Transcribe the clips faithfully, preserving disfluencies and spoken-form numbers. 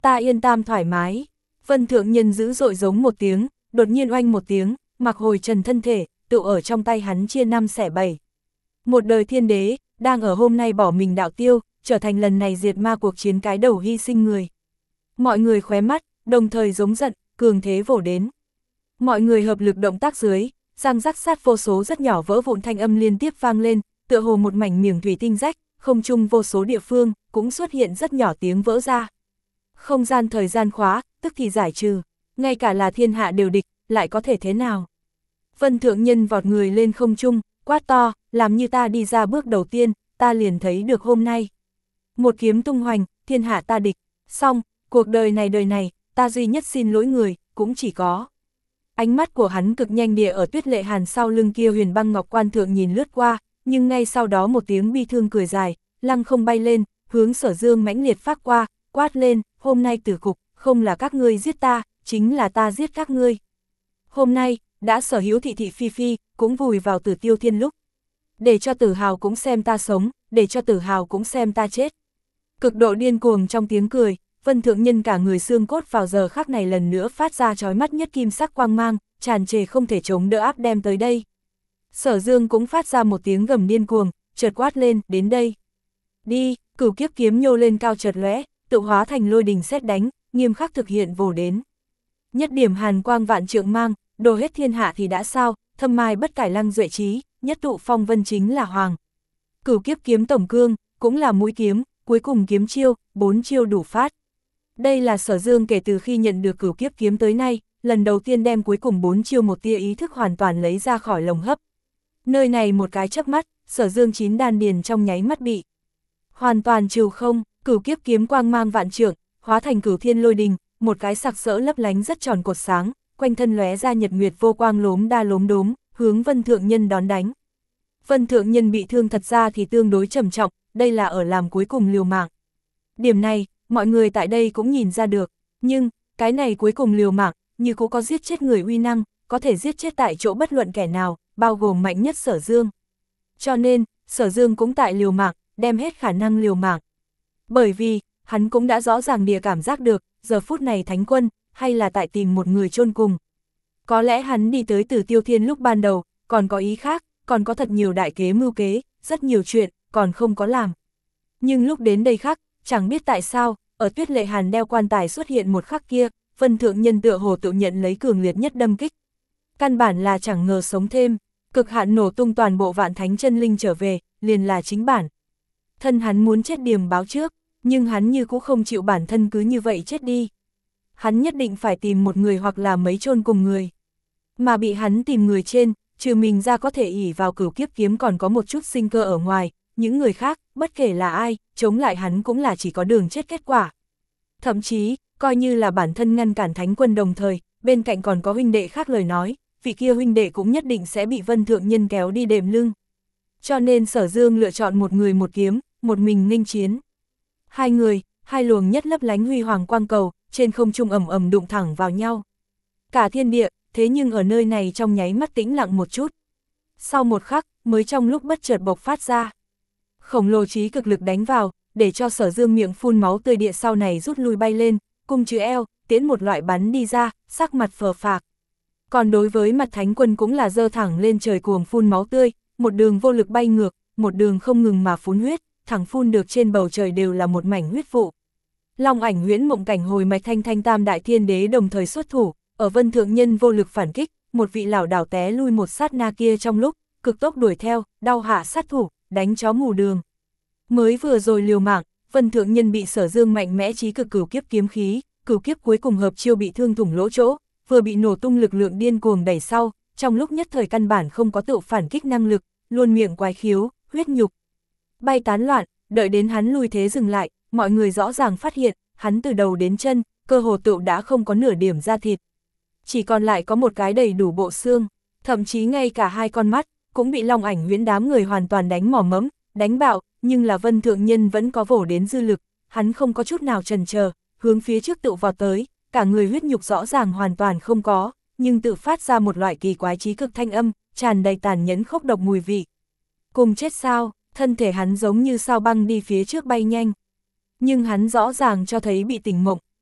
Ta yên tam thoải mái. Vân Thượng Nhân dữ dội giống một tiếng, đột nhiên oanh một tiếng, mặc hồi trần thân thể, tự ở trong tay hắn chia năm xẻ bảy. Một đời thiên đế, đang ở hôm nay bỏ mình đạo tiêu, trở thành lần này diệt ma cuộc chiến cái đầu hy sinh người. Mọi người khóe mắt, đồng thời giống giận, cường thế vồ đến. Mọi người hợp lực động tác dưới, răng rắc sát vô số rất nhỏ vỡ vụn thanh âm liên tiếp vang lên, tựa hồ một mảnh miếng thủy tinh rách, không chung vô số địa phương, cũng xuất hiện rất nhỏ tiếng vỡ ra. Không gian thời gian khóa, tức thì giải trừ, ngay cả là thiên hạ đều địch, lại có thể thế nào? Vân Thượng Nhân vọt người lên không trung, quát to, làm như ta đi ra bước đầu tiên, ta liền thấy được hôm nay. Một kiếm tung hoành, thiên hạ ta địch, xong, cuộc đời này đời này, ta duy nhất xin lỗi người, cũng chỉ có. Ánh mắt của hắn cực nhanh địa ở Tuyết Lệ Hàn sau lưng kia huyền băng ngọc quan thượng nhìn lướt qua, nhưng ngay sau đó một tiếng bi thương cười dài, lăng không bay lên, hướng Sở Dương mãnh liệt phát qua, quát lên, hôm nay tử cục, không là các ngươi giết ta, chính là ta giết các ngươi. Hôm nay, đã sở hữu thị thị phi phi, cũng vùi vào Tử Tiêu Thiên lúc. Để cho Tử Hào cũng xem ta sống, để cho Tử Hào cũng xem ta chết. Cực độ điên cuồng trong tiếng cười, Vân Thượng Nhân cả người xương cốt vào giờ khắc này lần nữa phát ra chói mắt nhất kim sắc quang mang, tràn trề không thể chống đỡ áp đem tới đây. Sở Dương cũng phát ra một tiếng gầm điên cuồng, chợt quát lên, đến đây. Đi, cửu kiếp kiếm nhô lên cao chợt lóe, tự hóa thành lôi đình sét đánh, nghiêm khắc thực hiện vồ đến. Nhất điểm hàn quang vạn trượng mang, đồ hết thiên hạ thì đã sao, thâm mai bất cải lăng duệ trí, nhất tụ phong vân chính là hoàng. Cửu kiếp kiếm tổng cương, cũng là mũi kiếm, cuối cùng kiếm chiêu, bốn chiêu đủ phát. Đây là Sở Dương kể từ khi nhận được cửu kiếp kiếm tới nay, lần đầu tiên đem cuối cùng bốn chiêu một tia ý thức hoàn toàn lấy ra khỏi lồng hấp. Nơi này một cái chớp mắt, Sở Dương chín đan điền trong nháy mắt bị hoàn toàn trừ không, cửu kiếp kiếm quang mang vạn trượng, hóa thành cửu thiên lôi đình, một cái sặc sỡ lấp lánh rất tròn cột sáng, quanh thân lóe ra nhật nguyệt vô quang lốm đa lốm đốm, hướng Vân Thượng Nhân đón đánh. Vân Thượng Nhân bị thương thật ra thì tương đối trầm trọng, đây là ở làm cuối cùng liều mạng. Điểm này, mọi người tại đây cũng nhìn ra được, nhưng, cái này cuối cùng liều mạng, như cũng có giết chết người uy năng, có thể giết chết tại chỗ bất luận kẻ nào, bao gồm mạnh nhất Sở Dương. Cho nên, Sở Dương cũng tại liều mạng, đem hết khả năng liều mạng. Bởi vì, hắn cũng đã rõ ràng địa cảm giác được, giờ phút này Thánh Quân, hay là tại tìm một người chôn cùng. Có lẽ hắn đi tới Tử Tiêu Thiên lúc ban đầu, còn có ý khác, còn có thật nhiều đại kế mưu kế, rất nhiều chuyện, còn không có làm. Nhưng lúc đến đây khắc, chẳng biết tại sao, ở Tuyết Lệ Hàn đeo quan tài xuất hiện một khắc kia, Vân Thượng Nhân tựa hồ tự nhận lấy cường liệt nhất đâm kích. Căn bản là chẳng ngờ sống thêm, cực hạn nổ tung toàn bộ vạn thánh chân linh trở về, liền là chính bản. Thân hắn muốn chết điềm báo trước, nhưng hắn như cũng không chịu bản thân cứ như vậy chết đi. Hắn nhất định phải tìm một người hoặc là mấy chôn cùng người. Mà bị hắn tìm người trên, trừ mình ra có thể ỷ vào cửu kiếp kiếm còn có một chút sinh cơ ở ngoài, những người khác, bất kể là ai, chống lại hắn cũng là chỉ có đường chết kết quả. Thậm chí, coi như là bản thân ngăn cản Thánh Quân đồng thời, bên cạnh còn có huynh đệ khác lời nói, vị kia huynh đệ cũng nhất định sẽ bị Vân Thượng Nhân kéo đi đệm lưng. Cho nên Sở Dương lựa chọn một người một kiếm, một mình nghênh chiến. Hai người, hai luồng nhất lấp lánh huy hoàng quang cầu, trên không trung ầm ầm đụng thẳng vào nhau. Cả thiên địa, thế nhưng ở nơi này trong nháy mắt tĩnh lặng một chút. Sau một khắc, mới trong lúc bất chợt bộc phát ra. Khổng lồ trí cực lực đánh vào, để cho Sở Dương miệng phun máu tươi địa sau này rút lui bay lên, cung chữ eo, tiến một loại bắn đi ra, sắc mặt phờ phạc. Còn đối với mặt Thánh Quân cũng là dơ thẳng lên trời cuồng phun máu tươi, một đường vô lực bay ngược, một đường không ngừng mà phun huyết, thẳng phun được trên bầu trời đều là một mảnh huyết vụ. Long Ảnh Huyễn Mộng Cảnh hồi mạch thanh thanh tam đại thiên đế đồng thời xuất thủ, ở Vân Thượng Nhân vô lực phản kích, một vị lảo đảo té lui một sát na kia trong lúc, cực tốc đuổi theo, đau hạ sát thủ, đánh chó mù đường. Mới vừa rồi liều mạng, Vân Thượng Nhân bị Sở Dương mạnh mẽ trí cực cửu kiếp kiếm khí, cửu kiếp cuối cùng hợp chiêu bị thương thủng lỗ chỗ, vừa bị nổ tung lực lượng điên cuồng đẩy sau, trong lúc nhất thời căn bản không có tự phản kích năng lực, luôn miệng quái khiếu, huyết nhục bay tán loạn, đợi đến hắn lui thế dừng lại, mọi người rõ ràng phát hiện, hắn từ đầu đến chân, cơ hồ tựu đã không có nửa điểm da thịt. Chỉ còn lại có một cái đầy đủ bộ xương, thậm chí ngay cả hai con mắt, cũng bị Long Ảnh Huyễn đám người hoàn toàn đánh mỏ mẫm, đánh bạo, nhưng là Vân Thượng Nhân vẫn có vồ đến dư lực, hắn không có chút nào chần chờ, hướng phía trước tự vọt tới, cả người huyết nhục rõ ràng hoàn toàn không có, nhưng tự phát ra một loại kỳ quái trí cực thanh âm, tràn đầy tàn nhẫn khốc độc mùi vị. Cùng chết sao, thân thể hắn giống như sao băng đi phía trước bay nhanh. Nhưng hắn rõ ràng cho thấy bị tỉnh mộng,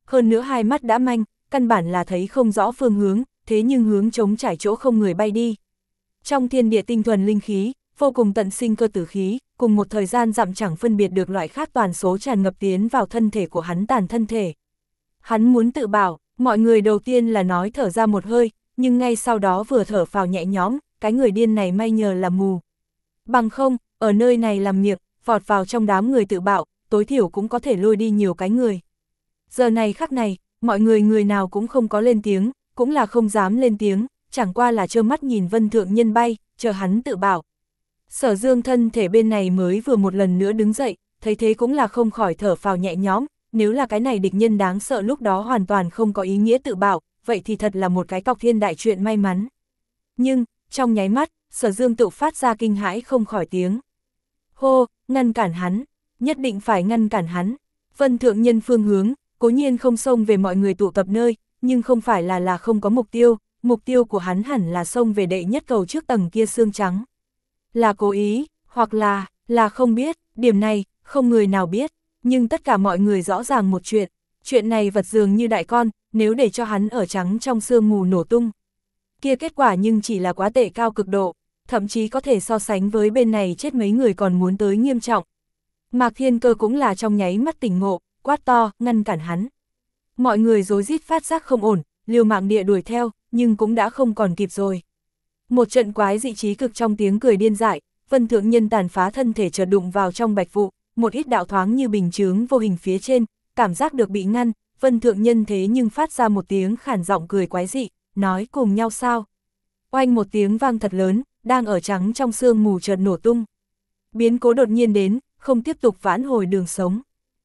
hơn nữa hai mắt đã manh, căn bản là thấy không rõ phương hướng, thế nhưng hướng trống trải chỗ không người bay đi. Trong thiên địa tinh thuần linh khí, vô cùng tận sinh cơ tử khí, cùng một thời gian dặm chẳng phân biệt được loại khác toàn số tràn ngập tiến vào thân thể của hắn tàn thân thể. Hắn muốn tự bảo, mọi người đầu tiên là nói thở ra một hơi, nhưng ngay sau đó vừa thở phào nhẹ nhõm, cái người điên này may nhờ là mù. Bằng không, ở nơi này làm miệng, vọt vào trong đám người tự bạo, tối thiểu cũng có thể lôi đi nhiều cái người. Giờ này khắc này, mọi người người nào cũng không có lên tiếng, cũng là không dám lên tiếng, chẳng qua là trơ mắt nhìn Vân Thượng Nhân bay, chờ hắn tự bảo. Sở Dương thân thể bên này mới vừa một lần nữa đứng dậy, thấy thế cũng là không khỏi thở phào nhẹ nhõm, nếu là cái này địch nhân đáng sợ lúc đó hoàn toàn không có ý nghĩa tự bảo, vậy thì thật là một cái cọc thiên đại chuyện may mắn. Nhưng, trong nháy mắt, Sở Dương tự phát ra kinh hãi không khỏi tiếng. Hô, ngăn cản hắn, nhất định phải ngăn cản hắn. Vân Thượng Nhân phương hướng, cố nhiên không xông về mọi người tụ tập nơi, nhưng không phải là là không có mục tiêu, mục tiêu của hắn hẳn là xông về đệ nhất cầu trước tầng kia xương trắng. Là cố ý, hoặc là, là không biết, điểm này, không người nào biết, nhưng tất cả mọi người rõ ràng một chuyện, chuyện này vật dường như đại con, nếu để cho hắn ở trắng trong sương mù nổ tung. Kia kết quả nhưng chỉ là quá tệ cao cực độ, thậm chí có thể so sánh với bên này chết mấy người còn muốn tới nghiêm trọng. Mạc Thiên Cơ cũng là trong nháy mắt tỉnh ngộ, quát to, ngăn cản hắn. Mọi người rối rít phát giác không ổn, liều mạng địa đuổi theo, nhưng cũng đã không còn kịp rồi. Một trận quái dị trí cực trong tiếng cười điên dại, Vân Thượng Nhân tàn phá thân thể chợt đụng vào trong bạch vụ, một ít đạo thoáng như bình chướng vô hình phía trên, cảm giác được bị ngăn, Vân Thượng Nhân thế nhưng phát ra một tiếng khản giọng cười quái dị, nói cùng nhau sao. Oanh một tiếng vang thật lớn, đang ở trắng trong sương mù chợt nổ tung. Biến cố đột nhiên đến, không tiếp tục vãn hồi đường sống.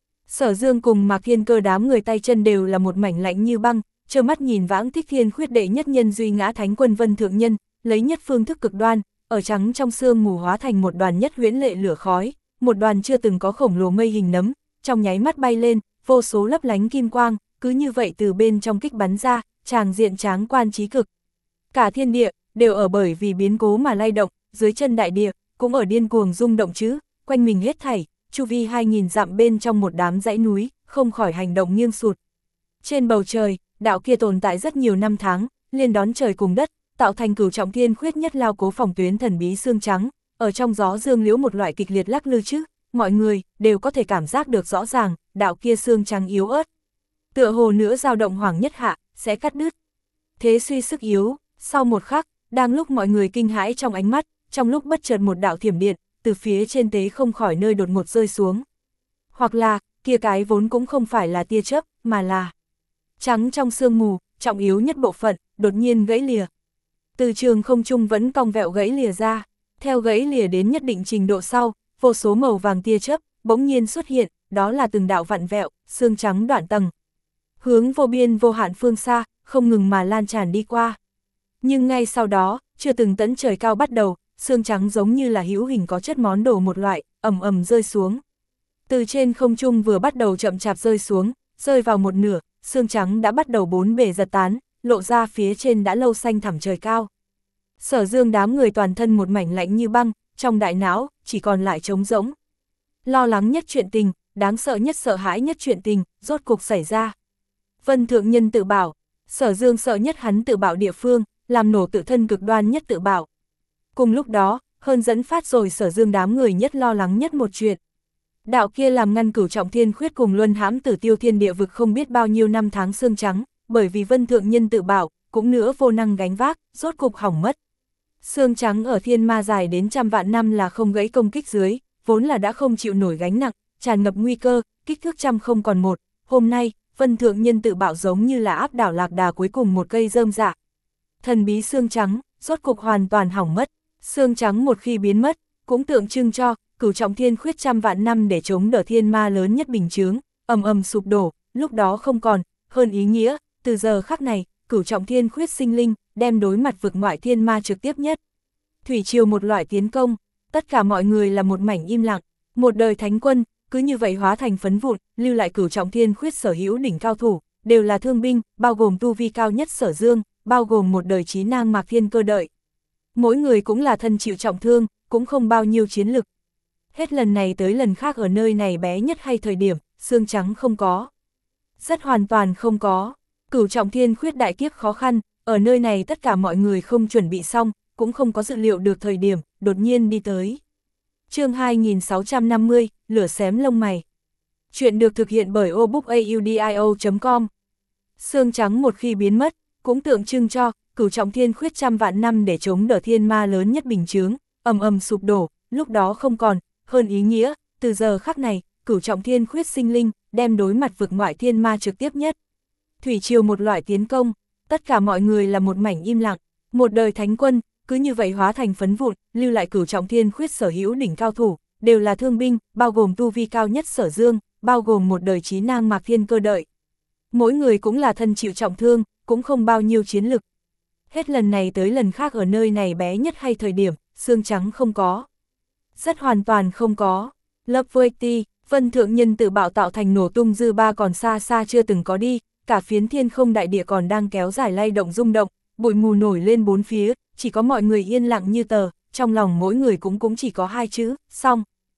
Sở Dương cùng Mạc Thiên Cơ đám người tay chân đều là một mảnh lạnh như băng, trơ mắt nhìn Vãng Thích Thiên khuyết đệ nhất nhân duy ngã thánh quân Vân Thượng Nhân, lấy nhất phương thức cực đoan, ở trắng trong sương mù hóa thành một đoàn nhất huyễn lệ lửa khói, một đoàn chưa từng có khổng lồ mây hình nấm, trong nháy mắt bay lên, vô số lấp lánh kim quang, cứ như vậy từ bên trong kích bắn ra, tràng diện tráng quan trí cực. Cả thiên địa đều ở bởi vì biến cố mà lay động, dưới chân đại địa cũng ở điên cuồng rung động chứ, quanh mình hết thảy, chu vi hai nghìn dặm bên trong một đám dãy núi, không khỏi hành động nghiêng sụt. Trên bầu trời, đạo kia tồn tại rất nhiều năm tháng, liên đón trời cùng đất, tạo thành cửu trọng thiên khuyết nhất lao cố phòng tuyến thần bí xương trắng, ở trong gió dương liễu một loại kịch liệt lắc lư chứ, mọi người đều có thể cảm giác được rõ ràng, đạo kia xương trắng yếu ớt. Tựa hồ nữa dao động hoàng nhất hạ, sẽ cắt đứt. Thế suy sức yếu, sau một khắc, đang lúc mọi người kinh hãi trong ánh mắt, trong lúc bất chợt một đạo thiểm điện, từ phía trên tế không khỏi nơi đột ngột rơi xuống. Hoặc là, kia cái vốn cũng không phải là tia chớp, mà là trắng trong sương mù, trọng yếu nhất bộ phận, đột nhiên gãy lìa. Từ trường không trung vẫn cong vẹo gãy lìa ra, theo gãy lìa đến nhất định trình độ sau, vô số màu vàng tia chớp bỗng nhiên xuất hiện, đó là từng đạo vặn vẹo, xương trắng đoạn tầng. Hướng vô biên vô hạn phương xa, không ngừng mà lan tràn đi qua. Nhưng ngay sau đó, chưa từng tận trời cao bắt đầu, xương trắng giống như là hữu hình có chất món đồ một loại, ầm ầm rơi xuống. Từ trên không trung vừa bắt đầu chậm chạp rơi xuống, rơi vào một nửa, xương trắng đã bắt đầu bốn bề giật tán, lộ ra phía trên đã lâu xanh thẳm trời cao. Sở Dương đám người toàn thân một mảnh lạnh như băng, trong đại não, chỉ còn lại trống rỗng. Lo lắng nhất chuyện tình, đáng sợ nhất sợ hãi nhất chuyện tình, rốt cục xảy ra. Vân Thượng Nhân tự bảo, Sở Dương sợ nhất hắn tự bảo địa phương, làm nổ tự thân cực đoan nhất tự bảo. Cùng lúc đó, hơn dẫn phát rồi Sở Dương đám người nhất lo lắng nhất một chuyện. Đạo kia làm ngăn cửu trọng thiên khuyết cùng luân hãm tử tiêu thiên địa vực không biết bao nhiêu năm tháng xương trắng, bởi vì Vân Thượng Nhân tự bảo, cũng nữa vô năng gánh vác, rốt cục hỏng mất. Xương trắng ở thiên ma dài đến trăm vạn năm là không gãy công kích dưới, vốn là đã không chịu nổi gánh nặng, tràn ngập nguy cơ, kích thước trăm không còn một. Hôm nay, Vân Thượng Nhân tự bảo giống như là áp đảo lạc đà cuối cùng một cây rơm rạ. Thần bí xương trắng, rốt cục hoàn toàn hỏng mất. Xương trắng một khi biến mất, cũng tượng trưng cho cửu trọng thiên khuyết trăm vạn năm để chống đỡ thiên ma lớn nhất bình chướng, ầm ầm sụp đổ, lúc đó không còn, hơn ý nghĩa, từ giờ khắc này, cửu trọng thiên khuyết sinh linh, đem đối mặt vực ngoại thiên ma trực tiếp nhất. Thủy triều một loại tiến công, tất cả mọi người là một mảnh im lặng, một đời thánh quân, cứ như vậy hóa thành phấn vụn, lưu lại cửu trọng thiên khuyết sở hữu đỉnh cao thủ, đều là thương binh, bao gồm tu vi cao nhất Sở Dương, bao gồm một đời trí nang Mạc Thiên Cơ đợi. Mỗi người cũng là thân chịu trọng thương, cũng không bao nhiêu chiến lực. Hết lần này tới lần khác ở nơi này bé nhất hay thời điểm, xương trắng không có. Rất hoàn toàn không có. Cửu trọng thiên khuyết đại kiếp khó khăn, ở nơi này tất cả mọi người không chuẩn bị xong, cũng không có dự liệu được thời điểm, đột nhiên đi tới. Chương hai nghìn sáu trăm năm mươi, lửa xém lông mày. Chuyện được thực hiện bởi obookaudio chấm com. Xương trắng một khi biến mất, cũng tượng trưng cho cửu trọng thiên khuyết trăm vạn năm để chống đỡ thiên ma lớn nhất bình chướng, ầm ầm sụp đổ, lúc đó không còn, hơn ý nghĩa, từ giờ khắc này, cửu trọng thiên khuyết sinh linh, đem đối mặt vực ngoại thiên ma trực tiếp nhất. Thủy triều một loại tiến công, tất cả mọi người là một mảnh im lặng, một đời thánh quân, cứ như vậy hóa thành phấn vụn, lưu lại cửu trọng thiên khuyết sở hữu đỉnh cao thủ, đều là thương binh, bao gồm tu vi cao nhất Sở Dương, bao gồm một đời trí nang Mạc Thiên Cơ đợi. Mỗi người cũng là thân chịu trọng thương, cũng không bao nhiêu chiến lực. Hết lần này tới lần khác ở nơi này bé nhất hay thời điểm, xương trắng không có. Rất hoàn toàn không có. Loveweighty, Vân Thượng Nhân tự bạo tạo thành nổ tung dư ba còn xa xa chưa từng có đi, cả phiến thiên không đại địa còn đang kéo dài lay động rung động, bụi mù nổi lên bốn phía, chỉ có mọi người yên lặng như tờ, trong lòng mỗi người cũng cũng chỉ có hai chữ, xong.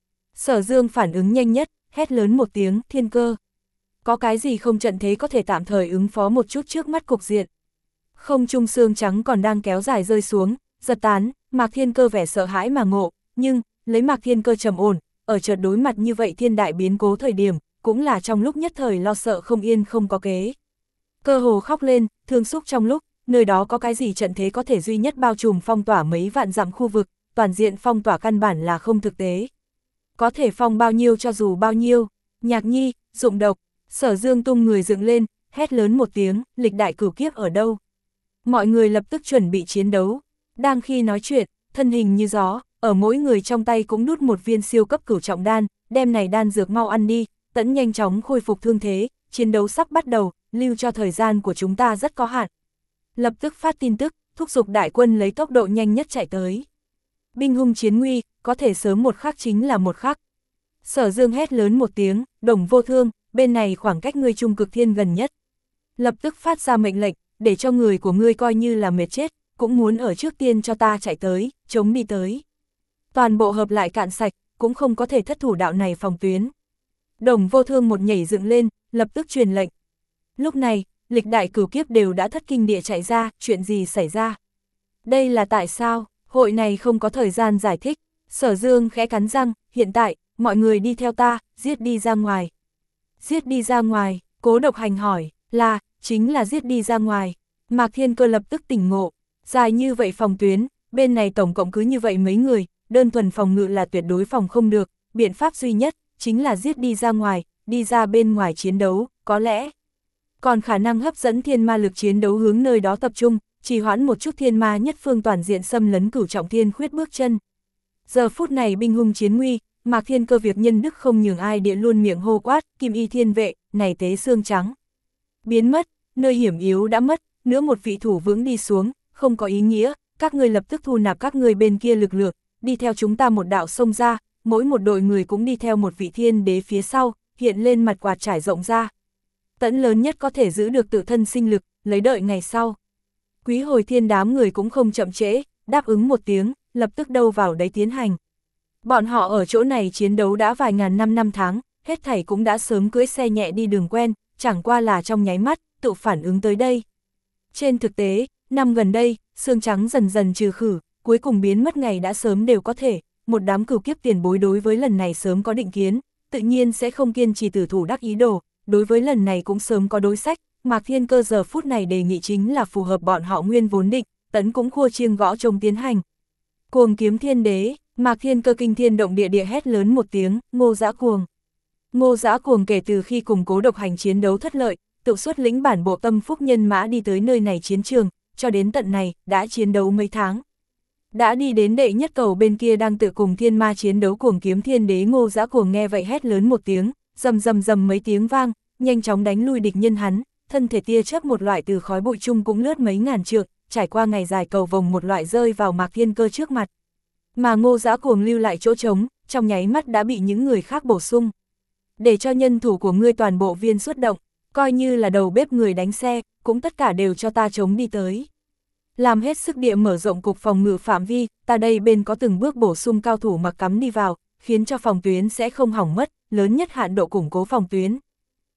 Sở Dương phản ứng nhanh nhất, hét lớn một tiếng, Thiên Cơ. Có cái gì không trận thế có thể tạm thời ứng phó một chút trước mắt cục diện. Không trung xương trắng còn đang kéo dài rơi xuống, giật tán, Mạc Thiên Cơ vẻ sợ hãi mà ngộ, nhưng, lấy Mạc Thiên Cơ trầm ổn, ở chợt đối mặt như vậy thiên đại biến cố thời điểm, cũng là trong lúc nhất thời lo sợ không yên không có kế. Cơ hồ khóc lên, thương xúc trong lúc, nơi đó có cái gì trận thế có thể duy nhất bao trùm phong tỏa mấy vạn dặm khu vực, toàn diện phong tỏa căn bản là không thực tế. Có thể phong bao nhiêu cho dù bao nhiêu, Nhạc Nhi, Dụng Độc, Sở Dương tung người dựng lên, hét lớn một tiếng, lịch đại cửu kiếp ở đâu? Mọi người lập tức chuẩn bị chiến đấu. Đang khi nói chuyện, thân hình như gió, ở mỗi người trong tay cũng đút một viên siêu cấp cửu trọng đan, đem này đan dược mau ăn đi, tẫn nhanh chóng khôi phục thương thế, chiến đấu sắp bắt đầu, lưu cho thời gian của chúng ta rất có hạn. Lập tức phát tin tức, thúc giục đại quân lấy tốc độ nhanh nhất chạy tới. Binh hung chiến nguy, có thể sớm một khắc chính là một khắc. Sở Dương hét lớn một tiếng, Đồng Vô Thương, bên này khoảng cách ngươi Trung Cực Thiên gần nhất. Lập tức phát ra mệnh lệnh, để cho người của ngươi coi như là mệt chết, cũng muốn ở trước tiên cho ta chạy tới, chống đi tới. Toàn bộ hợp lại cạn sạch, cũng không có thể thất thủ đạo này phòng tuyến. Đồng Vô Thương một nhảy dựng lên, lập tức truyền lệnh. Lúc này, lịch đại cửu kiếp đều đã thất kinh địa chạy ra, chuyện gì xảy ra? Đây là tại sao, hội này không có thời gian giải thích. Sở Dương khẽ cắn răng, hiện tại, mọi người đi theo ta, giết đi ra ngoài. Giết đi ra ngoài, Cố Độc Hành hỏi, là, chính là giết đi ra ngoài. Mạc Thiên Cơ lập tức tỉnh ngộ, dài như vậy phòng tuyến, bên này tổng cộng cứ như vậy mấy người, đơn thuần phòng ngự là tuyệt đối phòng không được, biện pháp duy nhất, chính là giết đi ra ngoài, đi ra bên ngoài chiến đấu, có lẽ. Còn khả năng hấp dẫn thiên ma lực chiến đấu hướng nơi đó tập trung, trì hoãn một chút thiên ma nhất phương toàn diện xâm lấn cửu trọng thiên khuyết bước chân. Giờ phút này binh hung chiến nguy, Mạc Thiên Cơ việc nhân đức không nhường ai địa luôn miệng hô quát, Kim Y Thiên Vệ, này tế xương trắng. Biến mất, nơi hiểm yếu đã mất, nữa một vị thủ vững đi xuống, không có ý nghĩa, các người lập tức thu nạp các người bên kia lực lượng, đi theo chúng ta một đạo sông ra, mỗi một đội người cũng đi theo một vị thiên đế phía sau, hiện lên mặt quạt trải rộng ra. Tẫn lớn nhất có thể giữ được tự thân sinh lực, lấy đợi ngày sau. Quý Hồi Thiên đám người cũng không chậm trễ, đáp ứng một tiếng, lập tức đâu vào đấy tiến hành. Bọn họ ở chỗ này chiến đấu đã vài ngàn năm năm tháng, hết thảy cũng đã sớm cưỡi xe nhẹ đi đường quen, chẳng qua là trong nháy mắt, tự phản ứng tới đây. Trên thực tế, năm gần đây, xương trắng dần dần trừ khử, cuối cùng biến mất ngày đã sớm đều có thể, một đám cửu kiếp tiền bối đối với lần này sớm có định kiến, tự nhiên sẽ không kiên trì tử thủ đắc ý đồ, đối với lần này cũng sớm có đối sách, Mạc Thiên Cơ giờ phút này đề nghị chính là phù hợp bọn họ nguyên vốn định, tấn cũng khua chiêng gõ trông tiến hành. Cuồng kiếm thiên đế, Mạc Thiên Cơ kinh thiên động địa địa hét lớn một tiếng, Ngô Dã Cuồng. Ngô Dã Cuồng kể từ khi cùng Cố Độc Hành chiến đấu thất lợi, tự xuất lĩnh bản bộ tâm phúc nhân mã đi tới nơi này chiến trường, cho đến tận này, đã chiến đấu mấy tháng. Đã đi đến đệ nhất cầu bên kia đang tự cùng thiên ma chiến đấu cuồng kiếm thiên đế Ngô Dã Cuồng nghe vậy hét lớn một tiếng, rầm rầm rầm mấy tiếng vang, nhanh chóng đánh lui địch nhân hắn, thân thể tia chớp một loại từ khói bụi chung cũng lướt mấy ngàn trượng, trải qua ngày dài cầu vồng một loại rơi vào Mạc Thiên Cơ trước mặt. Mà Ngô Dã Cuồng lưu lại chỗ trống, trong nháy mắt đã bị những người khác bổ sung. Để cho nhân thủ của ngươi toàn bộ viên xuất động, coi như là đầu bếp người đánh xe, cũng tất cả đều cho ta chống đi tới. Làm hết sức địa mở rộng cục phòng ngự phạm vi, ta đây bên có từng bước bổ sung cao thủ mặc cắm đi vào, khiến cho phòng tuyến sẽ không hỏng mất, lớn nhất hạn độ củng cố phòng tuyến.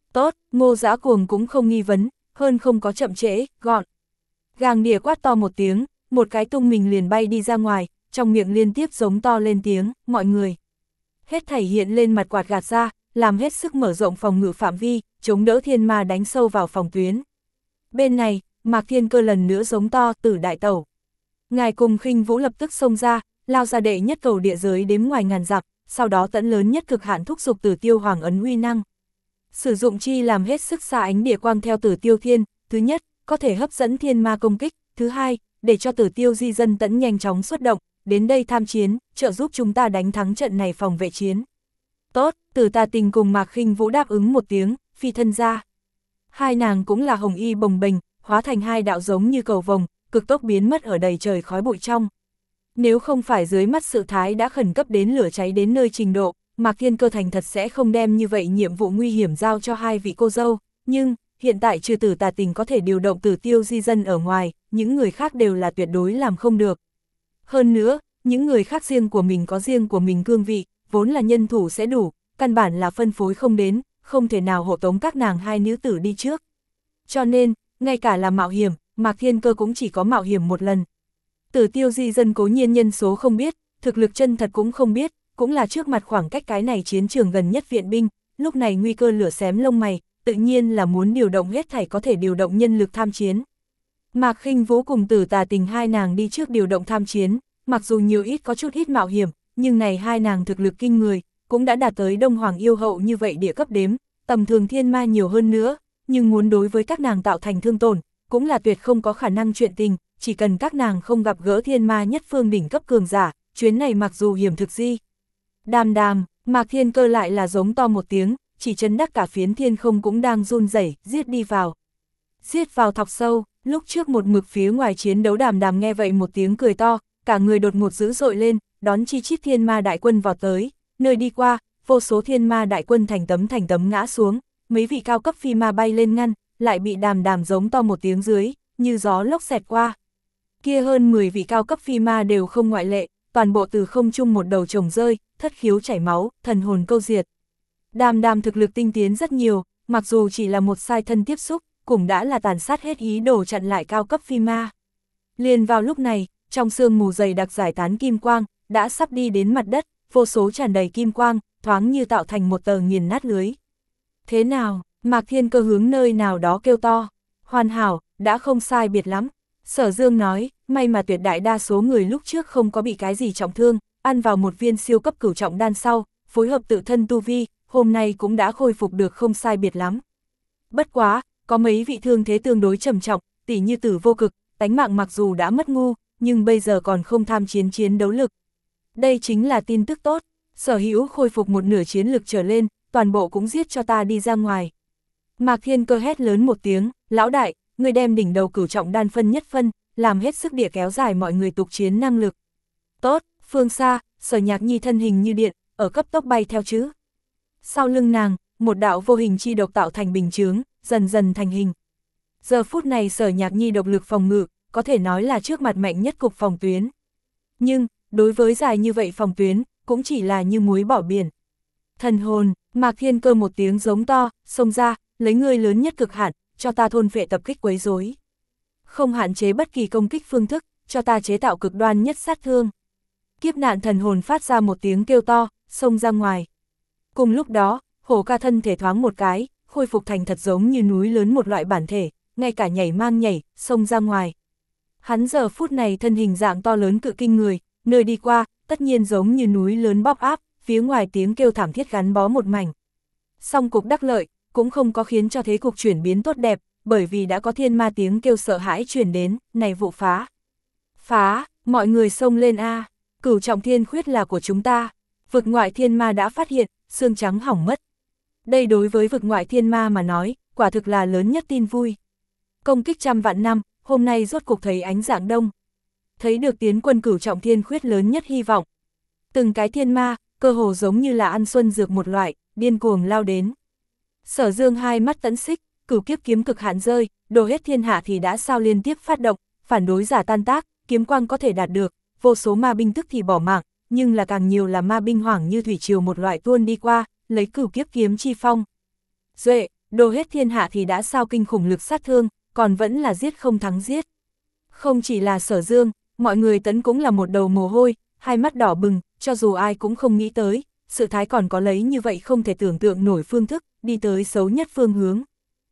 Tốt, Ngô Dã Cuồng cũng không nghi vấn, hơn không có chậm trễ, gọn. Gàng đỉa quát to một tiếng, một cái tung mình liền bay đi ra ngoài, trong miệng liên tiếp giống to lên tiếng, mọi người. Hết thảy hiện lên mặt quạt gạt ra, làm hết sức mở rộng phòng ngự phạm vi, chống đỡ thiên ma đánh sâu vào phòng tuyến. Bên này, Mạc Thiên Cơ lần nữa giống to, Tử đại tẩu. Ngài cùng Khinh Vũ lập tức xông ra, lao ra đệ nhất cầu địa giới đếm ngoài ngàn dặm, sau đó tẫn lớn nhất cực hạn thúc giục Tử Tiêu Hoàng ấn uy năng. Sử dụng chi làm hết sức xa ánh địa quang theo Tử Tiêu Thiên, thứ nhất, có thể hấp dẫn thiên ma công kích, thứ hai, để cho Tử Tiêu di dân tẫn nhanh chóng xuất động, đến đây tham chiến, trợ giúp chúng ta đánh thắng trận này phòng vệ chiến. Tốt, Tử Tà Tình cùng Mạc Khinh Vũ đáp ứng một tiếng, phi thân ra. Hai nàng cũng là hồng y bồng bềnh, hóa thành hai đạo giống như cầu vồng, cực tốc biến mất ở đầy trời khói bụi trong. Nếu không phải dưới mắt sự thái đã khẩn cấp đến lửa cháy đến nơi trình độ, Mạc Thiên Cơ thành thật sẽ không đem như vậy nhiệm vụ nguy hiểm giao cho hai vị cô dâu, nhưng hiện tại trừ Tử Tà Tình có thể điều động Tử Tiêu di dân ở ngoài, những người khác đều là tuyệt đối làm không được. Hơn nữa, những người khác riêng của mình có riêng của mình cương vị, vốn là nhân thủ sẽ đủ, căn bản là phân phối không đến, không thể nào hộ tống các nàng hai nữ tử đi trước. Cho nên, ngay cả là mạo hiểm, Mạc Thiên Cơ cũng chỉ có mạo hiểm một lần. Tử Tiêu di dân cố nhiên nhân số không biết, thực lực chân thật cũng không biết, cũng là trước mặt khoảng cách cái này chiến trường gần nhất viện binh, lúc này nguy cơ lửa xém lông mày, tự nhiên là muốn điều động hết thảy có thể điều động nhân lực tham chiến. Mạc Khinh Vũ cùng Tử Tà Tình hai nàng đi trước điều động tham chiến, mặc dù nhiều ít có chút ít mạo hiểm, nhưng này hai nàng thực lực kinh người, cũng đã đạt tới Đông Hoàng yêu hậu như vậy địa cấp đếm, tầm thường thiên ma nhiều hơn nữa, nhưng muốn đối với các nàng tạo thành thương tổn, cũng là tuyệt không có khả năng chuyện tình, chỉ cần các nàng không gặp gỡ thiên ma nhất phương đỉnh cấp cường giả, chuyến này mặc dù hiểm thực di. Đàm đàm, Mạc Thiên Cơ lại là giống to một tiếng, chỉ chấn đắc cả phiến thiên không cũng đang run rẩy, giết đi vào. Giết vào thọc sâu, lúc trước một mực phía ngoài chiến đấu Đàm đàm nghe vậy một tiếng cười to, cả người đột ngột dữ dội lên, đón chi chít thiên ma đại quân vào tới, nơi đi qua, vô số thiên ma đại quân thành tấm thành tấm ngã xuống, mấy vị cao cấp phi ma bay lên ngăn, lại bị Đàm đàm giống to một tiếng dưới, như gió lốc xẹt qua. Kia hơn mười vị cao cấp phi ma đều không ngoại lệ, toàn bộ từ không trung một đầu chồng rơi, thất khiếu chảy máu, thần hồn câu diệt. Đàm đàm thực lực tinh tiến rất nhiều, mặc dù chỉ là một sai thân tiếp xúc, cũng đã là tàn sát hết ý đồ chặn lại cao cấp phi ma. Liền vào lúc này, trong sương mù dày đặc giải tán kim quang, đã sắp đi đến mặt đất, vô số tràn đầy kim quang, thoáng như tạo thành một tờ nghiền nát lưới. Thế nào, Mạc Thiên Cơ hướng nơi nào đó kêu to, hoàn hảo, đã không sai biệt lắm. Sở Dương nói, may mà tuyệt đại đa số người lúc trước không có bị cái gì trọng thương, ăn vào một viên siêu cấp cửu trọng đan sau, phối hợp tự thân tu vi, hôm nay cũng đã khôi phục được không sai biệt lắm. Bất quá, có mấy vị thương thế tương đối trầm trọng, tỉ như Tử Vô Cực, tánh mạng mặc dù đã mất ngu, nhưng bây giờ còn không tham chiến chiến đấu lực. Đây chính là tin tức tốt, Sở Hữu khôi phục một nửa chiến lực trở lên, toàn bộ cũng giết cho ta đi ra ngoài. Mạc Thiên Cơ hét lớn một tiếng, lão đại, người đem đỉnh đầu cửu trọng đan phân nhất phân, làm hết sức địa kéo dài mọi người tục chiến năng lực. Tốt, phương xa, Sở Nhạc Nhi thân hình như điện, ở cấp tốc bay theo chứ. Sau lưng nàng, một đạo vô hình chi độc tạo thành bình chướng, dần dần thành hình. Giờ phút này Sở Nhạc Nhi độc lực phòng ngự, có thể nói là trước mặt mạnh nhất cục phòng tuyến. Nhưng, đối với dài như vậy phòng tuyến, cũng chỉ là như muối bỏ biển. Thần hồn, Mạc Thiên Cơ một tiếng giống to, xông ra, lấy ngươi lớn nhất cực hạn, cho ta thôn phệ tập kích quấy rối. Không hạn chế bất kỳ công kích phương thức, cho ta chế tạo cực đoan nhất sát thương. Kiếp nạn thần hồn phát ra một tiếng kêu to, xông ra ngoài. Cùng lúc đó, Hổ Ca thân thể thoáng một cái, khôi phục thành thật giống như núi lớn một loại bản thể, ngay cả nhảy mang nhảy, xông ra ngoài. Hắn giờ phút này thân hình dạng to lớn cự kinh người, nơi đi qua, tất nhiên giống như núi lớn bóp áp, phía ngoài tiếng kêu thảm thiết gắn bó một mảnh. Song cục đắc lợi, cũng không có khiến cho thế cục chuyển biến tốt đẹp, bởi vì đã có thiên ma tiếng kêu sợ hãi truyền đến, này vụ phá. Phá, mọi người xông lên a, cửu trọng thiên khuyết là của chúng ta. Vực ngoại thiên ma đã phát hiện, xương trắng hỏng mất. Đây đối với vực ngoại thiên ma mà nói, quả thực là lớn nhất tin vui. Công kích trăm vạn năm, hôm nay rốt cục thấy ánh dạng đông. Thấy được tiến quân cửu trọng thiên khuyết lớn nhất hy vọng. Từng cái thiên ma, cơ hồ giống như là ăn xuân dược một loại, điên cuồng lao đến. Sở Dương hai mắt tẫn xích, cửu kiếp kiếm cực hạn rơi, đồ hết thiên hạ thì đã sao liên tiếp phát động, phản đối giả tan tác, kiếm quang có thể đạt được, vô số ma binh tức thì bỏ mạng, nhưng là càng nhiều là ma binh hoảng như thủy triều một loại tuôn đi qua, lấy cửu kiếp kiếm chi phong. Duệ, đồ hết thiên hạ thì đã sao kinh khủng lực sát thương, còn vẫn là giết không thắng giết. Không chỉ là Sở Dương, mọi người tấn cũng là một đầu mồ hôi, hai mắt đỏ bừng, cho dù ai cũng không nghĩ tới, sự thái còn có lấy như vậy không thể tưởng tượng nổi phương thức, đi tới xấu nhất phương hướng.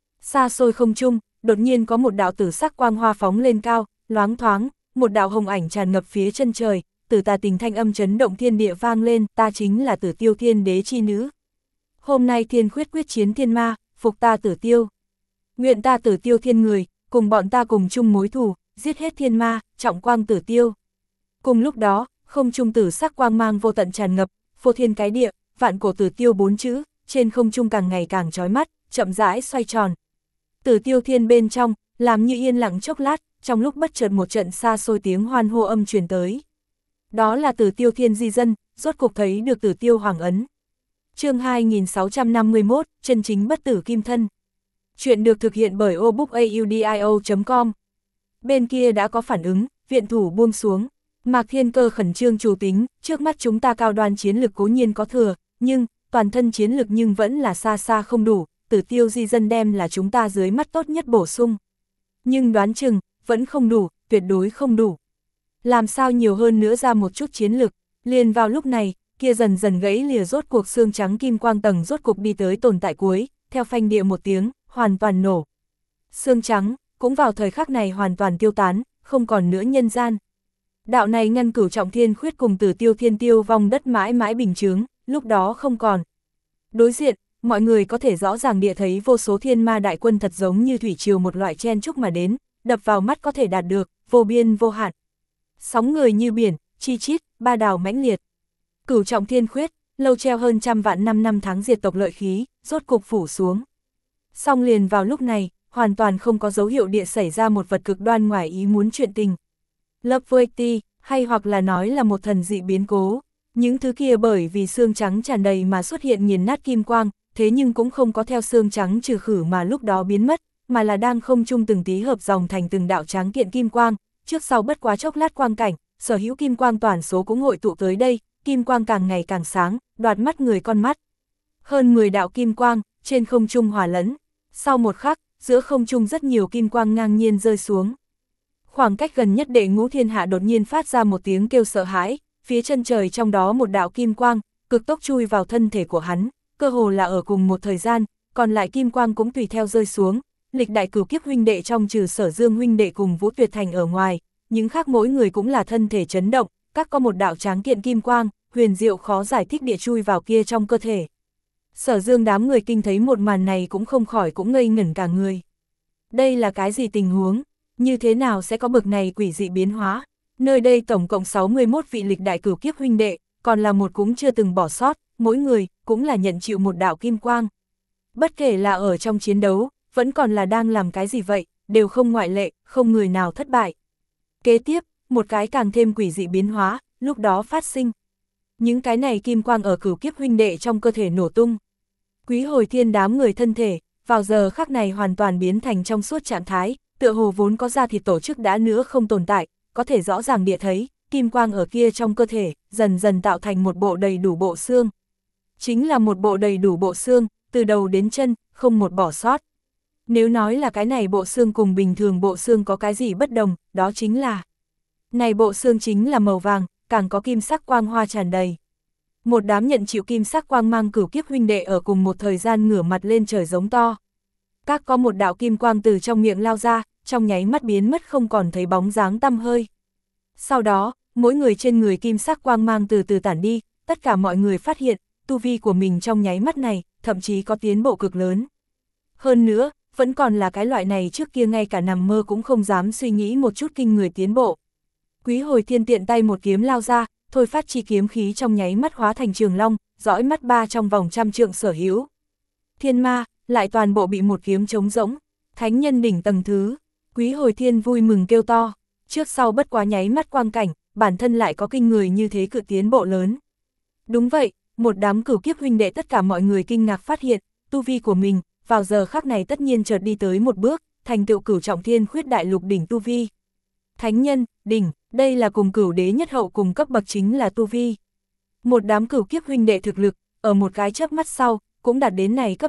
Xa xôi không trung, đột nhiên có một đạo tử sắc quang hoa phóng lên cao, loáng thoáng, một đạo hồng ảnh tràn ngập phía chân trời, Tử Tà Tình thanh âm chấn động thiên địa vang lên, ta chính là Tử Tiêu Thiên Đế chi nữ. Hôm nay thiên khuyết quyết chiến thiên ma, phục ta Tử Tiêu. Nguyện ta Tử Tiêu thiên người, cùng bọn ta cùng chung mối thù, giết hết thiên ma, trọng quang Tử Tiêu. Cùng lúc đó, không trung tử sắc quang mang vô tận tràn ngập, phô thiên cái địa, vạn cổ Tử Tiêu bốn chữ, trên không trung càng ngày càng chói mắt, chậm rãi xoay tròn. Tử Tiêu thiên bên trong, làm như yên lặng chốc lát, trong lúc bất chợt một trận xa xôi tiếng hoan hô âm truyền tới. Đó là Tử Tiêu thiên di dân, rốt cục thấy được Tử Tiêu hoàng ấn. Chương hai nghìn sáu trăm năm mươi mốt, chân chính bất tử kim thân. Chuyện được thực hiện bởi obookaudio chấm com. Bên kia đã có phản ứng, viện thủ buông xuống. Mạc Thiên Cơ khẩn trương chủ tính, trước mắt chúng ta cao đoan chiến lực cố nhiên có thừa, nhưng, toàn thân chiến lực nhưng vẫn là xa xa không đủ, Tử Tiêu di dân đem là chúng ta dưới mắt tốt nhất bổ sung. Nhưng đoán chừng, vẫn không đủ, tuyệt đối không đủ. Làm sao nhiều hơn nữa ra một chút chiến lực, liền vào lúc này, kia dần dần gãy lìa rốt cuộc xương trắng kim quang tầng rốt cuộc đi tới tồn tại cuối, theo phanh địa một tiếng, hoàn toàn nổ. Xương trắng, cũng vào thời khắc này hoàn toàn tiêu tán, không còn nữa nhân gian. Đạo này ngăn cửu trọng thiên khuyết cùng Tử Tiêu thiên tiêu vong đất mãi mãi bình chướng, lúc đó không còn. Đối diện, mọi người có thể rõ ràng địa thấy vô số thiên ma đại quân thật giống như thủy triều một loại chen chúc mà đến, đập vào mắt có thể đạt được, vô biên vô hạn. Sóng người như biển, chi chít, ba đào mãnh liệt. Cửu trọng thiên khuyết, lâu treo hơn trăm vạn năm năm tháng diệt tộc lợi khí, rốt cục phủ xuống. Song liền vào lúc này, hoàn toàn không có dấu hiệu địa xảy ra một vật cực đoan ngoài ý muốn chuyện tình. Loveweighty, hay hoặc là nói là một thần dị biến cố. Những thứ kia bởi vì xương trắng tràn đầy mà xuất hiện nghiền nát kim quang, thế nhưng cũng không có theo xương trắng trừ khử mà lúc đó biến mất, mà là đang không chung từng tí hợp dòng thành từng đạo tráng kiện kim quang, trước sau bất quá chốc lát quang cảnh, sở hữu kim quang toàn số cũng hội tụ tới đây, kim quang càng ngày càng sáng, đoạt mắt người con mắt. Hơn mười đạo kim quang, trên không trung hòa lẫn, sau một khắc, giữa không trung rất nhiều kim quang ngang nhiên rơi xuống. Khoảng cách gần nhất Đệ Ngũ Thiên Hạ đột nhiên phát ra một tiếng kêu sợ hãi, phía chân trời trong đó một đạo kim quang, cực tốc chui vào thân thể của hắn, cơ hồ là ở cùng một thời gian, còn lại kim quang cũng tùy theo rơi xuống. Lịch đại cửu kiếp huynh đệ trong trừ Sở Dương huynh đệ cùng Vũ Tuyệt Thành ở ngoài, những khác mỗi người cũng là thân thể chấn động, các có một đạo tráng kiện kim quang, huyền diệu khó giải thích địa chui vào kia trong cơ thể. Sở Dương đám người kinh thấy một màn này cũng không khỏi cũng ngây ngẩn cả người. Đây là cái gì tình huống? Như thế nào sẽ có bực này quỷ dị biến hóa? Nơi đây tổng cộng sáu mươi mốt vị lịch đại cửu kiếp huynh đệ, còn là một cũng chưa từng bỏ sót, mỗi người cũng là nhận chịu một đạo kim quang. Bất kể là ở trong chiến đấu, vẫn còn là đang làm cái gì vậy, đều không ngoại lệ, không người nào thất bại. Kế tiếp, một cái càng thêm quỷ dị biến hóa, lúc đó phát sinh. Những cái này kim quang ở cửu kiếp huynh đệ trong cơ thể nổ tung. Quý Hồi Thiên đám người thân thể, vào giờ khắc này hoàn toàn biến thành trong suốt trạng thái, tựa hồ vốn có ra thịt tổ chức đã nữa không tồn tại, có thể rõ ràng địa thấy, kim quang ở kia trong cơ thể, dần dần tạo thành một bộ đầy đủ bộ xương. Chính là một bộ đầy đủ bộ xương, từ đầu đến chân, không một bỏ sót. Nếu nói là cái này bộ xương cùng bình thường bộ xương có cái gì bất đồng, đó chính là này bộ xương chính là màu vàng, càng có kim sắc quang hoa tràn đầy. Một đám nhận chịu kim sắc quang mang cửu kiếp huynh đệ ở cùng một thời gian ngửa mặt lên trời giống to. Các có một đạo kim quang từ trong miệng lao ra, trong nháy mắt biến mất không còn thấy bóng dáng tăm hơi. Sau đó, mỗi người trên người kim sắc quang mang từ từ tản đi, tất cả mọi người phát hiện, tu vi của mình trong nháy mắt này, thậm chí có tiến bộ cực lớn. Hơn nữa, vẫn còn là cái loại này trước kia ngay cả nằm mơ cũng không dám suy nghĩ một chút kinh người tiến bộ. Quý Hồi Thiên tiện tay một kiếm lao ra, thôi phát chi kiếm khí trong nháy mắt hóa thành trường long, dõi mắt ba trong vòng trăm trượng sở hữu. Thiên ma, lại toàn bộ bị một kiếm trống rỗng, thánh nhân đỉnh tầng thứ. Quý Hồi Thiên vui mừng kêu to, trước sau bất quá nháy mắt quang cảnh, bản thân lại có kinh người như thế cự tiến bộ lớn. Đúng vậy, một đám cửu kiếp huynh đệ tất cả mọi người kinh ngạc phát hiện, tu vi của mình, vào giờ khắc này tất nhiên chợt đi tới một bước, thành tựu cửu trọng thiên khuyết đại lục đỉnh tu vi. Thánh nhân, đỉnh, đây là cùng cửu đế nhất hậu cùng cấp bậc chính là tu vi. Một đám cửu kiếp huynh đệ thực lực, ở một cái chớp mắt sau, cũng đạt đến này cấp độ,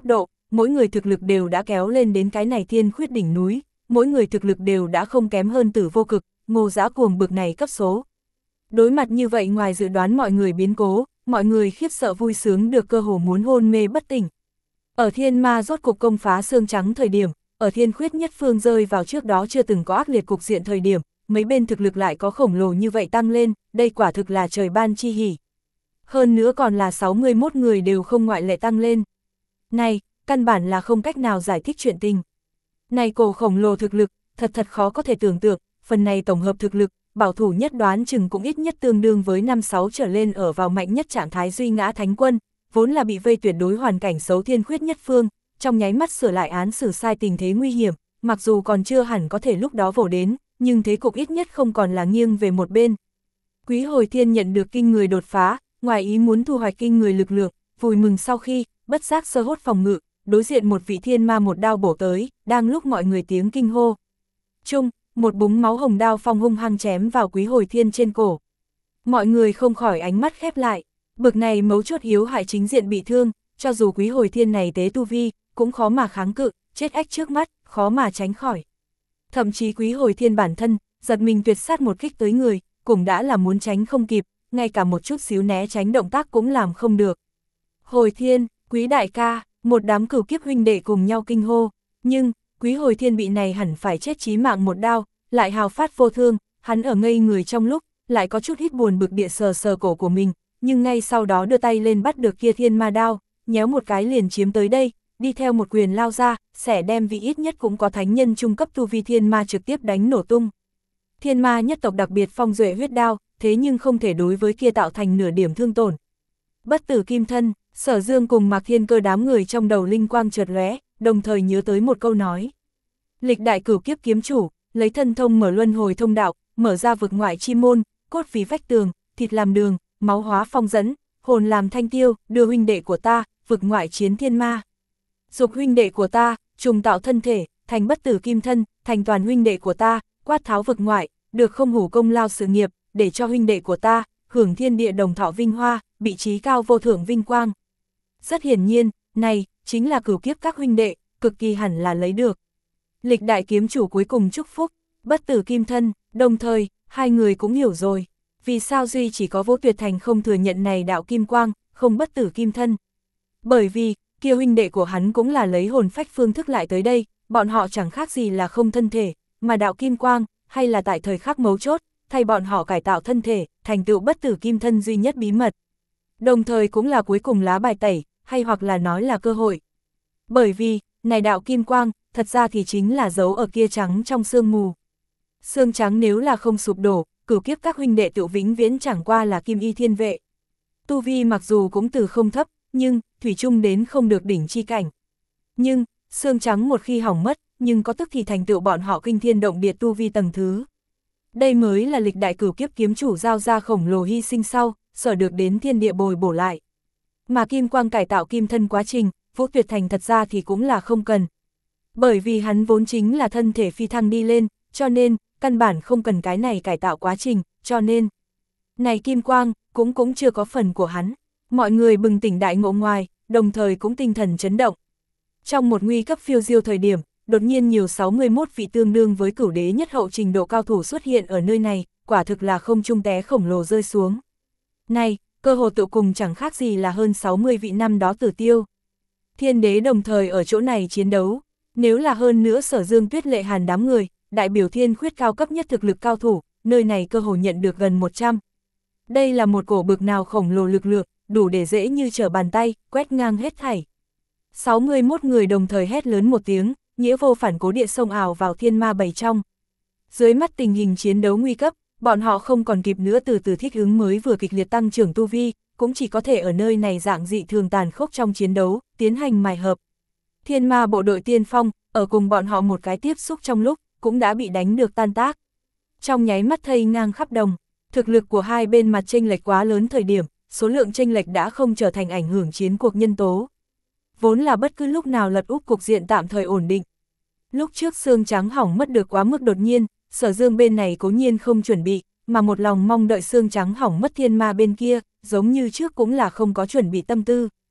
mỗi người thực lực đều đã kéo lên đến cái này thiên khuyết đỉnh núi, mỗi người thực lực đều đã không kém hơn Tử Vô Cực, Ngô Dã Cuồng bực này cấp số. Đối mặt như vậy ngoài dự đoán mọi người biến cố, mọi người khiếp sợ vui sướng được cơ hồ muốn hôn mê bất tỉnh. Ở thiên ma rốt cục công phá xương trắng thời điểm, ở thiên khuyết nhất phương rơi vào trước đó chưa từng có ác liệt cục diện thời điểm, mấy bên thực lực lại có khổng lồ như vậy tăng lên, đây quả thực là trời ban chi hỉ. Hơn nữa còn là sáu mươi mốt người đều không ngoại lệ tăng lên. Này, căn bản là không cách nào giải thích chuyện tình. Này cổ khổng lồ thực lực, thật thật khó có thể tưởng tượng, phần này tổng hợp thực lực, bảo thủ nhất đoán chừng cũng ít nhất tương đương với năm sáu trở lên ở vào mạnh nhất trạng thái duy ngã thánh quân, vốn là bị vây tuyệt đối hoàn cảnh xấu thiên khuyết nhất phương, trong nháy mắt sửa lại án xử sai tình thế nguy hiểm, mặc dù còn chưa hẳn có thể lúc đó vồ đến, nhưng thế cục ít nhất không còn là nghiêng về một bên. Quý Hồi Thiên nhận được kinh người đột phá, ngoài ý muốn thu hoạch kinh người lực lượng, vui mừng sau khi, bất giác sơ hốt phòng ngự, đối diện một vị thiên ma một đao bổ tới, đang lúc mọi người tiếng kinh hô. Chung, một búng máu hồng đao phong hung hăng chém vào Quý Hồi Thiên trên cổ. Mọi người không khỏi ánh mắt khép lại, bực này mấu chốt yếu hại chính diện bị thương, cho dù Quý Hồi Thiên này tế tu vi, cũng khó mà kháng cự, chết ách trước mắt, khó mà tránh khỏi. Thậm chí Quý Hồi Thiên bản thân, giật mình tuyệt sát một kích tới người, cũng đã là muốn tránh không kịp, ngay cả một chút xíu né tránh động tác cũng làm không được. Hồi Thiên, Quý đại ca, một đám cửu kiếp huynh đệ cùng nhau kinh hô, nhưng, Quý Hồi Thiên bị này hẳn phải chết chí mạng một đao, lại hào phát vô thương, hắn ở ngây người trong lúc, lại có chút ít buồn bực địa sờ sờ cổ của mình, nhưng ngay sau đó đưa tay lên bắt được kia thiên ma đao, nhéo một cái liền chiếm tới đây, đi theo một quyền lao ra, sẽ đem vị ít nhất cũng có thánh nhân trung cấp tu vi thiên ma trực tiếp đánh nổ tung. Thiên ma nhất tộc đặc biệt phong duệ huyết đao, thế nhưng không thể đối với kia tạo thành nửa điểm thương tổn. Bất tử kim thân, Sở Dương cùng Mạc Thiên Cơ đám người trong đầu linh quang chợt lóe, đồng thời nhớ tới một câu nói. Lịch đại cửu kiếp kiếm chủ, lấy thân thông mở luân hồi thông đạo, mở ra vực ngoại chi môn, cốt vì vách tường, thịt làm đường, máu hóa phong dẫn, hồn làm thanh tiêu, đưa huynh đệ của ta, vực ngoại chiến thiên ma. Dục huynh đệ của ta, trùng tạo thân thể, thành bất tử kim thân, thành toàn huynh đệ của ta, quát tháo vực ngoại, được không hủ công lao sự nghiệp, để cho huynh đệ của ta, hưởng thiên địa đồng thọ vinh hoa, vị trí cao vô thượng vinh quang. Rất hiển nhiên, này, chính là cửu kiếp các huynh đệ, cực kỳ hẳn là lấy được. Lịch đại kiếm chủ cuối cùng chúc phúc, bất tử kim thân, đồng thời, hai người cũng hiểu rồi, vì sao Duy chỉ có Vô Tuyệt Thành không thừa nhận này đạo kim quang, không bất tử kim thân. Bởi vì, kia huynh đệ của hắn cũng là lấy hồn phách phương thức lại tới đây, bọn họ chẳng khác gì là không thân thể, mà đạo kim quang, hay là tại thời khắc mấu chốt, thay bọn họ cải tạo thân thể, thành tựu bất tử kim thân duy nhất bí mật. Đồng thời cũng là cuối cùng lá bài tẩy, hay hoặc là nói là cơ hội. Bởi vì, này đạo kim quang, thật ra thì chính là dấu ở kia trắng trong sương mù. Sương trắng nếu là không sụp đổ, cửu kiếp các huynh đệ tự vĩnh viễn chẳng qua là kim y thiên vệ. Tu vi mặc dù cũng từ không thấp, nhưng, thủy chung đến không được đỉnh chi cảnh. Nhưng, sương trắng một khi hỏng mất, nhưng có tức thì thành tựu bọn họ kinh thiên động địa tu vi tầng thứ. Đây mới là lịch đại cửu kiếp kiếm chủ giao ra khổng lồ hy sinh sau, sở được đến thiên địa bồi bổ lại. Mà kim quang cải tạo kim thân quá trình, Vũ Tuyệt Thành thật ra thì cũng là không cần. Bởi vì hắn vốn chính là thân thể phi thăng đi lên, cho nên, căn bản không cần cái này cải tạo quá trình, cho nên. Này kim quang, cũng cũng chưa có phần của hắn. Mọi người bừng tỉnh đại ngộ ngoài, đồng thời cũng tinh thần chấn động. Trong một nguy cấp phiêu diêu thời điểm, đột nhiên nhiều sáu mươi mốt vị tương đương với cửu đế nhất hậu trình độ cao thủ xuất hiện ở nơi này, quả thực là không trung té khổng lồ rơi xuống. Này, cơ hồ tụ cùng chẳng khác gì là hơn sáu mươi vị năm đó tử tiêu. Thiên đế đồng thời ở chỗ này chiến đấu, nếu là hơn nữa Sở Dương Tuyết Lệ Hàn đám người, đại biểu thiên khuyết cao cấp nhất thực lực cao thủ, nơi này cơ hồ nhận được gần một trăm. Đây là một cổ bực nào khổng lồ lực lượng, đủ để dễ như trở bàn tay, quét ngang hết thảy. sáu mươi mốt người đồng thời hét lớn một tiếng, nghĩa vô phản cố địa xông ảo vào thiên ma bảy trong. Dưới mắt tình hình chiến đấu nguy cấp, bọn họ không còn kịp nữa từ từ thích ứng mới vừa kịch liệt tăng trưởng tu vi, cũng chỉ có thể ở nơi này dạng dị thường tàn khốc trong chiến đấu, tiến hành mài hợp. Thiên ma bộ đội tiên phong, ở cùng bọn họ một cái tiếp xúc trong lúc, cũng đã bị đánh được tan tác. Trong nháy mắt thây ngang khắp đồng, thực lực của hai bên mặt chênh lệch quá lớn thời điểm, số lượng chênh lệch đã không trở thành ảnh hưởng chiến cuộc nhân tố. Vốn là bất cứ lúc nào lật úp cục diện tạm thời ổn định. Lúc trước xương trắng hỏng mất được quá mức đột nhiên, Sở Dương bên này cố nhiên không chuẩn bị, mà một lòng mong đợi xương trắng hỏng mất thiên ma bên kia, giống như trước cũng là không có chuẩn bị tâm tư.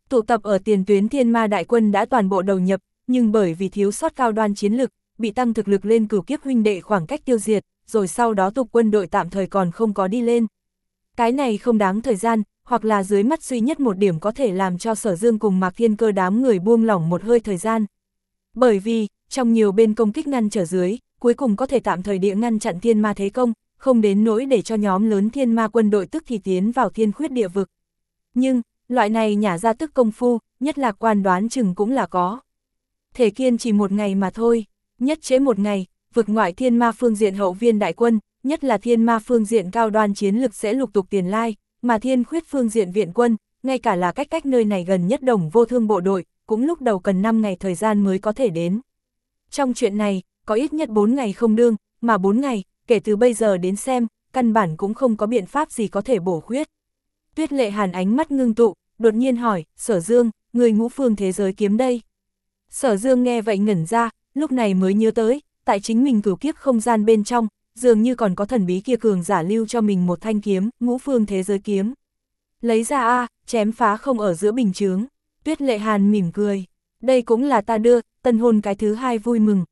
Tụ tập ở tiền tuyến thiên ma đại quân đã toàn bộ đầu nhập, nhưng bởi vì thiếu sót cao đoan chiến lực, bị tăng thực lực lên cửu kiếp huynh đệ khoảng cách tiêu diệt, rồi sau đó tục quân đội tạm thời còn không có đi lên. Cái này không đáng thời gian, hoặc là dưới mắt duy nhất một điểm có thể làm cho Sở Dương cùng Mạc Thiên Cơ đám người buông lỏng một hơi thời gian. Bởi vì, trong nhiều bên công kích ngăn trở dưới, cuối cùng có thể tạm thời địa ngăn chặn thiên ma thế công, không đến nỗi để cho nhóm lớn thiên ma quân đội tức thì tiến vào thiên khuyết địa vực. Nhưng, loại này nhả ra tức công phu, nhất lạc quan đoán chừng cũng là có. Thể kiên chỉ một ngày mà thôi, nhất trễ một ngày, vực ngoại thiên ma phương diện hậu viên đại quân, nhất là thiên ma phương diện cao đoan chiến lực sẽ lục tục tiền lai, mà thiên khuyết phương diện viện quân, ngay cả là cách cách nơi này gần nhất Đồng Vô Thương bộ đội, cũng lúc đầu cần năm ngày thời gian mới có thể đến. Trong chuyện này, có ít nhất bốn ngày không đương, mà bốn ngày, kể từ bây giờ đến xem, căn bản cũng không có biện pháp gì có thể bổ khuyết. Tuyết Lệ Hàn ánh mắt ngưng tụ, đột nhiên hỏi, Sở Dương, người ngũ phương thế giới kiếm đây. Sở Dương nghe vậy ngẩn ra, lúc này mới nhớ tới, tại chính mình cửu kiếp không gian bên trong, dường như còn có thần bí kia cường giả lưu cho mình một thanh kiếm, ngũ phương thế giới kiếm. Lấy ra a, chém phá không ở giữa bình chướng. Tuyết Lệ Hàn mỉm cười, đây cũng là ta đưa, tân hôn cái thứ hai vui mừng.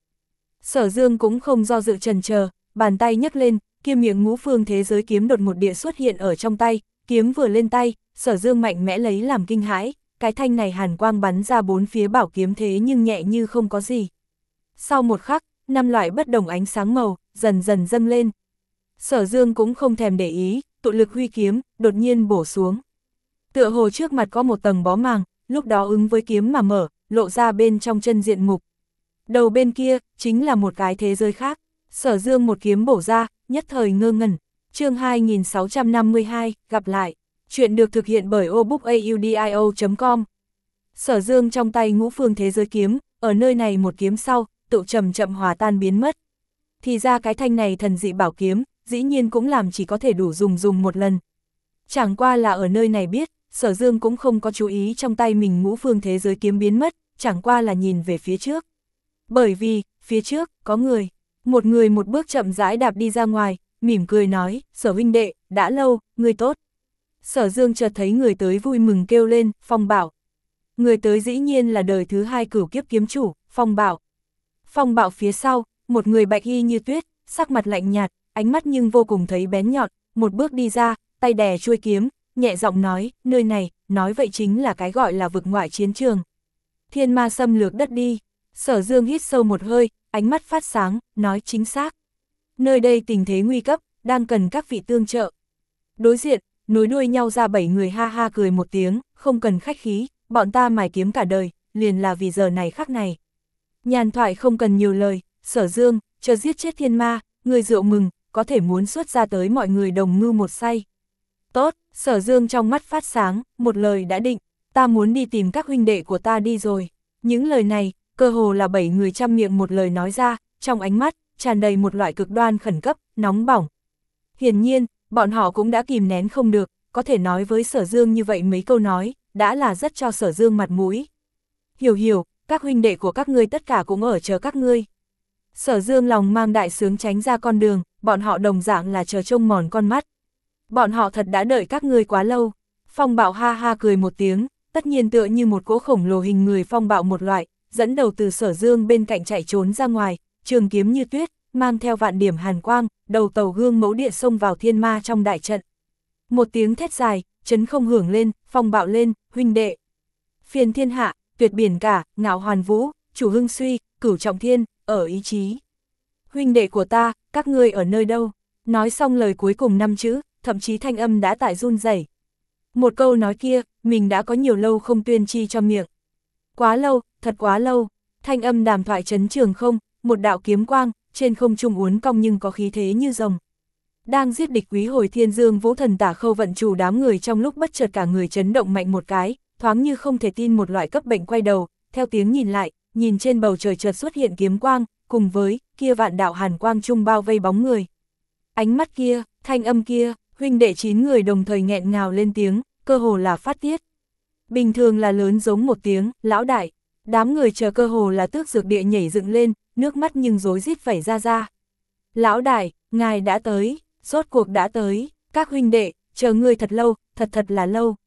Sở Dương cũng không do dự chần chờ, bàn tay nhấc lên, kia miệng ngũ phương thế giới kiếm đột một địa xuất hiện ở trong tay, kiếm vừa lên tay, Sở Dương mạnh mẽ lấy làm kinh hãi, cái thanh này hàn quang bắn ra bốn phía bảo kiếm thế nhưng nhẹ như không có gì. Sau một khắc, năm loại bất đồng ánh sáng màu, dần dần dâng lên. Sở Dương cũng không thèm để ý, tụ lực huy kiếm, đột nhiên bổ xuống. Tựa hồ trước mặt có một tầng bó màng, lúc đó ứng với kiếm mà mở, lộ ra bên trong chân diện mục. Đầu bên kia, chính là một cái thế giới khác. Sở Dương một kiếm bổ ra, nhất thời ngơ ngẩn. Chương hai nghìn sáu trăm năm mươi hai, gặp lại. Chuyện được thực hiện bởi obookaudio chấm com. Sở Dương trong tay ngũ phương thế giới kiếm, ở nơi này một kiếm sau, tự chậm chậm hòa tan biến mất. Thì ra cái thanh này thần dị bảo kiếm, dĩ nhiên cũng làm chỉ có thể đủ dùng dùng một lần. Chẳng qua là ở nơi này biết, Sở Dương cũng không có chú ý trong tay mình ngũ phương thế giới kiếm biến mất, chẳng qua là nhìn về phía trước. Bởi vì, phía trước, có người. Một người một bước chậm rãi đạp đi ra ngoài, mỉm cười nói, Sở huynh đệ, đã lâu, người tốt. Sở Dương chợt thấy người tới vui mừng kêu lên, Phong Bảo. Người tới dĩ nhiên là đời thứ hai cửu kiếp kiếm chủ, Phong Bảo. Phong Bảo phía sau, một người bạch y như tuyết, sắc mặt lạnh nhạt, ánh mắt nhưng vô cùng thấy bén nhọn, một bước đi ra, tay đè chuôi kiếm, nhẹ giọng nói, nơi này, nói vậy chính là cái gọi là vực ngoại chiến trường. Thiên ma xâm lược đất đi. Sở Dương hít sâu một hơi, ánh mắt phát sáng, nói chính xác. Nơi đây tình thế nguy cấp, đang cần các vị tương trợ. Đối diện, nối đuôi nhau ra bảy người ha ha cười một tiếng, không cần khách khí, bọn ta mài kiếm cả đời, liền là vì giờ này khắc này. Nhàn thoại không cần nhiều lời, Sở Dương, chờ giết chết thiên ma, người rượu mừng, có thể muốn xuất ra tới mọi người đồng mưu một say. Tốt, Sở Dương trong mắt phát sáng, một lời đã định, ta muốn đi tìm các huynh đệ của ta đi rồi. Những lời này, cơ hồ là bảy người trăm miệng một lời nói ra, trong ánh mắt, tràn đầy một loại cực đoan khẩn cấp, nóng bỏng. Hiển nhiên, bọn họ cũng đã kìm nén không được, có thể nói với Sở Dương như vậy mấy câu nói, đã là rất cho Sở Dương mặt mũi. Hiểu hiểu, các huynh đệ của các ngươi tất cả cũng ở chờ các ngươi. Sở Dương lòng mang đại sướng tránh ra con đường, bọn họ đồng dạng là chờ trông mòn con mắt. Bọn họ thật đã đợi các ngươi quá lâu. Phong Bạo ha ha cười một tiếng, tất nhiên tựa như một cỗ khổng lồ hình người phong bạo một loại, dẫn đầu từ Sở Dương bên cạnh chạy trốn ra ngoài, trường kiếm như tuyết, mang theo vạn điểm hàn quang, đầu tàu gương mẫu địa xông vào thiên ma trong đại trận. Một tiếng thét dài, chấn không hưởng lên, phong bạo lên, huynh đệ. Phiền thiên hạ, tuyệt biển cả, ngạo hoàn vũ, chủ hưng suy, cửu trọng thiên, ở ý chí. Huynh đệ của ta, các ngươi ở nơi đâu? Nói xong lời cuối cùng năm chữ, thậm chí thanh âm đã tại run rẩy. Một câu nói kia, mình đã có nhiều lâu không tuyên chi cho miệng. Quá lâu, thật quá lâu, thanh âm đàm thoại chấn trường không, một đạo kiếm quang, trên không trung uốn cong nhưng có khí thế như rồng. Đang giết địch quý hồi thiên dương vũ thần Tả Khâu vận chủ đám người trong lúc bất chợt cả người chấn động mạnh một cái, thoáng như không thể tin một loại cấp bệnh quay đầu, theo tiếng nhìn lại, nhìn trên bầu trời chợt xuất hiện kiếm quang, cùng với kia vạn đạo hàn quang trung bao vây bóng người. Ánh mắt kia, thanh âm kia, huynh đệ chín người đồng thời nghẹn ngào lên tiếng, cơ hồ là phát tiết. Bình thường là lớn giống một tiếng, lão đại, đám người chờ cơ hồ là tước dược địa nhảy dựng lên, nước mắt nhưng rối rít vẩy ra ra. Lão đại, ngài đã tới, rốt cuộc đã tới, các huynh đệ, chờ ngươi thật lâu, thật thật là lâu.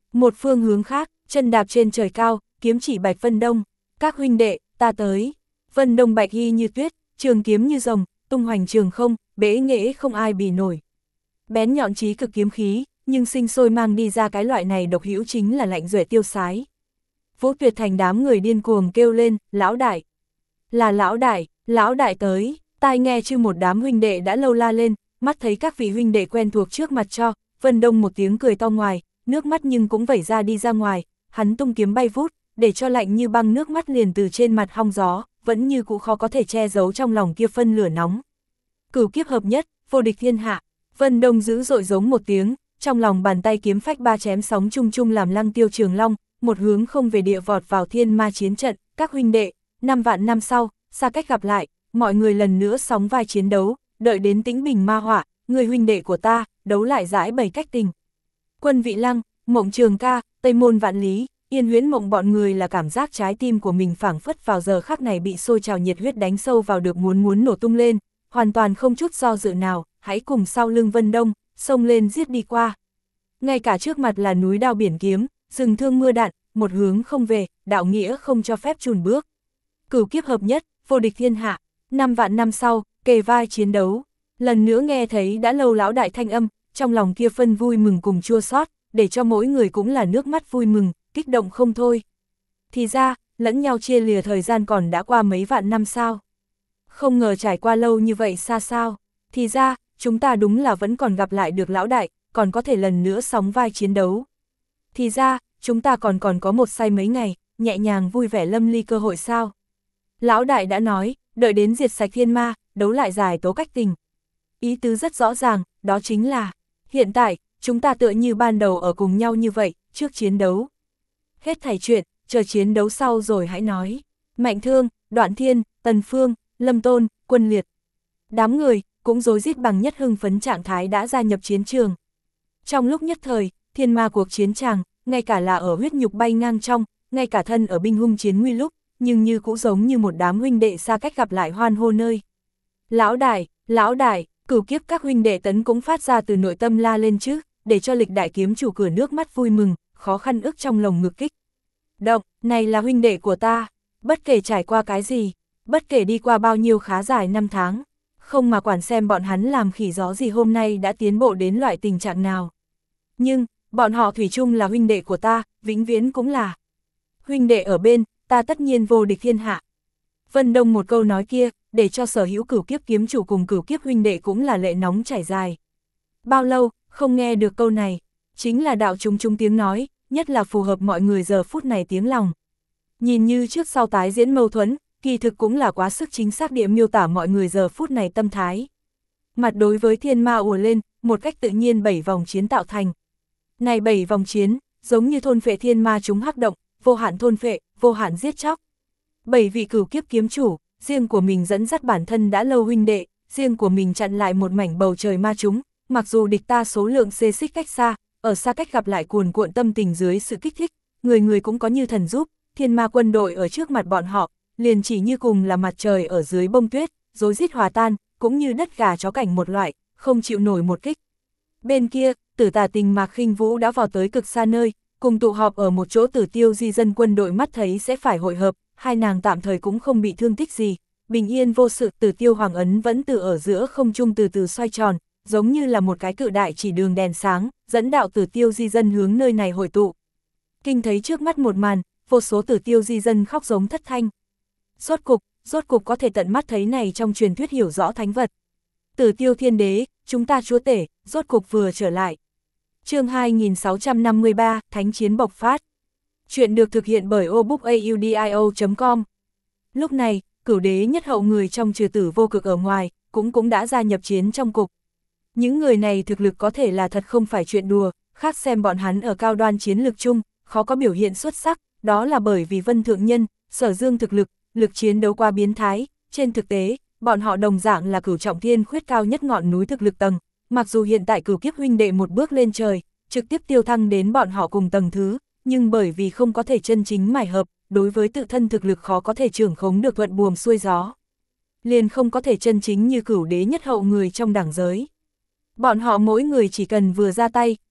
Một phương hướng khác, chân đạp trên trời cao, kiếm chỉ Bạch Vân Đông, các huynh đệ, ta tới. Vân Đông bạch y như tuyết, trường kiếm như rồng, tung hoành trường không, bế nghệ không ai bì nổi. Bén nhọn chí cực kiếm khí, nhưng sinh sôi mang đi ra cái loại này độc hữu chính là lạnh duệ tiêu sái. Vũ Tuyệt Thành đám người điên cuồng kêu lên, lão đại. Là lão đại, lão đại tới, tai nghe chứ một đám huynh đệ đã lâu la lên, mắt thấy các vị huynh đệ quen thuộc trước mặt cho, Vân Đông một tiếng cười to ngoài, nước mắt nhưng cũng vẩy ra đi ra ngoài, hắn tung kiếm bay vút, để cho lạnh như băng nước mắt liền từ trên mặt hong gió, vẫn như cũ khó có thể che giấu trong lòng kia phân lửa nóng. Cửu kiếp hợp nhất, vô địch thiên hạ, Vân Đông dữ dội giống một tiếng, trong lòng bàn tay kiếm phách ba chém sóng chung chung làm Lăng Tiêu Trường Long, một hướng không về địa vọt vào thiên ma chiến trận, các huynh đệ, năm vạn năm sau, xa cách gặp lại, mọi người lần nữa sóng vai chiến đấu, đợi đến tĩnh bình ma họa, người huynh đệ của ta, đấu lại giải bày cách tình. Quân Vị Lăng, Mộng Trường Ca, Tây Môn Vạn Lý, Yên Huyễn Mộng bọn người là cảm giác trái tim của mình phảng phất vào giờ khắc này bị sôi trào nhiệt huyết đánh sâu vào được muốn muốn nổ tung lên, hoàn toàn không chút do dự nào, hãy cùng sau lưng Vân Đông, xông lên giết đi qua. Ngay cả trước mặt là núi đao biển kiếm, rừng thương mưa đạn, một hướng không về, đạo nghĩa không cho phép chùn bước. Cửu kiếp hợp nhất, vô địch thiên hạ, năm vạn năm sau, kề vai chiến đấu. Lần nữa nghe thấy đã lâu lão đại thanh âm, trong lòng kia phân vui mừng cùng chua xót, để cho mỗi người cũng là nước mắt vui mừng, kích động không thôi. Thì ra, lẫn nhau chia lìa thời gian còn đã qua mấy vạn năm sao. Không ngờ trải qua lâu như vậy xa sao. Thì ra, chúng ta đúng là vẫn còn gặp lại được lão đại, còn có thể lần nữa sóng vai chiến đấu. Thì ra, chúng ta còn còn có một say mấy ngày, nhẹ nhàng vui vẻ lâm ly cơ hội sao. Lão đại đã nói, đợi đến diệt sạch thiên ma, đấu lại giải tố cách tình. Ý tứ rất rõ ràng, đó chính là, hiện tại, chúng ta tựa như ban đầu ở cùng nhau như vậy, trước chiến đấu. Hết thảy chuyện, chờ chiến đấu sau rồi hãy nói. Mạnh Thương, Đoạn Thiên, Tần Phương, Lâm Tôn, Quân Liệt. Đám người, cũng rối rít bằng nhất hưng phấn trạng thái đã gia nhập chiến trường. Trong lúc nhất thời, thiên ma cuộc chiến tràng, ngay cả là ở huyết nhục bay ngang trong, ngay cả thân ở binh hung chiến nguy lúc, nhưng như cũng giống như một đám huynh đệ xa cách gặp lại hoan hô nơi. Lão đại, lão đại, cửu kiếp các huynh đệ tấn cũng phát ra từ nội tâm la lên chứ, để cho lịch đại kiếm chủ cửa nước mắt vui mừng, khó khăn ức trong lồng ngực kích. Động, này là huynh đệ của ta, bất kể trải qua cái gì, bất kể đi qua bao nhiêu khá dài năm tháng, không mà quản xem bọn hắn làm khỉ gió gì hôm nay đã tiến bộ đến loại tình trạng nào. Nhưng, bọn họ thủy chung là huynh đệ của ta, vĩnh viễn cũng là. Huynh đệ ở bên, ta tất nhiên vô địch thiên hạ. Vân Đông một câu nói kia, để cho sở hữu cửu kiếp kiếm chủ cùng cửu kiếp huynh đệ cũng là lệ nóng chảy dài. Bao lâu, không nghe được câu này, chính là đạo chúng chúng tiếng nói, nhất là phù hợp mọi người giờ phút này tiếng lòng. Nhìn như trước sau tái diễn mâu thuẫn, kỳ thực cũng là quá sức chính xác địa miêu tả mọi người giờ phút này tâm thái. Mặt đối với thiên ma ùa lên, một cách tự nhiên bảy vòng chiến tạo thành. Này bảy vòng chiến, giống như thôn phệ thiên ma chúng hắc động, vô hạn thôn phệ, vô hạn giết chóc. Bảy vị cửu kiếp kiếm chủ, riêng của mình dẫn dắt bản thân đã lâu huynh đệ, riêng của mình chặn lại một mảnh bầu trời ma chúng, mặc dù địch ta số lượng xê xích cách xa, ở xa cách gặp lại cuồn cuộn tâm tình dưới sự kích thích, người người cũng có như thần giúp, thiên ma quân đội ở trước mặt bọn họ, liền chỉ như cùng là mặt trời ở dưới bông tuyết, rối rít hòa tan, cũng như đất gà chó cảnh một loại, không chịu nổi một kích. Bên kia, Tử Tà Tình Mạc Khinh Vũ đã vào tới cực xa nơi, cùng tụ họp ở một chỗ Tử Tiêu di dân quân đội mắt thấy sẽ phải hội hợp, hai nàng tạm thời cũng không bị thương tích gì, bình yên vô sự. Tử Tiêu Hoàng ấn vẫn từ ở giữa không trung từ từ xoay tròn, giống như là một cái cự đại chỉ đường đèn sáng, dẫn đạo Tử Tiêu di dân hướng nơi này hội tụ. Kinh thấy trước mắt một màn, vô số Tử Tiêu di dân khóc giống thất thanh. Rốt cục, rốt cục có thể tận mắt thấy này trong truyền thuyết hiểu rõ thánh vật. Tử Tiêu Thiên Đế, chúng ta chúa tể, rốt cục vừa trở lại. Chương hai nghìn sáu trăm năm mươi ba, Thánh chiến bộc phát. Chuyện được thực hiện bởi obookaudio chấm com. Lúc này, cửu đế nhất hậu người trong trừ tử vô cực ở ngoài, cũng cũng đã gia nhập chiến trong cục. Những người này thực lực có thể là thật không phải chuyện đùa, khác xem bọn hắn ở cao đoan chiến lực chung, khó có biểu hiện xuất sắc, đó là bởi vì Vân Thượng Nhân, Sở Dương thực lực, lực chiến đấu qua biến thái, trên thực tế, bọn họ đồng dạng là cửu trọng thiên khuyết cao nhất ngọn núi thực lực tầng, mặc dù hiện tại cửu kiếp huynh đệ một bước lên trời, trực tiếp tiêu thăng đến bọn họ cùng tầng thứ, nhưng bởi vì không có thể chân chính mài hợp, đối với tự thân thực lực khó có thể trưởng khống được thuận buồm xuôi gió. Liền không có thể chân chính như cửu đế nhất hậu người trong đẳng giới. Bọn họ mỗi người chỉ cần vừa ra tay,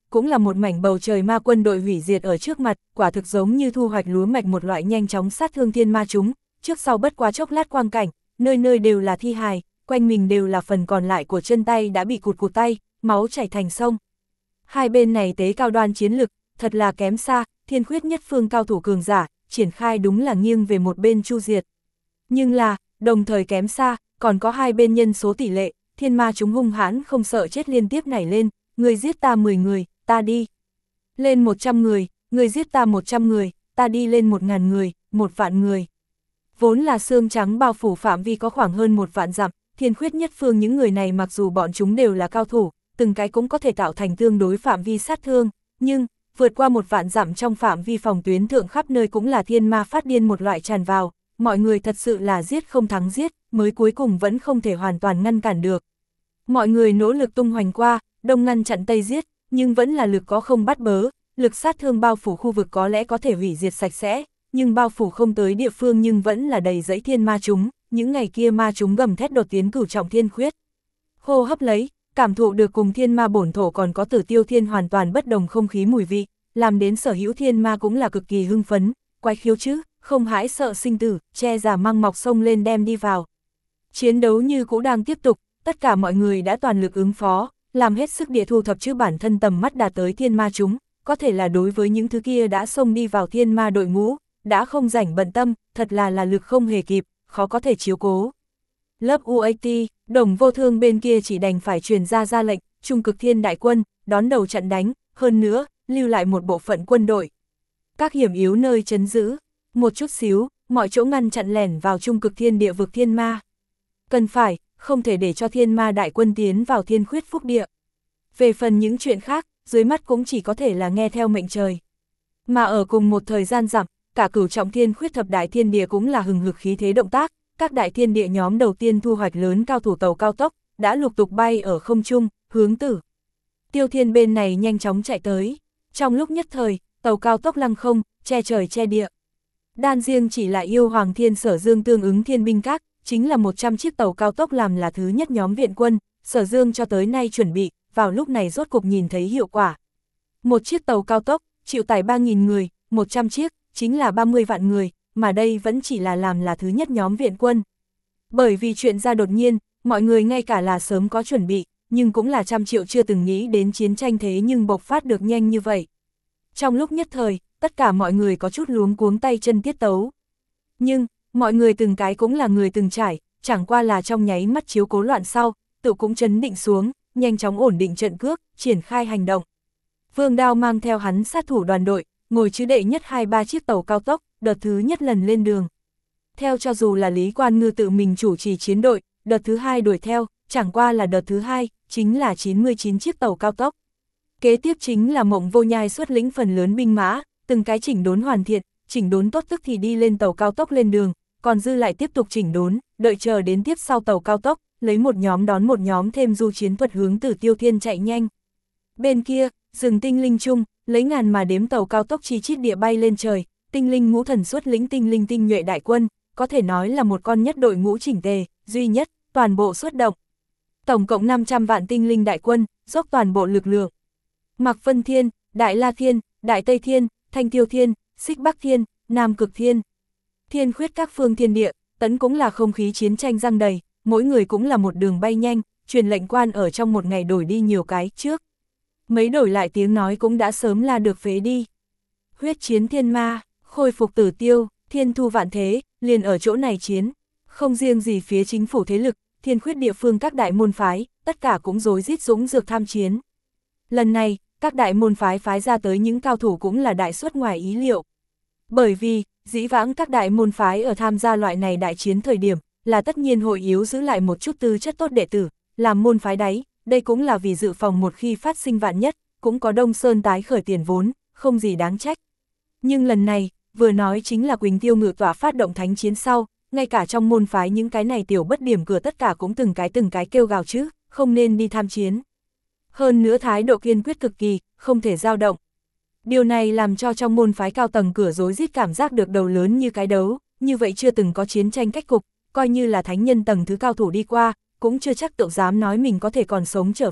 cũng là một mảnh bầu trời ma quân đội hủy diệt ở trước mặt, quả thực giống như thu hoạch lúa mạch một loại nhanh chóng sát thương thiên ma chúng, trước sau bất quá chốc lát quang cảnh, nơi nơi đều là thi hài, quanh mình đều là phần còn lại của chân tay đã bị cụt cụt tay, máu chảy thành sông. Hai bên này tế cao đoan chiến lực, thật là kém xa, thiên khuyết nhất phương cao thủ cường giả, triển khai đúng là nghiêng về một bên chu diệt. Nhưng là, đồng thời kém xa, còn có hai bên nhân số tỷ lệ, thiên ma chúng hung hãn không sợ chết liên tiếp nảy lên, người giết ta mười người, ta đi. Lên một trăm người, người giết ta một trăm người, ta đi lên một ngàn người, một vạn người. Vốn là xương trắng bao phủ phạm vi có khoảng hơn một vạn dặm, thiên khuyết nhất phương những người này mặc dù bọn chúng đều là cao thủ, từng cái cũng có thể tạo thành tương đối phạm vi sát thương, nhưng, vượt qua một vạn dặm trong phạm vi phòng tuyến thượng khắp nơi cũng là thiên ma phát điên một loại tràn vào, mọi người thật sự là giết không thắng giết, mới cuối cùng vẫn không thể hoàn toàn ngăn cản được. Mọi người nỗ lực tung hoành qua, đông ngăn chặn tây giết, nhưng vẫn là lực có không bắt bớ, lực sát thương bao phủ khu vực có lẽ có thể hủy diệt sạch sẽ, nhưng bao phủ không tới địa phương nhưng vẫn là đầy dẫy thiên ma chúng, những ngày kia ma chúng gầm thét đột tiến cửu trọng thiên khuyết. Hô hấp lấy, cảm thụ được cùng thiên ma bổn thổ còn có Tử Tiêu Thiên hoàn toàn bất đồng không khí mùi vị, làm đến sở hữu thiên ma cũng là cực kỳ hưng phấn, quái khiếu chứ, không hãi sợ sinh tử, che giả măng mọc sông lên đem đi vào. Chiến đấu như cũ đang tiếp tục, tất cả mọi người đã toàn lực ứng phó, làm hết sức địa thu thập chứ bản thân tầm mắt đạt tới thiên ma chúng, có thể là đối với những thứ kia đã xông đi vào thiên ma đội ngũ, đã không rảnh bận tâm, thật là là lực không hề kịp, khó có thể chiếu cố. Lớp u a tê, Đồng Vô Thương bên kia chỉ đành phải truyền ra ra lệnh, Trung Cực Thiên đại quân, đón đầu chặn đánh, hơn nữa, lưu lại một bộ phận quân đội. Các hiểm yếu nơi trấn giữ, một chút xíu, mọi chỗ ngăn chặn lẻn vào Trung Cực Thiên địa vực thiên ma. Cần phải, không thể để cho thiên ma đại quân tiến vào thiên khuyết phúc địa. Về phần những chuyện khác, dưới mắt cũng chỉ có thể là nghe theo mệnh trời. Mà ở cùng một thời gian giảm, cả cửu trọng thiên khuyết thập đại thiên địa cũng là hừng hực khí thế động tác, các đại thiên địa nhóm đầu tiên thu hoạch lớn cao thủ tàu cao tốc, đã lục tục bay ở không trung, hướng Tử Tiêu Thiên bên này nhanh chóng chạy tới. Trong lúc nhất thời, tàu cao tốc lăng không, che trời che địa. Đan riêng chỉ là yêu Hoàng Thiên Sở Dương tương ứng thiên binh các, chính là một trăm chiếc tàu cao tốc làm là thứ nhất nhóm viện quân, Sở Dương cho tới nay chuẩn bị, vào lúc này rốt cục nhìn thấy hiệu quả. Một chiếc tàu cao tốc, chịu tải ba nghìn người, một trăm chiếc, chính là ba mươi vạn người, mà đây vẫn chỉ là làm là thứ nhất nhóm viện quân. Bởi vì chuyện ra đột nhiên, mọi người ngay cả là sớm có chuẩn bị, nhưng cũng là trăm triệu chưa từng nghĩ đến chiến tranh thế nhưng bộc phát được nhanh như vậy. Trong lúc nhất thời, tất cả mọi người có chút luống cuống tay chân tiết tấu. Nhưng, mọi người từng cái cũng là người từng trải, chẳng qua là trong nháy mắt chiếu cố loạn sau, tự cũng chấn định xuống, nhanh chóng ổn định trận cước, triển khai hành động. Vương Đao mang theo hắn sát thủ đoàn đội, ngồi chứ đệ nhất hai ba chiếc tàu cao tốc, đợt thứ nhất lần lên đường. Theo cho dù là Lý Quan Ngư tự mình chủ trì chiến đội, đợt thứ hai đuổi theo, chẳng qua là đợt thứ hai, chính là chín mươi chín chiếc tàu cao tốc. Kế tiếp chính là Mộng Vô Nhai xuất lĩnh phần lớn binh mã, từng cái chỉnh đốn hoàn thiện, chỉnh đốn tốt tức thì đi lên tàu cao tốc lên đường, còn dư lại tiếp tục chỉnh đốn, đợi chờ đến tiếp sau tàu cao tốc, lấy một nhóm đón một nhóm thêm du chiến thuật hướng Tử Tiêu Thiên chạy nhanh. Bên kia, rừng tinh linh chung, lấy ngàn mà đếm tàu cao tốc chi chít địa bay lên trời, tinh linh ngũ thần xuất lĩnh tinh linh tinh nhuệ đại quân, có thể nói là một con nhất đội ngũ chỉnh tề, duy nhất, toàn bộ xuất động. Tổng cộng năm trăm vạn tinh linh đại quân, dốc toàn bộ lực lượng. Mạc Vân Thiên, Đại La Thiên, Đại Tây Thiên, Thanh Tiêu Thiên, Xích Bắc Thiên, Nam Cực Thiên. Thiên khuyết các phương thiên địa, tấn cũng là không khí chiến tranh răng đầy, mỗi người cũng là một đường bay nhanh, truyền lệnh quan ở trong một ngày đổi đi nhiều cái trước. Mấy đổi lại tiếng nói cũng đã sớm là được phế đi. Huyết chiến thiên ma, khôi phục Tử Tiêu, thiên thu vạn thế, liền ở chỗ này chiến. Không riêng gì phía chính phủ thế lực, thiên khuyết địa phương các đại môn phái, tất cả cũng rối rít dũng dược tham chiến. Lần này, các đại môn phái phái ra tới những cao thủ cũng là đại suất ngoài ý liệu. Bởi vì, dĩ vãng các đại môn phái ở tham gia loại này đại chiến thời điểm, là tất nhiên hội yếu giữ lại một chút tư chất tốt đệ tử, làm môn phái đáy, đây cũng là vì dự phòng một khi phát sinh vạn nhất, cũng có Đông Sơn tái khởi tiền vốn, không gì đáng trách. Nhưng lần này, vừa nói chính là Quỳnh Tiêu Ngự Tỏa phát động thánh chiến sau, ngay cả trong môn phái những cái này tiểu bất điểm cửa tất cả cũng từng cái từng cái kêu gào chứ, không nên đi tham chiến. Hơn nữa thái độ kiên quyết cực kỳ, không thể dao động. Điều này làm cho trong môn phái cao tầng cửa rối rít cảm giác được đầu lớn như cái đấu, như vậy chưa từng có chiến tranh cách cục, coi như là thánh nhân tầng thứ cao thủ đi qua, cũng chưa chắc tự dám nói mình có thể còn sống trở về,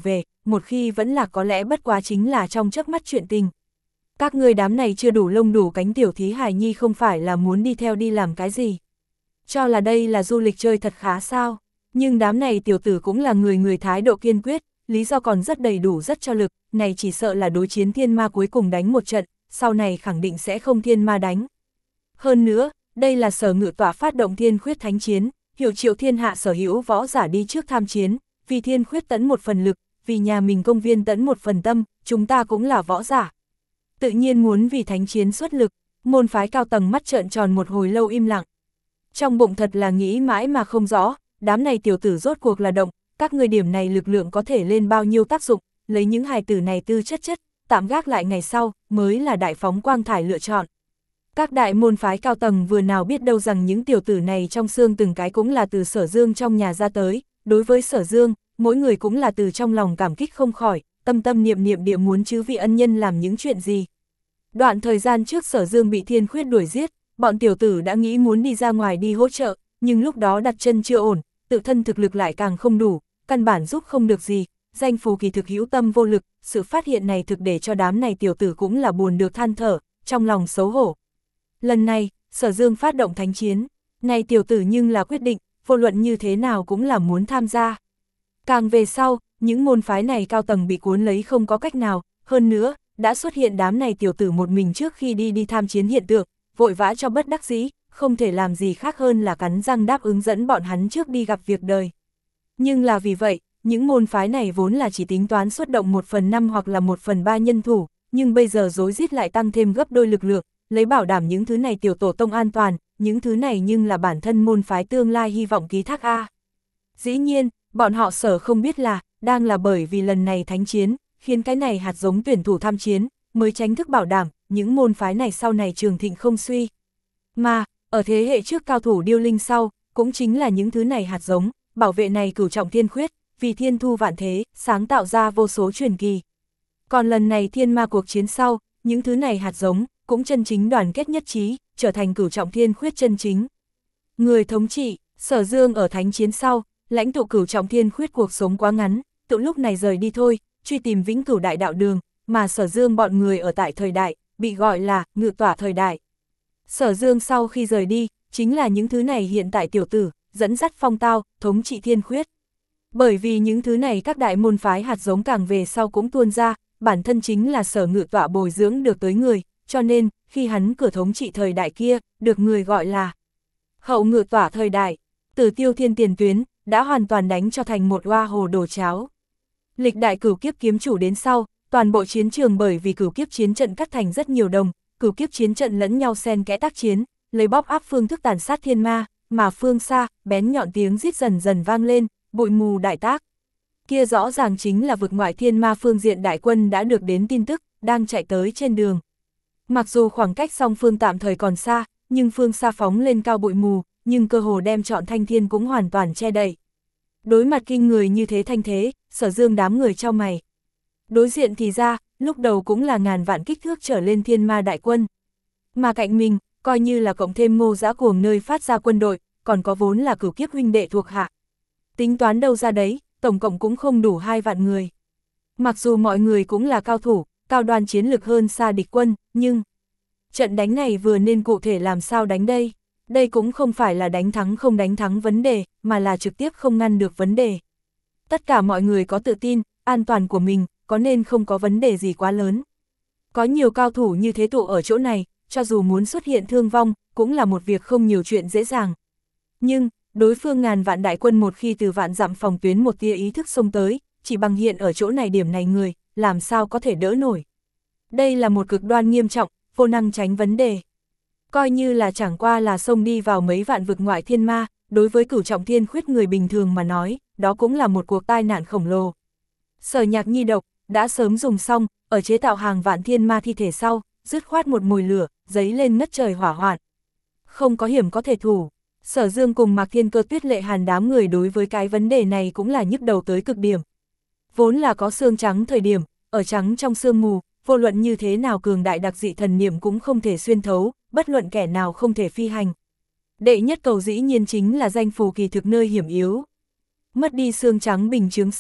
một khi vẫn lạc có lẽ bất quá chính là trong chớp mắt chuyện tình. Các ngươi đám này chưa đủ lông đủ cánh tiểu thí hài nhi không phải là muốn đi theo đi làm cái gì. Cho là đây là du lịch chơi thật khá sao, nhưng đám này tiểu tử cũng là người người thái độ kiên quyết, lý do còn rất đầy đủ rất cho lực, này chỉ sợ là đối chiến thiên ma cuối cùng đánh một trận, sau này khẳng định sẽ không thiên ma đánh. Hơn nữa, đây là Sở Ngự Tọa phát động thiên khuyết thánh chiến, hiệu triệu thiên hạ sở hữu võ giả đi trước tham chiến, vì thiên khuyết tẫn một phần lực, vì nhà mình công viên tẫn một phần tâm, chúng ta cũng là võ giả. Tự nhiên muốn vì thánh chiến xuất lực, môn phái cao tầng mắt trợn tròn một hồi lâu im lặng. Trong bụng thật là nghĩ mãi mà không rõ, đám này tiểu tử rốt cuộc là động, các người điểm này lực lượng có thể lên bao nhiêu tác dụng, lấy những hài tử này tư chất chất, tạm gác lại ngày sau, mới là đại phóng quang thải lựa chọn. Các đại môn phái cao tầng vừa nào biết đâu rằng những tiểu tử này trong xương từng cái cũng là từ Sở Dương trong nhà ra tới, đối với Sở Dương, mỗi người cũng là từ trong lòng cảm kích không khỏi, tâm tâm niệm niệm địa muốn chứ vị ân nhân làm những chuyện gì. Đoạn thời gian trước Sở Dương bị thiên khuyết đuổi giết, bọn tiểu tử đã nghĩ muốn đi ra ngoài đi hỗ trợ, nhưng lúc đó đặt chân chưa ổn, tự thân thực lực lại càng không đủ, căn bản giúp không được gì, danh phù kỳ thực hữu tâm vô lực, sự phát hiện này thực để cho đám này tiểu tử cũng là buồn được than thở, trong lòng xấu hổ. Lần này, Sở Dương phát động thánh chiến, này tiểu tử nhưng là quyết định, vô luận như thế nào cũng là muốn tham gia. Càng về sau, những môn phái này cao tầng bị cuốn lấy không có cách nào, hơn nữa, đã xuất hiện đám này tiểu tử một mình trước khi đi đi tham chiến hiện tượng, vội vã cho bất đắc dĩ, không thể làm gì khác hơn là cắn răng đáp ứng dẫn bọn hắn trước đi gặp việc đời. Nhưng là vì vậy, những môn phái này vốn là chỉ tính toán xuất động một phần năm hoặc là một phần ba nhân thủ, nhưng bây giờ rối rít lại tăng thêm gấp đôi lực lượng, lấy bảo đảm những thứ này tiểu tổ tông an toàn, những thứ này nhưng là bản thân môn phái tương lai hy vọng ký thác A. Dĩ nhiên, bọn họ Sở không biết là, đang là bởi vì lần này thánh chiến, khiến cái này hạt giống tuyển thủ tham chiến, mới tránh thức bảo đảm, những môn phái này sau này trường thịnh không suy. Mà, ở thế hệ trước cao thủ điêu linh sau, cũng chính là những thứ này hạt giống, bảo vệ này cửu trọng thiên khuyết, vì thiên thu vạn thế, sáng tạo ra vô số truyền kỳ. Còn lần này thiên ma cuộc chiến sau, những thứ này hạt giống, cũng chân chính đoàn kết nhất trí, trở thành cửu trọng thiên khuyết chân chính. Người thống trị, Sở Dương ở thánh chiến sau, lãnh tụ cửu trọng thiên khuyết cuộc sống quá ngắn, tự lúc này rời đi thôi, truy tìm vĩnh cửu đại đạo đường, mà Sở Dương bọn người ở tại thời đại, bị gọi là Ngự Tỏa thời đại. Sở Dương sau khi rời đi, chính là những thứ này hiện tại tiểu tử, dẫn dắt phong tao, thống trị thiên khuyết. Bởi vì những thứ này các đại môn phái hạt giống càng về sau cũng tuôn ra, bản thân chính là Sở Ngự Tỏa bồi dưỡng được tới người, cho nên, khi hắn cửa thống trị thời đại kia, được người gọi là Hậu Ngự Tỏa thời đại, Tử Tiêu Thiên tiền tuyến, đã hoàn toàn đánh cho thành một oa hồ đồ cháo. Lịch đại cửu kiếp kiếm chủ đến sau, toàn bộ chiến trường bởi vì cửu kiếp chiến trận cắt thành rất nhiều đồng, cửu kiếp chiến trận lẫn nhau xen kẽ tác chiến, lấy bóp áp phương thức tàn sát thiên ma, mà phương xa, bén nhọn tiếng rít dần dần vang lên, bụi mù đại tác. Kia rõ ràng chính là vực ngoại thiên ma phương diện đại quân đã được đến tin tức, đang chạy tới trên đường. Mặc dù khoảng cách song phương tạm thời còn xa, nhưng phương xa phóng lên cao bụi mù, nhưng cơ hồ đem trọn thanh thiên cũng hoàn toàn che đậy. Đối mặt kinh người như thế thanh thế, Sở Dương đám người cho mày. Đối diện thì ra, lúc đầu cũng là ngàn vạn kích thước trở lên thiên ma đại quân. Mà cạnh mình, coi như là cộng thêm Ngô Dã Cuồng nơi phát ra quân đội, còn có vốn là cửu kiếp huynh đệ thuộc hạ. Tính toán đâu ra đấy, tổng cộng cũng không đủ hai vạn người. Mặc dù mọi người cũng là cao thủ, cao đoan chiến lực hơn xa địch quân, nhưng trận đánh này vừa nên cụ thể làm sao đánh đây? Đây cũng không phải là đánh thắng không đánh thắng vấn đề, mà là trực tiếp không ngăn được vấn đề. Tất cả mọi người có tự tin, an toàn của mình, có nên không có vấn đề gì quá lớn. Có nhiều cao thủ như thế tụ ở chỗ này, cho dù muốn xuất hiện thương vong, cũng là một việc không nhiều chuyện dễ dàng. Nhưng, đối phương ngàn vạn đại quân một khi từ vạn dặm phòng tuyến một tia ý thức xông tới, chỉ bằng hiện ở chỗ này điểm này người, làm sao có thể đỡ nổi. Đây là một cực đoan nghiêm trọng, vô năng tránh vấn đề. Coi như là chẳng qua là xông đi vào mấy vạn vực ngoại thiên ma, đối với cửu trọng thiên khuyết người bình thường mà nói, đó cũng là một cuộc tai nạn khổng lồ. Sở Nhạc Nhi độc, đã sớm dùng xong, ở chế tạo hàng vạn thiên ma thi thể sau, dứt khoát một mùi lửa, giấy lên ngất trời hỏa hoạn. Không có hiểm có thể thủ. Sở Dương cùng Mạc Thiên Cơ Tuyết Lệ Hàn đám người đối với cái vấn đề này cũng là nhức đầu tới cực điểm. Vốn là có xương trắng thời điểm, ở trắng trong sương mù, vô luận như thế nào cường đại đặc dị thần niệm cũng không thể xuyên thấu, bất luận kẻ nào không thể phi hành. Đệ nhất cầu dĩ nhiên chính là danh phù kỳ thực nơi hiểm yếu. Mất đi xương trắng bình chướng sau,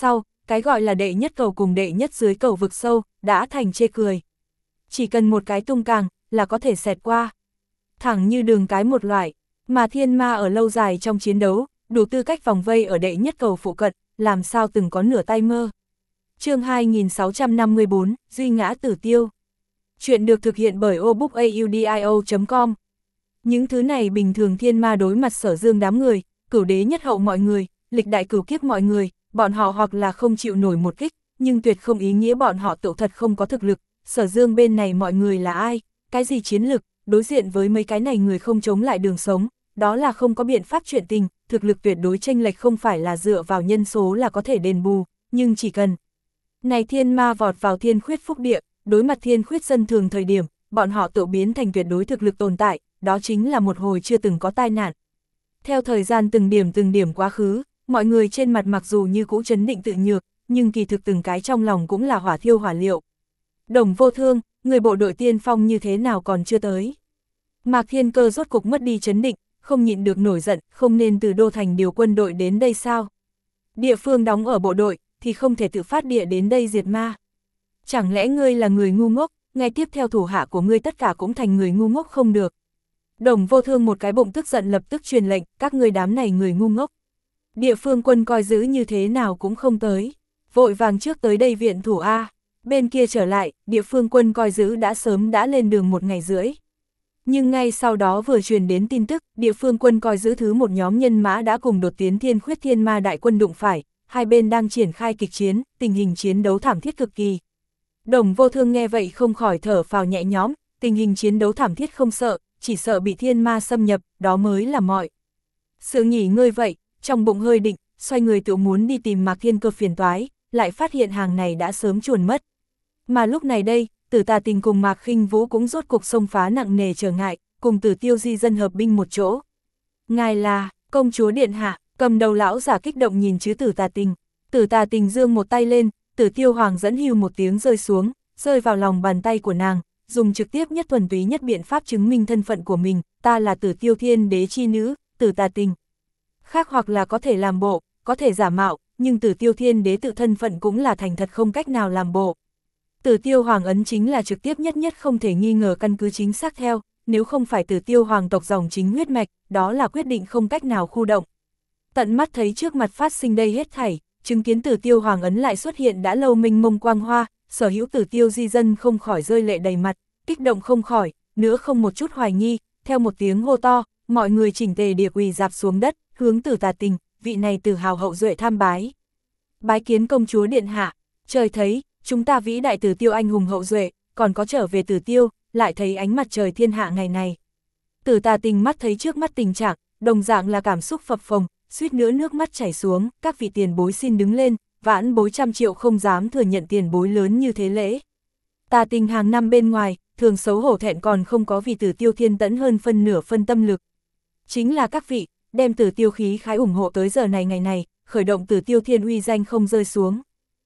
cái gọi là đệ nhất cầu cùng đệ nhất dưới cầu vực sâu, đã thành chê cười. Chỉ cần một cái tung càng, là có thể xẹt qua. Thẳng như đường cái một loại, mà thiên ma ở lâu dài trong chiến đấu, đủ tư cách vòng vây ở đệ nhất cầu phụ cận, làm sao từng có nửa tay mơ. Chương hai nghìn sáu trăm năm mươi bốn, Duy ngã tử tiêu. Chuyện được thực hiện bởi obookaudio chấm com. Những thứ này bình thường thiên ma đối mặt Sở Dương đám người, cửu đế nhất hậu mọi người, lịch đại cửu kiếp mọi người, bọn họ hoặc là không chịu nổi một kích, nhưng tuyệt không ý nghĩa bọn họ tự thật không có thực lực. Sở Dương bên này mọi người là ai, cái gì chiến lực, đối diện với mấy cái này người không chống lại đường sống, đó là không có biện pháp chuyện tình, thực lực tuyệt đối chênh lệch không phải là dựa vào nhân số là có thể đền bù, nhưng chỉ cần này thiên ma vọt vào thiên khuyết phúc địa, đối mặt thiên khuyết dân thường thời điểm, bọn họ tự biến thành tuyệt đối thực lực tồn tại, đó chính là một hồi chưa từng có tai nạn. Theo thời gian từng điểm từng điểm quá khứ, mọi người trên mặt mặc dù như cũ trấn định tự nhược, nhưng kỳ thực từng cái trong lòng cũng là hỏa thiêu hỏa liệu. Đồng Vô Thương, người bộ đội tiên phong như thế nào còn chưa tới. Mạc Thiên Cơ rốt cục mất đi trấn định, không nhịn được nổi giận, không nên từ Đô Thành điều quân đội đến đây sao? Địa phương đóng ở bộ đội, thì không thể tự phát địa đến đây diệt ma. Chẳng lẽ ngươi là người ngu ngốc, ngay tiếp theo thủ hạ của ngươi tất cả cũng thành người ngu ngốc không được. Đồng Vô Thương một cái bụng tức giận lập tức truyền lệnh, các ngươi đám này người ngu ngốc. Địa phương quân coi giữ như thế nào cũng không tới, vội vàng trước tới đây viện thủ A. Bên kia trở lại, địa phương quân coi giữ đã sớm đã lên đường một ngày rưỡi. Nhưng ngay sau đó vừa truyền đến tin tức, địa phương quân coi giữ thứ một nhóm nhân mã đã cùng đột tiến thiên khuyết thiên ma đại quân đụng phải, hai bên đang triển khai kịch chiến, tình hình chiến đấu thảm thiết cực kỳ. Đồng Vô Thương nghe vậy không khỏi thở phào nhẹ nhõm, tình hình chiến đấu thảm thiết không sợ, chỉ sợ bị thiên ma xâm nhập, đó mới là mọi. Sự nghỉ ngơi vậy, trong bụng hơi định, xoay người tự muốn đi tìm Mạc Thiên Cơ phiền toái, lại phát hiện hàng này đã sớm chuồn mất. Mà lúc này đây, Tử Tà Tình cùng Mạc Khinh Vũ cũng rốt cuộc xông phá nặng nề trở ngại, cùng Tử Tiêu di dân hợp binh một chỗ. Ngài là, công chúa điện hạ, cầm đầu lão giả kích động nhìn chứ Tử Tà Tình. Tử Tà Tình giương một tay lên, Tử Tiêu Hoàng dẫn hưu một tiếng rơi xuống, rơi vào lòng bàn tay của nàng, dùng trực tiếp nhất thuần túy nhất biện pháp chứng minh thân phận của mình, ta là Tử Tiêu Thiên Đế chi nữ, Tử Tà Tình. Khác hoặc là có thể làm bộ, có thể giả mạo, nhưng Tử Tiêu Thiên Đế tự thân phận cũng là thành thật không cách nào làm bộ. Tử Tiêu Hoàng ấn chính là trực tiếp nhất nhất không thể nghi ngờ căn cứ chính xác theo, nếu không phải Tử Tiêu Hoàng tộc dòng chính huyết mạch, đó là quyết định không cách nào khu động. Tận mắt thấy trước mặt phát sinh đây hết thảy, chứng kiến Tử Tiêu Hoàng ấn lại xuất hiện đã lâu minh mông quang hoa, sở hữu Tử Tiêu di dân không khỏi rơi lệ đầy mặt, kích động không khỏi, nữa không một chút hoài nghi, theo một tiếng hô to, mọi người chỉnh tề địa quỳ dạp xuống đất, hướng Tử Tà Tình, vị này Tử hào hậu duệ tham bái. Bái kiến công chúa điện hạ, trời thấy, chúng ta vĩ đại Tử Tiêu anh hùng hậu duệ, còn có trở về Tử Tiêu, lại thấy ánh mặt trời thiên hạ ngày này. Tử Tà Tình mắt thấy trước mắt tình trạng, đồng dạng là cảm xúc phập phồng, suýt nữa nước mắt chảy xuống, các vị tiền bối xin đứng lên, vãn bối trăm triệu không dám thừa nhận tiền bối lớn như thế lễ. Tà Tình hàng năm bên ngoài, thường xấu hổ thẹn còn không có vì Tử Tiêu thiên tẫn hơn phân nửa phân tâm lực. Chính là các vị, đem Tử Tiêu khí khái ủng hộ tới giờ này ngày này, khởi động Tử Tiêu thiên uy danh không rơi xuống.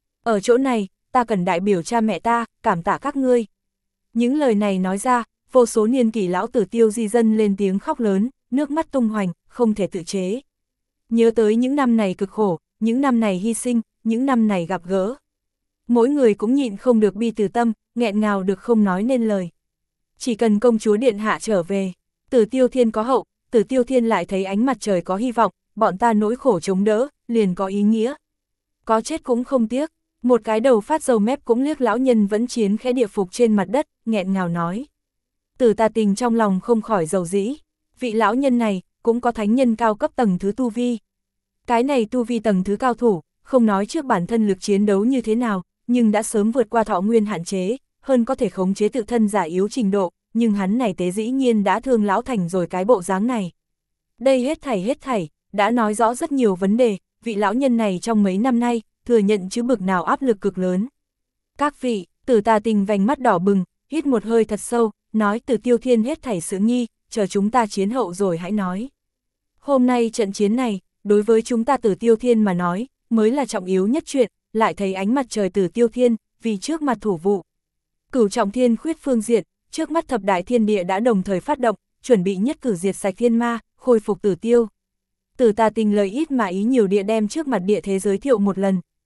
Ở chỗ này, ta cần đại biểu cha mẹ ta, cảm tạ các ngươi. Những lời này nói ra, vô số niên kỷ lão Tử Tiêu di dân lên tiếng khóc lớn, nước mắt tung hoành, không thể tự chế. Nhớ tới những năm này cực khổ, những năm này hy sinh, những năm này gặp gỡ. Mỗi người cũng nhịn không được bi từ tâm, nghẹn ngào được không nói nên lời. Chỉ cần công chúa điện hạ trở về, Tử Tiêu thiên có hậu, Tử Tiêu thiên lại thấy ánh mặt trời có hy vọng, bọn ta nỗi khổ chống đỡ, liền có ý nghĩa. Có chết cũng không tiếc. Một cái đầu phát dầu mép cũng liếc lão nhân vẫn chiến khẽ địa phục trên mặt đất, nghẹn ngào nói. Tử Tà Tình trong lòng không khỏi dầu dĩ, vị lão nhân này cũng có thánh nhân cao cấp tầng thứ tu vi. Cái này tu vi tầng thứ cao thủ, không nói trước bản thân lực chiến đấu như thế nào, nhưng đã sớm vượt qua thọ nguyên hạn chế, hơn có thể khống chế tự thân giả yếu trình độ, nhưng hắn này tế dĩ nhiên đã thương lão thành rồi cái bộ dáng này. Đây hết thảy hết thảy, đã nói rõ rất nhiều vấn đề, vị lão nhân này trong mấy năm nay, thừa nhận chứ bực nào áp lực cực lớn. Các vị, Tử Tà Tình vành mắt đỏ bừng, hít một hơi thật sâu, nói Tử Tiêu thiên hết thảy sự nghi, chờ chúng ta chiến hậu rồi hãy nói. Hôm nay trận chiến này, đối với chúng ta Tử Tiêu thiên mà nói, mới là trọng yếu nhất chuyện, lại thấy ánh mặt trời Tử Tiêu thiên, vì trước mặt thủ vụ. Cửu trọng thiên khuyết phương diện, trước mắt thập đại thiên địa đã đồng thời phát động, chuẩn bị nhất cử diệt sạch thiên ma, khôi phục Tử Tiêu. Tử Tà Tình lời ít mà ý nhiều địa đem trước mặt địa thế giới thiệu một lần.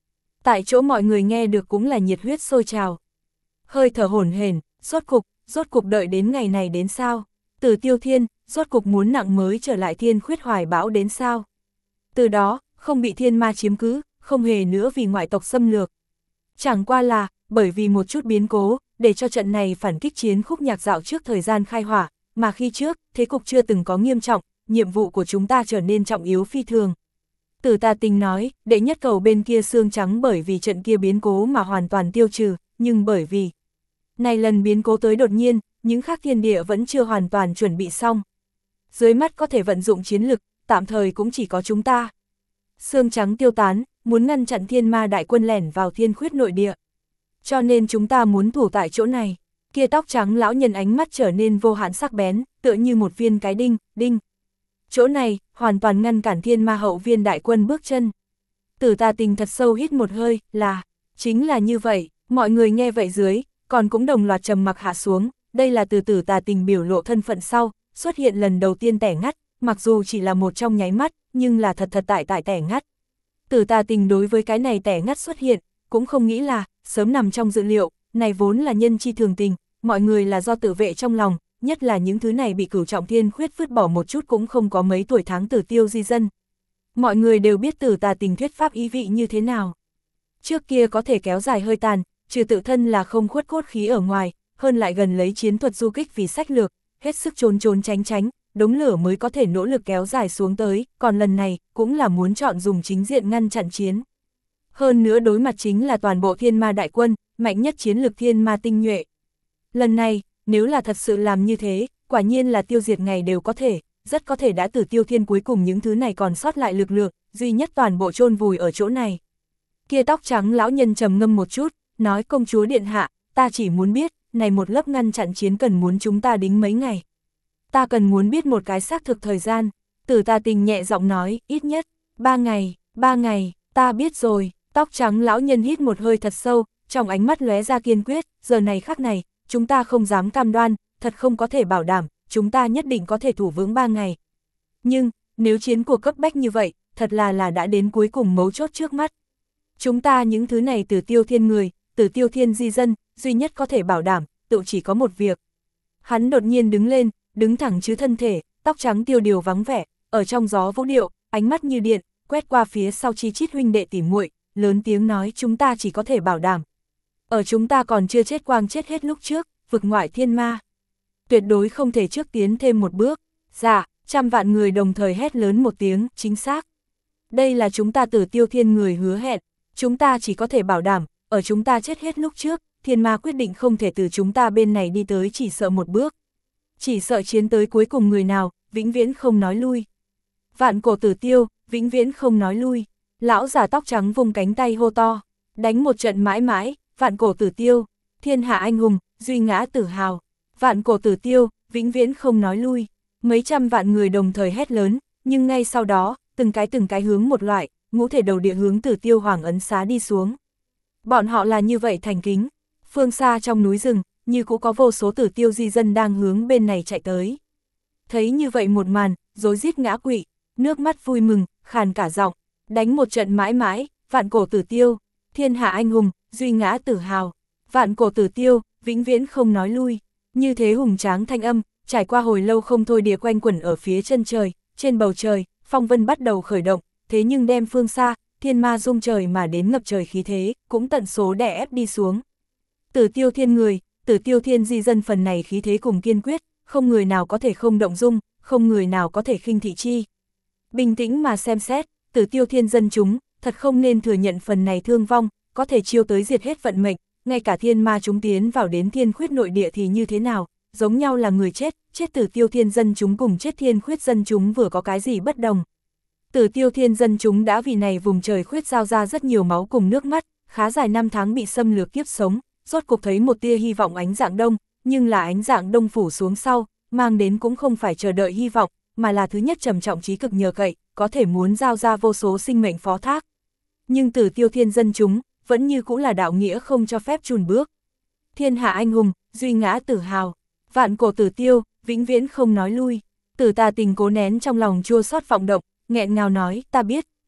Tại chỗ mọi người nghe được cũng là nhiệt huyết sôi trào. Hơi thở hổn hển, rốt cục, rốt cục đợi đến ngày này đến sao? Từ Tiêu Thiên, rốt cục muốn nặng mới trở lại Thiên Khuyết Hoài Bão đến sao? Từ đó, không bị thiên ma chiếm cứ, không hề nữa vì ngoại tộc xâm lược. Chẳng qua là, bởi vì một chút biến cố, để cho trận này phản kích chiến khúc nhạc dạo trước thời gian khai hỏa, mà khi trước, thế cục chưa từng có nghiêm trọng, nhiệm vụ của chúng ta trở nên trọng yếu phi thường. Tử Tà Tình nói, đệ nhất cầu bên kia xương trắng bởi vì trận kia biến cố mà hoàn toàn tiêu trừ, nhưng bởi vì này lần biến cố tới đột nhiên, những khác thiên địa vẫn chưa hoàn toàn chuẩn bị xong. Dưới mắt có thể vận dụng chiến lực, tạm thời cũng chỉ có chúng ta. Xương trắng tiêu tán, muốn ngăn chặn thiên ma đại quân lẻn vào Thiên Khuyết nội địa. Cho nên chúng ta muốn thủ tại chỗ này. Kia tóc trắng lão nhân ánh mắt trở nên vô hạn sắc bén, tựa như một viên cái đinh, đinh. Chỗ này, hoàn toàn ngăn cản thiên ma hậu viên đại quân bước chân. Tử Tà Tình thật sâu hít một hơi, là, chính là như vậy, mọi người nghe vậy dưới, còn cũng đồng loạt trầm mặc hạ xuống, đây là từ Tử Tà Tình biểu lộ thân phận sau, xuất hiện lần đầu tiên tẻ ngắt, mặc dù chỉ là một trong nháy mắt, nhưng là thật thật tại tại tẻ ngắt. Tử Tà Tình đối với cái này tẻ ngắt xuất hiện, cũng không nghĩ là, sớm nằm trong dự liệu, này vốn là nhân chi thường tình, mọi người là do tự vệ trong lòng, nhất là những thứ này bị Cửu Trọng Thiên Khuyết vứt bỏ một chút cũng không có mấy tuổi tháng Tử Tiêu di dân. Mọi người đều biết Tử Tà Tình thuyết pháp ý vị như thế nào. Trước kia có thể kéo dài hơi tàn, trừ tự thân là không khuất cốt khí ở ngoài, hơn lại gần lấy chiến thuật du kích vì sách lược, hết sức trốn trốn tránh tránh, đống lửa mới có thể nỗ lực kéo dài xuống tới, còn lần này, cũng là muốn chọn dùng chính diện ngăn chặn chiến. Hơn nữa đối mặt chính là toàn bộ thiên ma đại quân, mạnh nhất chiến lực thiên ma tinh nhuệ. Lần này, nếu là thật sự làm như thế, quả nhiên là tiêu diệt ngày đều có thể, rất có thể đã Tử Tiêu Thiên cuối cùng những thứ này còn sót lại lực lượng, duy nhất toàn bộ chôn vùi ở chỗ này. Kia tóc trắng lão nhân trầm ngâm một chút, nói công chúa điện hạ, ta chỉ muốn biết, này một lớp ngăn chặn chiến cần muốn chúng ta đính mấy ngày. Ta cần muốn biết một cái xác thực thời gian. Tử Tà Tình nhẹ giọng nói, ít nhất, ba ngày, ba ngày, ta biết rồi. Tóc trắng lão nhân hít một hơi thật sâu, trong ánh mắt lóe ra kiên quyết, giờ này khắc này, chúng ta không dám cam đoan, thật không có thể bảo đảm, chúng ta nhất định có thể thủ vững ba ngày. Nhưng, nếu chiến cuộc cấp bách như vậy, thật là là đã đến cuối cùng mấu chốt trước mắt. Chúng ta những thứ này Tử Tiêu Thiên người, Tử Tiêu Thiên di dân, duy nhất có thể bảo đảm, tự chỉ có một việc. Hắn đột nhiên đứng lên, đứng thẳng chứ thân thể, tóc trắng tiêu điều vắng vẻ, ở trong gió vũ điệu, ánh mắt như điện, quét qua phía sau chi chít huynh đệ tỉ muội, lớn tiếng nói chúng ta chỉ có thể bảo đảm. Ở chúng ta còn chưa chết quang chết hết lúc trước, vực ngoại thiên ma. Tuyệt đối không thể trước tiến thêm một bước. Dạ, trăm vạn người đồng thời hét lớn một tiếng, chính xác. Đây là chúng ta Tử Tiêu Thiên người hứa hẹn, chúng ta chỉ có thể bảo đảm, ở chúng ta chết hết lúc trước, thiên ma quyết định không thể từ chúng ta bên này đi tới chỉ sợ một bước. Chỉ sợ chiến tới cuối cùng người nào, vĩnh viễn không nói lui. Vạn cổ Tử Tiêu, vĩnh viễn không nói lui. Lão già tóc trắng vung cánh tay hô to, đánh một trận mãi mãi, vạn cổ Tử Tiêu, thiên hạ anh hùng, duy ngã tử hào. Vạn cổ Tử Tiêu, vĩnh viễn không nói lui. Mấy trăm vạn người đồng thời hét lớn, nhưng ngay sau đó, từng cái từng cái hướng một loại, ngũ thể đầu địa hướng Tử Tiêu Hoàng ấn xá đi xuống. Bọn họ là như vậy thành kính. Phương xa trong núi rừng, như cũng có vô số Tử Tiêu di dân đang hướng bên này chạy tới. Thấy như vậy một màn, rối rít ngã quỵ, nước mắt vui mừng, khàn cả giọng, đánh một trận mãi mãi, vạn cổ Tử Tiêu, thiên hạ anh hùng, duy ngã tử hào. Vạn cổ Tử Tiêu, vĩnh viễn không nói lui. Như thế hùng tráng thanh âm, trải qua hồi lâu không thôi địa quanh quẩn ở phía chân trời, trên bầu trời, phong vân bắt đầu khởi động, thế nhưng đem phương xa, thiên ma rung trời mà đến ngập trời khí thế, cũng tận số đè ép đi xuống. Tử Tiêu Thiên người, Tử Tiêu Thiên di dân phần này khí thế cùng kiên quyết, không người nào có thể không động dung, không người nào có thể khinh thị chi. Bình tĩnh mà xem xét, Tử Tiêu Thiên dân chúng, thật không nên thừa nhận phần này thương vong, có thể chiêu tới diệt hết vận mệnh, ngay cả thiên ma chúng tiến vào đến Thiên Khuyết nội địa thì như thế nào, giống nhau là người chết, chết Tử Tiêu Thiên dân chúng cùng chết Thiên Khuyết dân chúng vừa có cái gì bất đồng. Tử Tiêu Thiên dân chúng đã vì này vùng trời khuyết giao ra rất nhiều máu cùng nước mắt, khá dài năm tháng bị xâm lược kiếp sống, rốt cuộc thấy một tia hy vọng ánh dạng đông, nhưng là ánh dạng đông phủ xuống sau, mang đến cũng không phải chờ đợi hy vọng, mà là thứ nhất trầm trọng trí cực nhờ cậy, có thể muốn giao ra vô số sinh mệnh phó thác. Nhưng Tử Tiêu Thiên dân chúng, vẫn như cũng là đạo nghĩa không cho phép chùn bước. Thiên hạ anh hùng, duy ngã tử hào, vạn cổ Tử Tiêu, vĩnh viễn không nói lui. Tử Tà Tình cố nén trong lòng chua xót vọng động, nghẹn ngào nói, ta biết,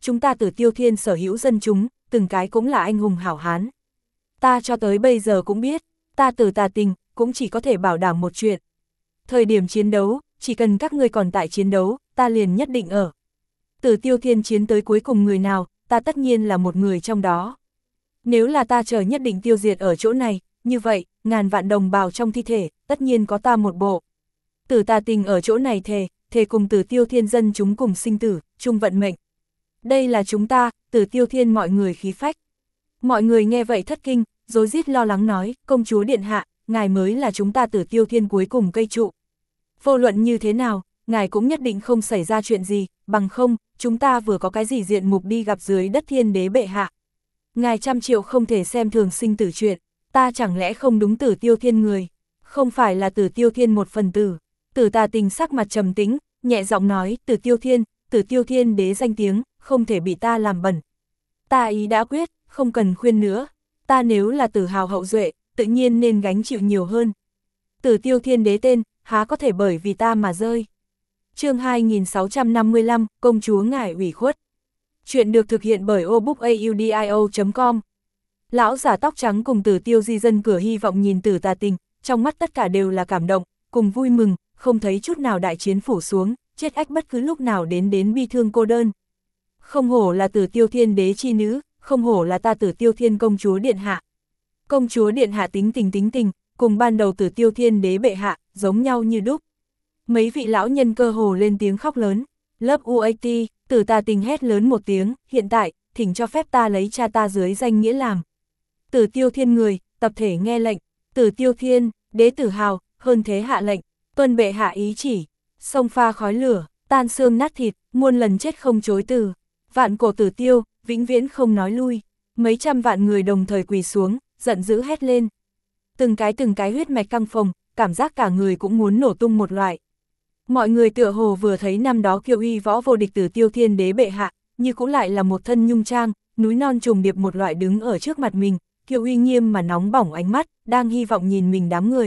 chúng ta Tử Tiêu Thiên sở hữu dân chúng, từng cái cũng là anh hùng hảo hán. Ta cho tới bây giờ cũng biết, ta Tử Tà Tình, cũng chỉ có thể bảo đảm một chuyện. Thời điểm chiến đấu, chỉ cần các ngươi còn tại chiến đấu, ta liền nhất định ở. Tử Tiêu Thiên chiến tới cuối cùng người nào, ta tất nhiên là một người trong đó. Nếu là ta chờ nhất định tiêu diệt ở chỗ này, như vậy, ngàn vạn đồng bào trong thi thể, tất nhiên có ta một bộ. Tử Tà Tình ở chỗ này thề, thề cùng Tử Tiêu Thiên dân chúng cùng sinh tử, chung vận mệnh. Đây là chúng ta, Tử Tiêu Thiên mọi người khí phách. Mọi người nghe vậy thất kinh, rối rít lo lắng nói, công chúa điện hạ, ngài mới là chúng ta Tử Tiêu Thiên cuối cùng cây trụ. Vô luận như thế nào, ngài cũng nhất định không xảy ra chuyện gì, bằng không, chúng ta vừa có cái gì diện mục đi gặp dưới đất thiên đế bệ hạ. Ngài trăm triệu không thể xem thường sinh tử chuyện, ta chẳng lẽ không đúng Tử Tiêu Thiên người, không phải là Tử Tiêu Thiên một phần tử. Tử Tà Tình sắc mặt trầm tĩnh, nhẹ giọng nói, Tử Tiêu Thiên, Tử Tiêu Thiên đế danh tiếng, không thể bị ta làm bẩn. Ta ý đã quyết, không cần khuyên nữa, ta nếu là Tử hào hậu duệ, tự nhiên nên gánh chịu nhiều hơn. Tử Tiêu Thiên đế tên, há có thể bởi vì ta mà rơi. Chương hai nghìn sáu trăm năm mươi lăm, công chúa ngài ủy khuất. Chuyện được thực hiện bởi obookaudio chấm com. Lão giả tóc trắng cùng Tử Tiêu di dân cửa hy vọng nhìn Tử Tà Tình, trong mắt tất cả đều là cảm động, cùng vui mừng, không thấy chút nào đại chiến phủ xuống, chết ách bất cứ lúc nào đến đến bi thương cô đơn. Không hổ là Tử Tiêu Thiên đế chi nữ, không hổ là ta Tử Tiêu Thiên công chúa điện hạ. Công chúa điện hạ tính tình tính tình, cùng ban đầu Tử Tiêu Thiên đế bệ hạ, giống nhau như đúc. Mấy vị lão nhân cơ hồ lên tiếng khóc lớn. Lớp u a tê, Tử Tà Tình hét lớn một tiếng, hiện tại, thỉnh cho phép ta lấy cha ta dưới danh nghĩa làm. Tử Tiêu Thiên người, tập thể nghe lệnh, Tử Tiêu Thiên, đế tử hào, hơn thế hạ lệnh, tuân bệ hạ ý chỉ, sông pha khói lửa, tan xương nát thịt, muôn lần chết không chối từ, vạn cổ Tử Tiêu, vĩnh viễn không nói lui. Mấy trăm vạn người đồng thời quỳ xuống, giận dữ hét lên. Từng cái từng cái huyết mạch căng phồng, cảm giác cả người cũng muốn nổ tung một loại. Mọi người tựa hồ vừa thấy năm đó kiêu uy võ vô địch Tử Tiêu Thiên đế bệ hạ, như cũng lại là một thân nhung trang, núi non trùng điệp một loại đứng ở trước mặt mình, kiêu uy nghiêm mà nóng bỏng ánh mắt, đang hy vọng nhìn mình đám người.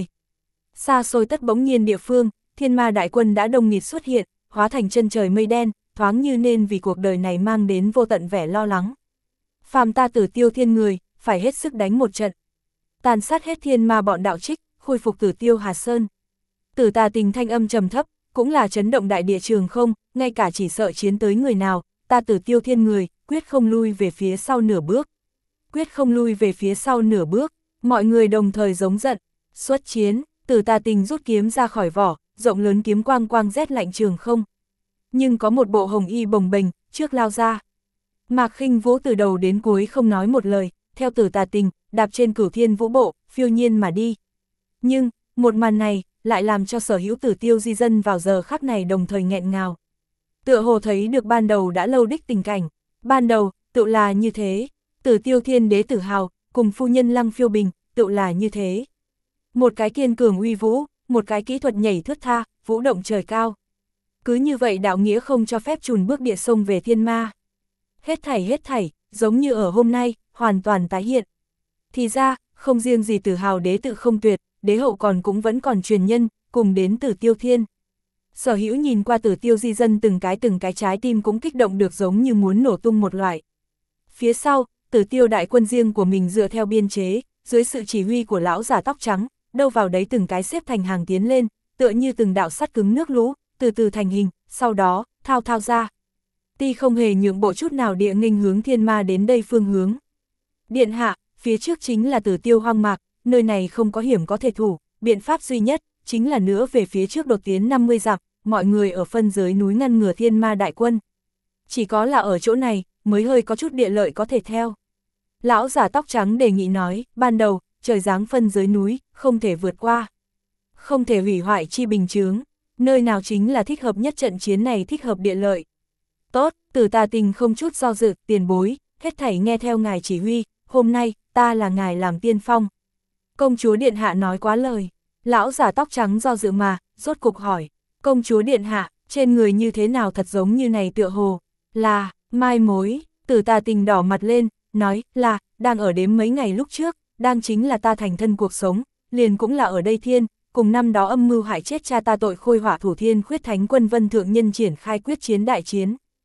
Xa xôi tất bỗng nhiên địa phương, thiên ma đại quân đã đông nghịt xuất hiện, hóa thành chân trời mây đen, thoáng như nên vì cuộc đời này mang đến vô tận vẻ lo lắng. Phàm ta Tử Tiêu Thiên người, phải hết sức đánh một trận. Tàn sát hết thiên ma bọn đạo trích, khôi phục Tử Tiêu Hà Sơn. Tử Tà Tình thanh âm trầm thấp, cũng là chấn động đại địa trường không, ngay cả chỉ sợ chiến tới người nào, ta Tử Tiêu Thiên người, quyết không lui về phía sau nửa bước. Quyết không lui về phía sau nửa bước, mọi người đồng thời giống giận, xuất chiến, Tử Tà Tình rút kiếm ra khỏi vỏ, rộng lớn kiếm quang quang rét lạnh trường không. Nhưng có một bộ hồng y bồng bềnh, trước lao ra. Mạc Khinh Vũ từ đầu đến cuối không nói một lời, theo Tử Tà Tình, đạp trên Cửu Thiên Vũ Bộ, phiêu nhiên mà đi. Nhưng, một màn này, lại làm cho sở hữu Tử Tiêu di dân vào giờ khắc này đồng thời nghẹn ngào. Tựa hồ thấy được ban đầu đã lâu đích tình cảnh, ban đầu, tự là như thế, Tử Tiêu Thiên đế Tử Hào, cùng phu nhân Lăng Phiêu Bình, tự là như thế. Một cái kiên cường uy vũ, một cái kỹ thuật nhảy thướt tha, vũ động trời cao. Cứ như vậy đạo nghĩa không cho phép chùn bước địa sông về thiên ma. Hết thảy hết thảy, giống như ở hôm nay, hoàn toàn tái hiện. Thì ra, không riêng gì Tử Hào đế tự không tuyệt, đế hậu còn cũng vẫn còn truyền nhân, cùng đến Tử Tiêu Thiên. Sở hữu nhìn qua Tử Tiêu di dân từng cái từng cái trái tim cũng kích động được giống như muốn nổ tung một loại. Phía sau, Tử Tiêu đại quân riêng của mình dựa theo biên chế, dưới sự chỉ huy của lão giả tóc trắng, đâu vào đấy từng cái xếp thành hàng tiến lên, tựa như từng đạo sắt cứng nước lũ, từ từ thành hình, sau đó, thao thao ra. Ti không hề nhượng bộ chút nào địa nghênh hướng thiên ma đến đây phương hướng. Điện hạ, phía trước chính là Tử Tiêu hoang mạc, nơi này không có hiểm có thể thủ, biện pháp duy nhất, chính là nữa về phía trước đột tiến năm mươi dặm, mọi người ở phân giới núi ngăn ngừa thiên ma đại quân. Chỉ có là ở chỗ này, mới hơi có chút địa lợi có thể theo. Lão giả tóc trắng đề nghị nói, ban đầu, trời giáng phân giới núi, không thể vượt qua. Không thể hủy hoại chi bình chướng, nơi nào chính là thích hợp nhất trận chiến này thích hợp địa lợi. Tốt, Tử Tà Tình không chút do dự, tiền bối, hết thảy nghe theo ngài chỉ huy, hôm nay, ta là ngài làm tiên phong. Công chúa điện hạ nói quá lời, lão giả tóc trắng do dự mà, rốt cục hỏi, công chúa điện hạ, trên người như thế nào thật giống như này tựa hồ, là, mai mối. Tử Tà Tình đỏ mặt lên, nói, là, đang ở đếm mấy ngày lúc trước, đang chính là ta thành thân cuộc sống, liền cũng là ở đây thiên, cùng năm đó âm mưu hại chết cha ta tội khôi hỏa thủ thiên khuyết thánh quân vân thượng nhân triển khai quyết chiến đại chiến.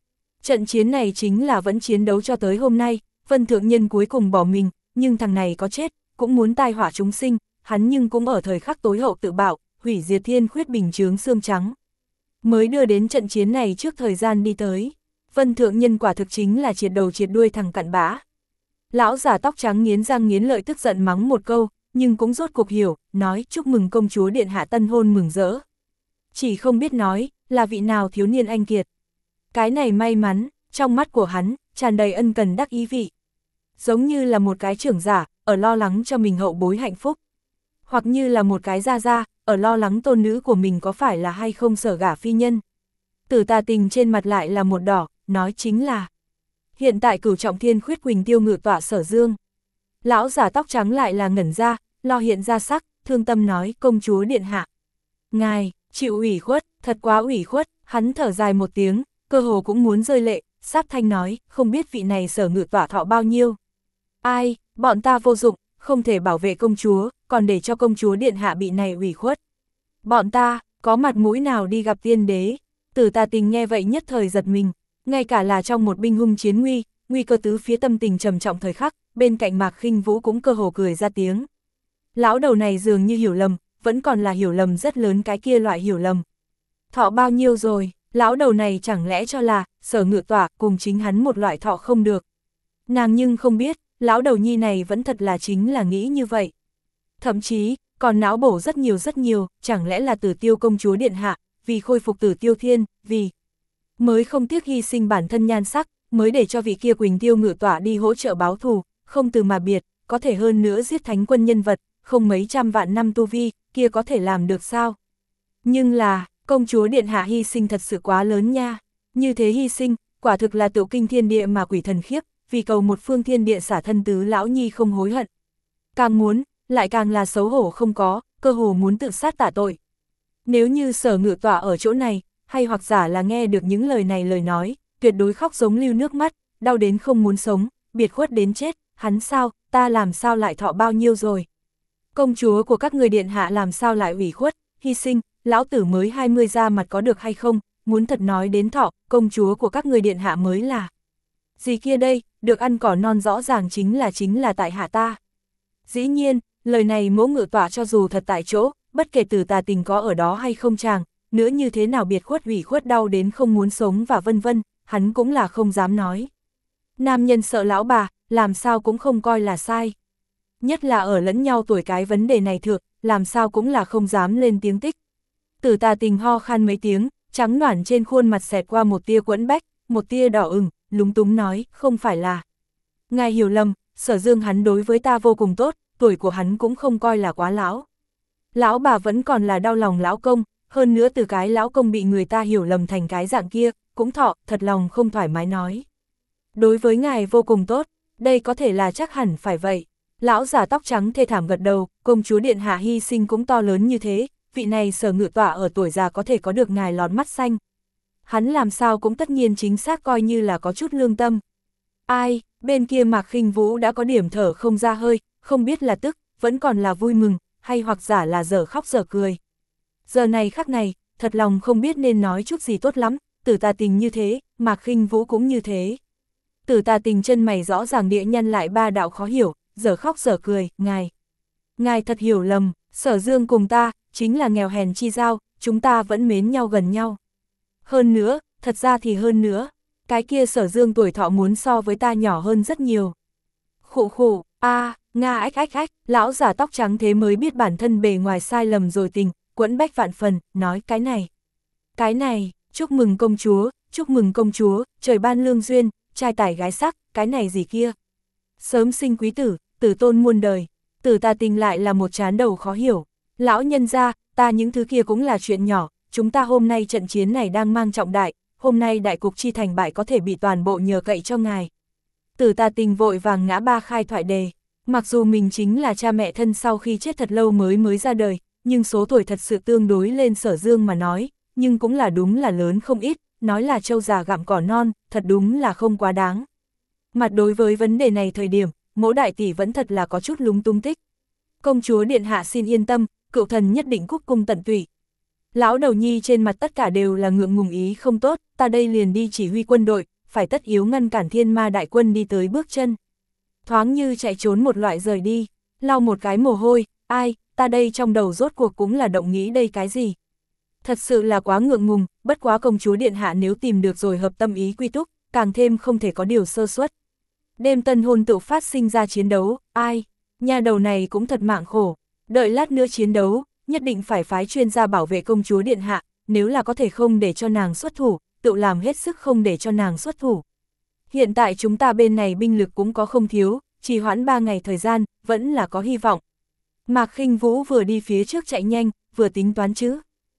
Trận chiến này chính là vẫn chiến đấu cho tới hôm nay, Vân Thượng Nhân cuối cùng bỏ mình, nhưng thằng này có chết, cũng muốn tai họa chúng sinh, hắn nhưng cũng ở thời khắc tối hậu tự bảo, hủy diệt thiên khuyết bình chướng xương trắng. Mới đưa đến trận chiến này trước thời gian đi tới. Vân Thượng Nhân quả thực chính là triệt đầu triệt đuôi thằng cặn bã. Lão già tóc trắng nghiến răng nghiến lợi tức giận mắng một câu, nhưng cũng rốt cuộc hiểu, nói chúc mừng công chúa điện hạ tân hôn mừng rỡ. Chỉ không biết nói, là vị nào thiếu niên anh kiệt. Cái này may mắn, trong mắt của hắn, tràn đầy ân cần đắc ý vị. Giống như là một cái trưởng giả, ở lo lắng cho mình hậu bối hạnh phúc. Hoặc như là một cái gia gia, ở lo lắng tôn nữ của mình có phải là hay không sở gả phi nhân. Tử Tà Tình trên mặt lại là một đỏ, nói chính là hiện tại cửu trọng thiên khuyết quỳnh tiêu ngự tọa Sở Dương. Lão giả tóc trắng lại là ngẩn ra, lo hiện ra sắc, thương tâm nói công chúa điện hạ. Ngài, chịu ủy khuất, thật quá ủy khuất, hắn thở dài một tiếng, cơ hồ cũng muốn rơi lệ, sáp thanh nói, không biết vị này Sở ngự tọa thọ bao nhiêu. Ai, bọn ta vô dụng, không thể bảo vệ công chúa, còn để cho công chúa điện hạ bị này ủy khuất. Bọn ta, có mặt mũi nào đi gặp tiên đế. Tử Tà Tình nghe vậy nhất thời giật mình, ngay cả là trong một binh hung chiến nguy, nguy cơ tứ phía tâm tình trầm trọng thời khắc, bên cạnh Mạc Khinh Vũ cũng cơ hồ cười ra tiếng. Lão đầu này dường như hiểu lầm, vẫn còn là hiểu lầm rất lớn cái kia loại hiểu lầm. Thọ bao nhiêu rồi, lão đầu này chẳng lẽ cho là, Sở ngự tọa cùng chính hắn một loại thọ không được. Nàng nhưng không biết, lão đầu nhi này vẫn thật là chính là nghĩ như vậy. Thậm chí, còn não bổ rất nhiều rất nhiều, chẳng lẽ là Tử Tiêu công chúa điện hạ, vì khôi phục Tử Tiêu thiên, vì mới không tiếc hy sinh bản thân nhan sắc, mới để cho vị kia Quỳnh Tiêu ngự tọa đi hỗ trợ báo thù, không từ mà biệt, có thể hơn nữa giết thánh quân nhân vật, không mấy trăm vạn năm tu vi, kia có thể làm được sao? Nhưng là, công chúa điện hạ hy sinh thật sự quá lớn nha, như thế hy sinh, quả thực là tự kinh thiên địa mà quỷ thần khiếp, vì cầu một phương thiên địa xả thân tứ lão nhi không hối hận. Càng muốn, lại càng là xấu hổ không có, cơ hồ muốn tự sát tả tội. Nếu như Sở ngự tọa ở chỗ này, hay hoặc giả là nghe được những lời này lời nói, tuyệt đối khóc giống lưu nước mắt, đau đến không muốn sống, biệt khuất đến chết, hắn sao, ta làm sao lại thọ bao nhiêu rồi. Công chúa của các người điện hạ làm sao lại ủy khuất, hy sinh, lão tử mới hai mươi ra mặt có được hay không, muốn thật nói đến thọ, công chúa của các người điện hạ mới là. Gì kia đây, được ăn cỏ non rõ ràng chính là chính là tại hạ ta. Dĩ nhiên, lời này Mỗ ngự tọa cho dù thật tại chỗ, bất kể Tử Tà Tình có ở đó hay không chàng, nữa như thế nào biệt khuất ủy khuất đau đến không muốn sống và vân vân, hắn cũng là không dám nói. Nam nhân sợ lão bà, làm sao cũng không coi là sai. Nhất là ở lẫn nhau tuổi cái vấn đề này thượng, làm sao cũng là không dám lên tiếng tích. Tử Tà Tình ho khan mấy tiếng, trắng noản trên khuôn mặt xẹt qua một tia quẫn bách, một tia đỏ ửng, lúng túng nói, không phải là. Ngài hiểu lầm, Sở Dương hắn đối với ta vô cùng tốt, tuổi của hắn cũng không coi là quá lão. Lão bà vẫn còn là đau lòng lão công, hơn nữa từ cái lão công bị người ta hiểu lầm thành cái dạng kia, cũng thọ, thật lòng không thoải mái nói. Đối với ngài vô cùng tốt, đây có thể là chắc hẳn phải vậy. Lão già tóc trắng thê thảm gật đầu, công chúa điện hạ hy sinh cũng to lớn như thế, vị này Sở ngự tọa ở tuổi già có thể có được ngài lọt mắt xanh. Hắn làm sao cũng tất nhiên chính xác coi như là có chút lương tâm. Ai, bên kia Mạc Khinh Vũ đã có điểm thở không ra hơi, không biết là tức, vẫn còn là vui mừng, hay hoặc giả là dở khóc dở cười. Giờ này khắc này, thật lòng không biết nên nói chút gì tốt lắm, Tử Tà Tình như thế, Mạc Khinh Vũ cũng như thế. Tử Tà Tình chân mày rõ ràng địa nhân lại ba đạo khó hiểu, dở khóc dở cười, ngài. Ngài thật hiểu lầm, Sở Dương cùng ta, chính là nghèo hèn chi giao, chúng ta vẫn mến nhau gần nhau. Hơn nữa, thật ra thì hơn nữa, cái kia Sở Dương tuổi thọ muốn so với ta nhỏ hơn rất nhiều. Khụ khụ, a, nga ách ách ách, lão giả tóc trắng thế mới biết bản thân bề ngoài sai lầm rồi tình, quẫn bách vạn phần, nói cái này. Cái này, chúc mừng công chúa, chúc mừng công chúa, trời ban lương duyên, trai tài gái sắc, cái này gì kia. Sớm sinh quý tử, tử tôn muôn đời, Tử Tà Tình lại là một chán đầu khó hiểu. Lão nhân gia, ta những thứ kia cũng là chuyện nhỏ, chúng ta hôm nay trận chiến này đang mang trọng đại, hôm nay đại cục chi thành bại có thể bị toàn bộ nhờ cậy cho ngài. Tử Tà Tình vội vàng ngã ba khai thoại đề, mặc dù mình chính là cha mẹ thân sau khi chết thật lâu mới mới ra đời, nhưng số tuổi thật sự tương đối lên Sở Dương mà nói, nhưng cũng là đúng là lớn không ít, nói là trâu già gặm cỏ non, thật đúng là không quá đáng. Mặt đối với vấn đề này thời điểm, Mỗ đại tỷ vẫn thật là có chút lúng túng tích. Công chúa điện hạ xin yên tâm, cựu thần nhất định cúc cung tận tụy. Lão đầu nhi trên mặt tất cả đều là ngượng ngùng ý không tốt, ta đây liền đi chỉ huy quân đội, phải tất yếu ngăn cản thiên ma đại quân đi tới bước chân. Thoáng như chạy trốn một loại rời đi, lau một cái mồ hôi, ai, ta đây trong đầu rốt cuộc cũng là động nghĩ đây cái gì. Thật sự là quá ngượng ngùng, bất quá công chúa điện hạ nếu tìm được rồi hợp tâm ý quy túc, càng thêm không thể có điều sơ suất. Đêm tân hôn tự phát sinh ra chiến đấu, ai, nhà đầu này cũng thật mạng khổ, đợi lát nữa chiến đấu, nhất định phải phái chuyên gia bảo vệ công chúa điện hạ, nếu là có thể không để cho nàng xuất thủ, tự làm hết sức không để cho nàng xuất thủ. Hiện tại chúng ta bên này binh lực cũng có không thiếu, chỉ hoãn ba ngày thời gian, vẫn là có hy vọng. Mạc Khinh Vũ vừa đi phía trước chạy nhanh, vừa tính toán chứ.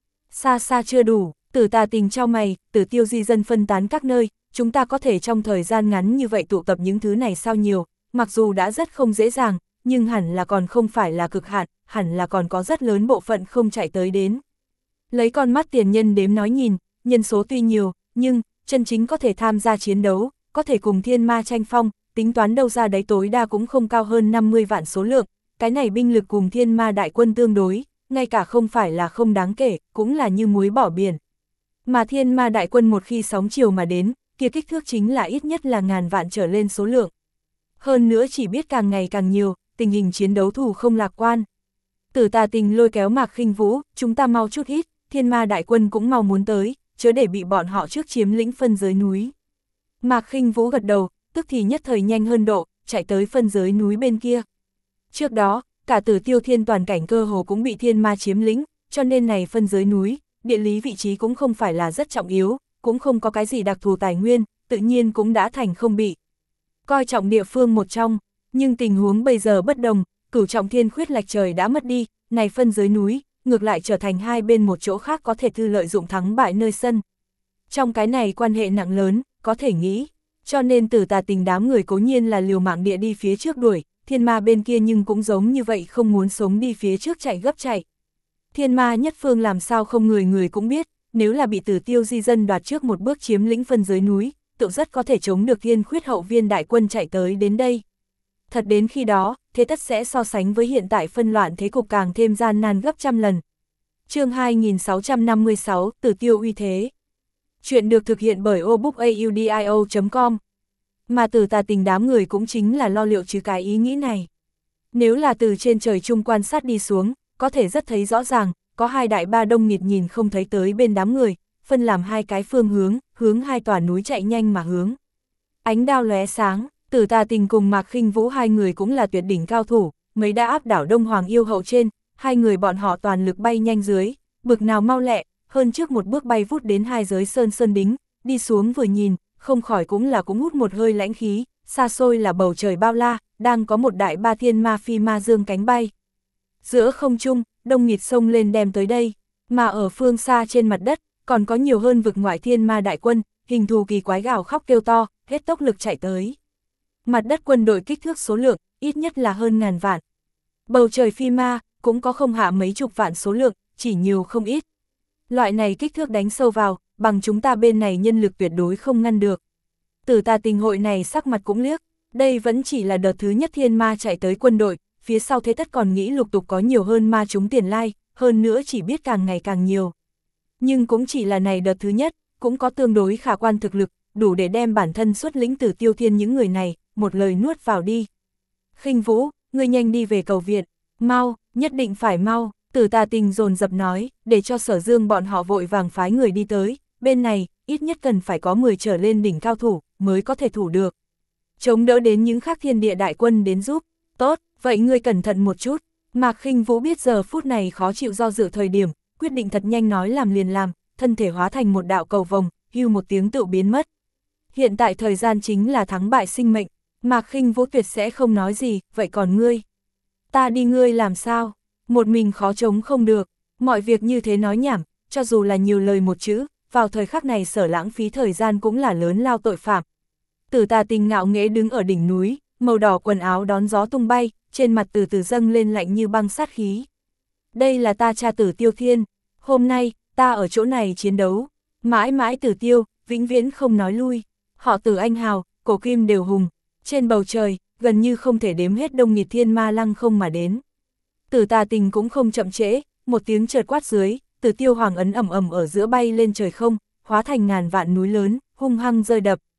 Xa xa chưa đủ, Tử Tà Tình trao mày, Tử Tiêu di dân phân tán các nơi, chúng ta có thể trong thời gian ngắn như vậy tụ tập những thứ này sao nhiều, mặc dù đã rất không dễ dàng, nhưng hẳn là còn không phải là cực hạn, hẳn là còn có rất lớn bộ phận không chạy tới đến. Lấy con mắt tiền nhân đếm nói nhìn, nhân số tuy nhiều, nhưng, chân chính có thể tham gia chiến đấu, có thể cùng thiên ma tranh phong, tính toán đâu ra đấy tối đa cũng không cao hơn năm mươi vạn số lượng, cái này binh lực cùng thiên ma đại quân tương đối, ngay cả không phải là không đáng kể, cũng là như muối bỏ biển. Mà thiên ma đại quân một khi sóng chiều mà đến, kia kích thước chính là ít nhất là ngàn vạn trở lên số lượng. Hơn nữa chỉ biết càng ngày càng nhiều, tình hình chiến đấu thủ không lạc quan. Tử Tà Tình lôi kéo Mạc Khinh Vũ, chúng ta mau chút ít, thiên ma đại quân cũng mau muốn tới, chớ để bị bọn họ trước chiếm lĩnh phân giới núi. Mạc Khinh Vũ gật đầu, tức thì nhất thời nhanh hơn độ, chạy tới phân giới núi bên kia. Trước đó, cả Tử Tiêu Thiên toàn cảnh cơ hồ cũng bị thiên ma chiếm lĩnh, cho nên này phân giới núi, địa lý vị trí cũng không phải là rất trọng yếu, cũng không có cái gì đặc thù tài nguyên, tự nhiên cũng đã thành không bị coi trọng địa phương một trong, nhưng tình huống bây giờ bất đồng, cửu trọng thiên khuyết lạch trời đã mất đi, này phân giới núi, ngược lại trở thành hai bên một chỗ khác có thể thư lợi dụng thắng bại nơi sân. Trong cái này quan hệ nặng lớn, có thể nghĩ, cho nên Tử Tà Tình đám người cố nhiên là liều mạng địa đi phía trước đuổi, thiên ma bên kia nhưng cũng giống như vậy không muốn sống đi phía trước chạy gấp chạy. Thiên ma nhất phương làm sao không người người cũng biết, nếu là bị Tử Tiêu di dân đoạt trước một bước chiếm lĩnh phân giới núi, tự rất có thể chống được thiên khuyết hậu viên đại quân chạy tới đến đây. Thật đến khi đó, thế tất sẽ so sánh với hiện tại phân loạn thế cục càng thêm gian nan gấp trăm lần. Chương hai nghìn sáu trăm năm mươi sáu, Tử Tiêu uy thế. Chuyện được thực hiện bởi obookaudio chấm com. Mà Tử Tà Tình đám người cũng chính là lo liệu chứ cái ý nghĩ này. Nếu là từ trên trời chung quan sát đi xuống, có thể rất thấy rõ ràng, có hai đại ba đông nghịt nhìn không thấy tới bên đám người, phân làm hai cái phương hướng, hướng hai tòa núi chạy nhanh mà hướng. Ánh đao lóe sáng, Tử Tà Tình cùng Mạc Khinh Vũ hai người cũng là tuyệt đỉnh cao thủ, mấy đã áp đảo Đông Hoàng yêu hậu trên, hai người bọn họ toàn lực bay nhanh dưới, bực nào mau lẹ, hơn trước một bước bay vút đến hai giới sơn sơn đính, đi xuống vừa nhìn, không khỏi cũng là cũng hút một hơi lãnh khí, xa xôi là bầu trời bao la, đang có một đại ba thiên ma phi ma dương cánh bay. Giữa không trung, đông nghịt sông lên đem tới đây, mà ở phương xa trên mặt đất, còn có nhiều hơn vực ngoại thiên ma đại quân, hình thù kỳ quái gào khóc kêu to, hết tốc lực chạy tới. Mặt đất quân đội kích thước số lượng, ít nhất là hơn ngàn vạn. Bầu trời phi ma, cũng có không hạ mấy chục vạn số lượng, chỉ nhiều không ít. Loại này kích thước đánh sâu vào, bằng chúng ta bên này nhân lực tuyệt đối không ngăn được. Tử Tà Tình hội này sắc mặt cũng liếc, đây vẫn chỉ là đợt thứ nhất thiên ma chạy tới quân đội, phía sau thế tất còn nghĩ lục tục có nhiều hơn ma chúng tiền lai, hơn nữa chỉ biết càng ngày càng nhiều. Nhưng cũng chỉ là này đợt thứ nhất, cũng có tương đối khả quan thực lực, đủ để đem bản thân xuất lĩnh Tử Tiêu Thiên những người này, một lời nuốt vào đi. Khinh Vũ, ngươi nhanh đi về cầu viện, mau, nhất định phải mau, Tử Tà Tình dồn dập nói, để cho Sở Dương bọn họ vội vàng phái người đi tới, bên này, ít nhất cần phải có mười trở lên đỉnh cao thủ, mới có thể thủ được. Chống đỡ đến những khác thiên địa đại quân đến giúp, tốt, vậy ngươi cẩn thận một chút. Mạc Khinh Vũ biết giờ phút này khó chịu do dự thời điểm, quyết định thật nhanh nói làm liền làm, thân thể hóa thành một đạo cầu vồng, hưu một tiếng tự biến mất. Hiện tại thời gian chính là thắng bại sinh mệnh, Mạc Khinh Vũ tuyệt sẽ không nói gì, vậy còn ngươi? Ta đi ngươi làm sao? Một mình khó chống không được, mọi việc như thế nói nhảm, cho dù là nhiều lời một chữ, vào thời khắc này Sở lãng phí thời gian cũng là lớn lao tội phạm. Tử Tà Tình ngạo nghễ đứng ở đỉnh núi, màu đỏ quần áo đón gió tung bay, trên mặt từ từ dâng lên lạnh như băng sát khí. Đây là ta cha Tử Tiêu Thiên, hôm nay, ta ở chỗ này chiến đấu, mãi mãi Tử Tiêu, vĩnh viễn không nói lui, họ Tử anh hào, cổ kim đều hùng, trên bầu trời, gần như không thể đếm hết đông nghịt thiên ma lăng không mà đến. Tử Tà Tình cũng không chậm trễ, một tiếng chợt quát dưới, Tử Tiêu hoàng ấn ầm ầm ở giữa bay lên trời không, hóa thành ngàn vạn núi lớn, hung hăng rơi đập.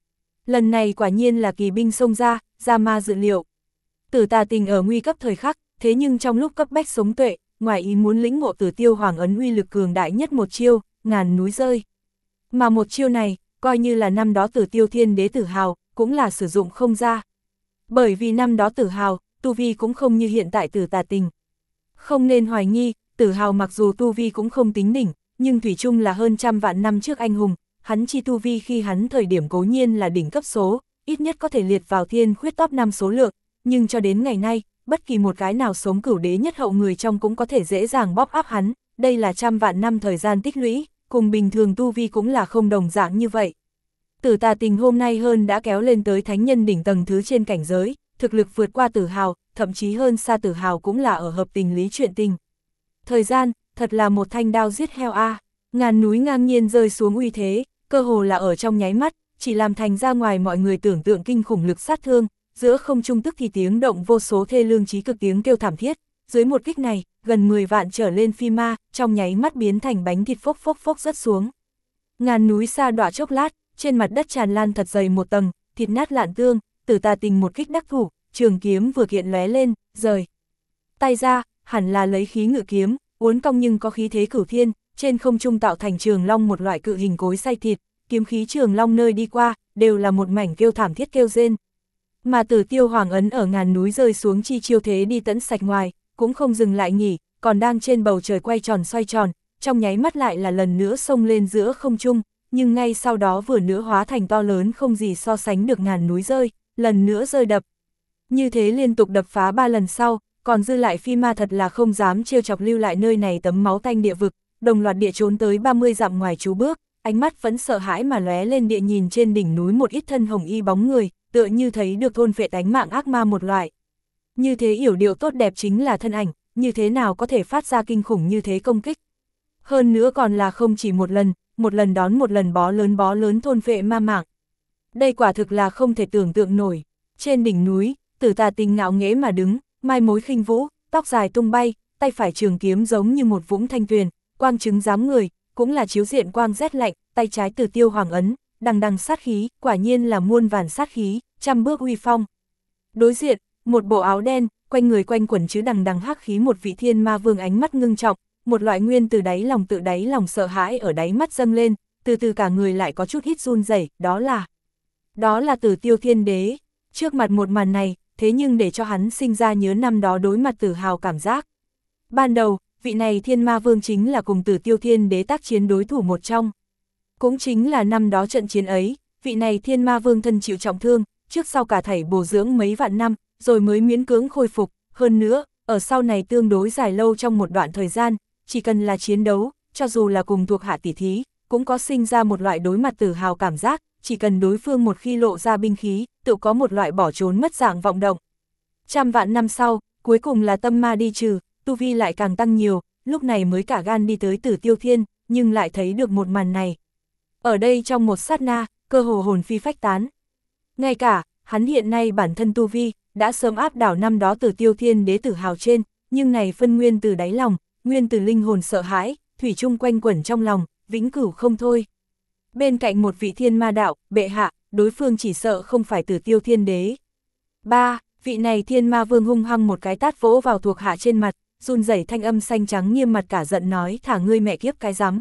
Lần này quả nhiên là kỳ binh xông ra, ra ma dự liệu. Tử Tà Tình ở nguy cấp thời khắc, thế nhưng trong lúc cấp bách sống tuệ, ngoài ý muốn lĩnh ngộ Tử Tiêu Hoàng ấn uy lực cường đại nhất một chiêu, ngàn núi rơi. Mà một chiêu này, coi như là năm đó Tử Tiêu Thiên Đế Tử Hào, cũng là sử dụng không ra. Bởi vì năm đó Tử Hào, tu vi cũng không như hiện tại Tử Tà Tình. Không nên hoài nghi, Tử Hào mặc dù tu vi cũng không tính đỉnh, nhưng thủy chung là hơn trăm vạn năm trước anh hùng, hắn chi tu vi khi hắn thời điểm cố nhiên là đỉnh cấp số, ít nhất có thể liệt vào thiên khuyết top năm số lượng, nhưng cho đến ngày nay, bất kỳ một cái nào sống cửu đế nhất hậu người trong cũng có thể dễ dàng bóp áp hắn, đây là trăm vạn năm thời gian tích lũy, cùng bình thường tu vi cũng là không đồng dạng như vậy. Tử Tà Tình hôm nay hơn đã kéo lên tới thánh nhân đỉnh tầng thứ trên cảnh giới, thực lực vượt qua Tử Hào, thậm chí hơn xa Tử Hào cũng là ở hợp tình lý chuyện tình. Thời gian, thật là một thanh đao giết heo a, ngàn núi ngang nhiên rơi xuống uy thế, cơ hồ là ở trong nháy mắt, chỉ làm thành ra ngoài mọi người tưởng tượng kinh khủng lực sát thương, giữa không trung tức thì tiếng động vô số thê lương chí cực tiếng kêu thảm thiết, dưới một kích này, gần mười vạn trở lên phi ma, trong nháy mắt biến thành bánh thịt phốc phốc phốc rớt xuống. Ngàn núi xa đọa chốc lát, trên mặt đất tràn lan thật dày một tầng, thịt nát lạn tương, Tử Tà Tình một kích đắc thủ, trường kiếm vừa kiện lóe lên, rời tay ra, hẳn là lấy khí ngự kiếm, uốn cong nhưng có khí thế cửu thiên, trên không trung tạo thành trường long một loại cự hình cối xay thịt, kiếm khí trường long nơi đi qua, đều là một mảnh kêu thảm thiết kêu rên. Mà Tử Tiêu Hoàng ấn ở ngàn núi rơi xuống chi chiêu thế đi tẫn sạch ngoài, cũng không dừng lại nghỉ, còn đang trên bầu trời quay tròn xoay tròn, trong nháy mắt lại là lần nữa xông lên giữa không trung, nhưng ngay sau đó vừa nữa hóa thành to lớn không gì so sánh được ngàn núi rơi, lần nữa rơi đập. Như thế liên tục đập phá ba lần sau, còn dư lại phi ma thật là không dám trêu chọc lưu lại nơi này tấm máu tanh địa vực, đồng loạt địa trốn tới ba mươi dặm ngoài trú bước, ánh mắt vẫn sợ hãi mà lóe lên địa nhìn trên đỉnh núi một ít thân hồng y bóng người, tựa như thấy được thôn phệ tánh mạng ác ma một loại. Như thế yểu điệu tốt đẹp chính là thân ảnh, như thế nào có thể phát ra kinh khủng như thế công kích. Hơn nữa còn là không chỉ một lần, một lần đón một lần bó lớn bó lớn thôn phệ ma mạng. Đây quả thực là không thể tưởng tượng nổi. Trên đỉnh núi, Tử Tà Tình ngạo nghễ mà đứng, mai mối khinh vũ, tóc dài tung bay, tay phải trường kiếm giống như một vũng thanh tuyền, quang trứng dám người, cũng là chiếu diện quang rét lạnh, tay trái Tử Tiêu Hoàng ấn, đằng đằng sát khí, quả nhiên là muôn vàn sát khí, trăm bước uy phong. Đối diện, một bộ áo đen, quanh người quanh quẩn chứ đằng đằng hắc khí một vị thiên ma vương ánh mắt ngưng trọng, một loại nguyên từ đáy lòng tự đáy lòng sợ hãi ở đáy mắt dâng lên, từ từ cả người lại có chút hít run rẩy, đó là đó là Tử Tiêu Thiên Đế. Trước mặt một màn này, thế nhưng để cho hắn sinh ra nhớ năm đó đối mặt Tử Hào cảm giác. Ban đầu, vị này thiên ma vương chính là cùng Tử Tiêu Thiên Đế tác chiến đối thủ một trong. Cũng chính là năm đó trận chiến ấy, vị này thiên ma vương thân chịu trọng thương, trước sau cả thảy bổ dưỡng mấy vạn năm, rồi mới miễn cưỡng khôi phục, hơn nữa, ở sau này tương đối dài lâu trong một đoạn thời gian, chỉ cần là chiến đấu, cho dù là cùng thuộc hạ tỷ thí, cũng có sinh ra một loại đối mặt Tử Hào cảm giác, chỉ cần đối phương một khi lộ ra binh khí, tự có một loại bỏ trốn mất dạng vọng động. Trăm vạn năm sau, cuối cùng là tâm ma đi trừ, tu vi lại càng tăng nhiều, lúc này mới cả gan đi tới Tử Tiêu Thiên, nhưng lại thấy được một màn này. Ở đây trong một sát na, cơ hồ hồn phi phách tán. Ngay cả, hắn hiện nay bản thân tu vi, đã sớm áp đảo năm đó Tử Tiêu Thiên Đế Tử Hào trên, nhưng này phân nguyên từ đáy lòng, nguyên từ linh hồn sợ hãi, thủy chung quanh quẩn trong lòng, vĩnh cửu không thôi. Bên cạnh một vị thiên ma đạo, bệ hạ, đối phương chỉ sợ không phải Tử Tiêu Thiên Đế. ba. Vị này thiên ma vương hung hăng một cái tát vỗ vào thuộc hạ trên mặt, run rẩy thanh âm xanh trắng nghiêm mặt cả giận nói thả ngươi mẹ kiếp cái rắm.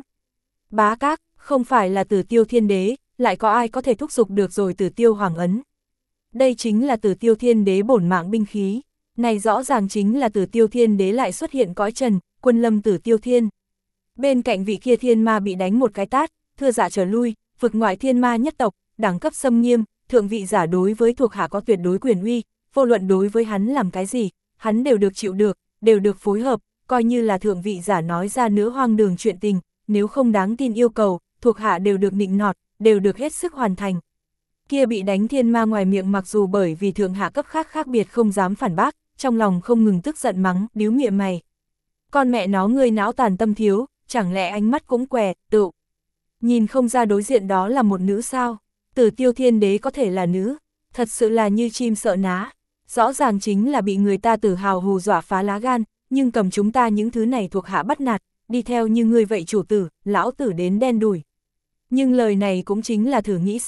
Bá các, không phải là Tử Tiêu Thiên Đế, lại có ai có thể thúc giục được rồi Tử Tiêu Hoàng ấn. Đây chính là Tử Tiêu Thiên Đế bổn mạng binh khí, này rõ ràng chính là Tử Tiêu Thiên Đế lại xuất hiện cõi trần, quân lâm Tử Tiêu Thiên. Bên cạnh vị kia thiên ma bị đánh một cái tát, thưa dạ trở lui, vực ngoại thiên ma nhất tộc, đẳng cấp xâm nghiêm, thượng vị giả đối với thuộc hạ có tuyệt đối quyền uy, vô luận đối với hắn làm cái gì, hắn đều được chịu được, đều được phối hợp, coi như là thượng vị giả nói ra nữa hoang đường chuyện tình, nếu không đáng tin yêu cầu, thuộc hạ đều được nịnh nọt, đều được hết sức hoàn thành. Kia bị đánh thiên ma ngoài miệng mặc dù bởi vì thượng hạ cấp khác khác biệt không dám phản bác, trong lòng không ngừng tức giận mắng, điếu miệng mày. Con mẹ nó ngươi não tàn tâm thiếu, chẳng lẽ ánh mắt cũng què, tự. Nhìn không ra đối diện đó là một nữ sao, Tử Tiêu Thiên Đế có thể là nữ, thật sự là như chim sợ ná, rõ ràng chính là bị người ta Tử Hào hù dọa phá lá gan, nhưng cầm chúng ta những thứ này thuộc hạ bắt nạt, đi theo như ngươi vậy chủ tử, lão tử đến đen đủi. Nhưng lời này cũng chính là thử nghĩ xem,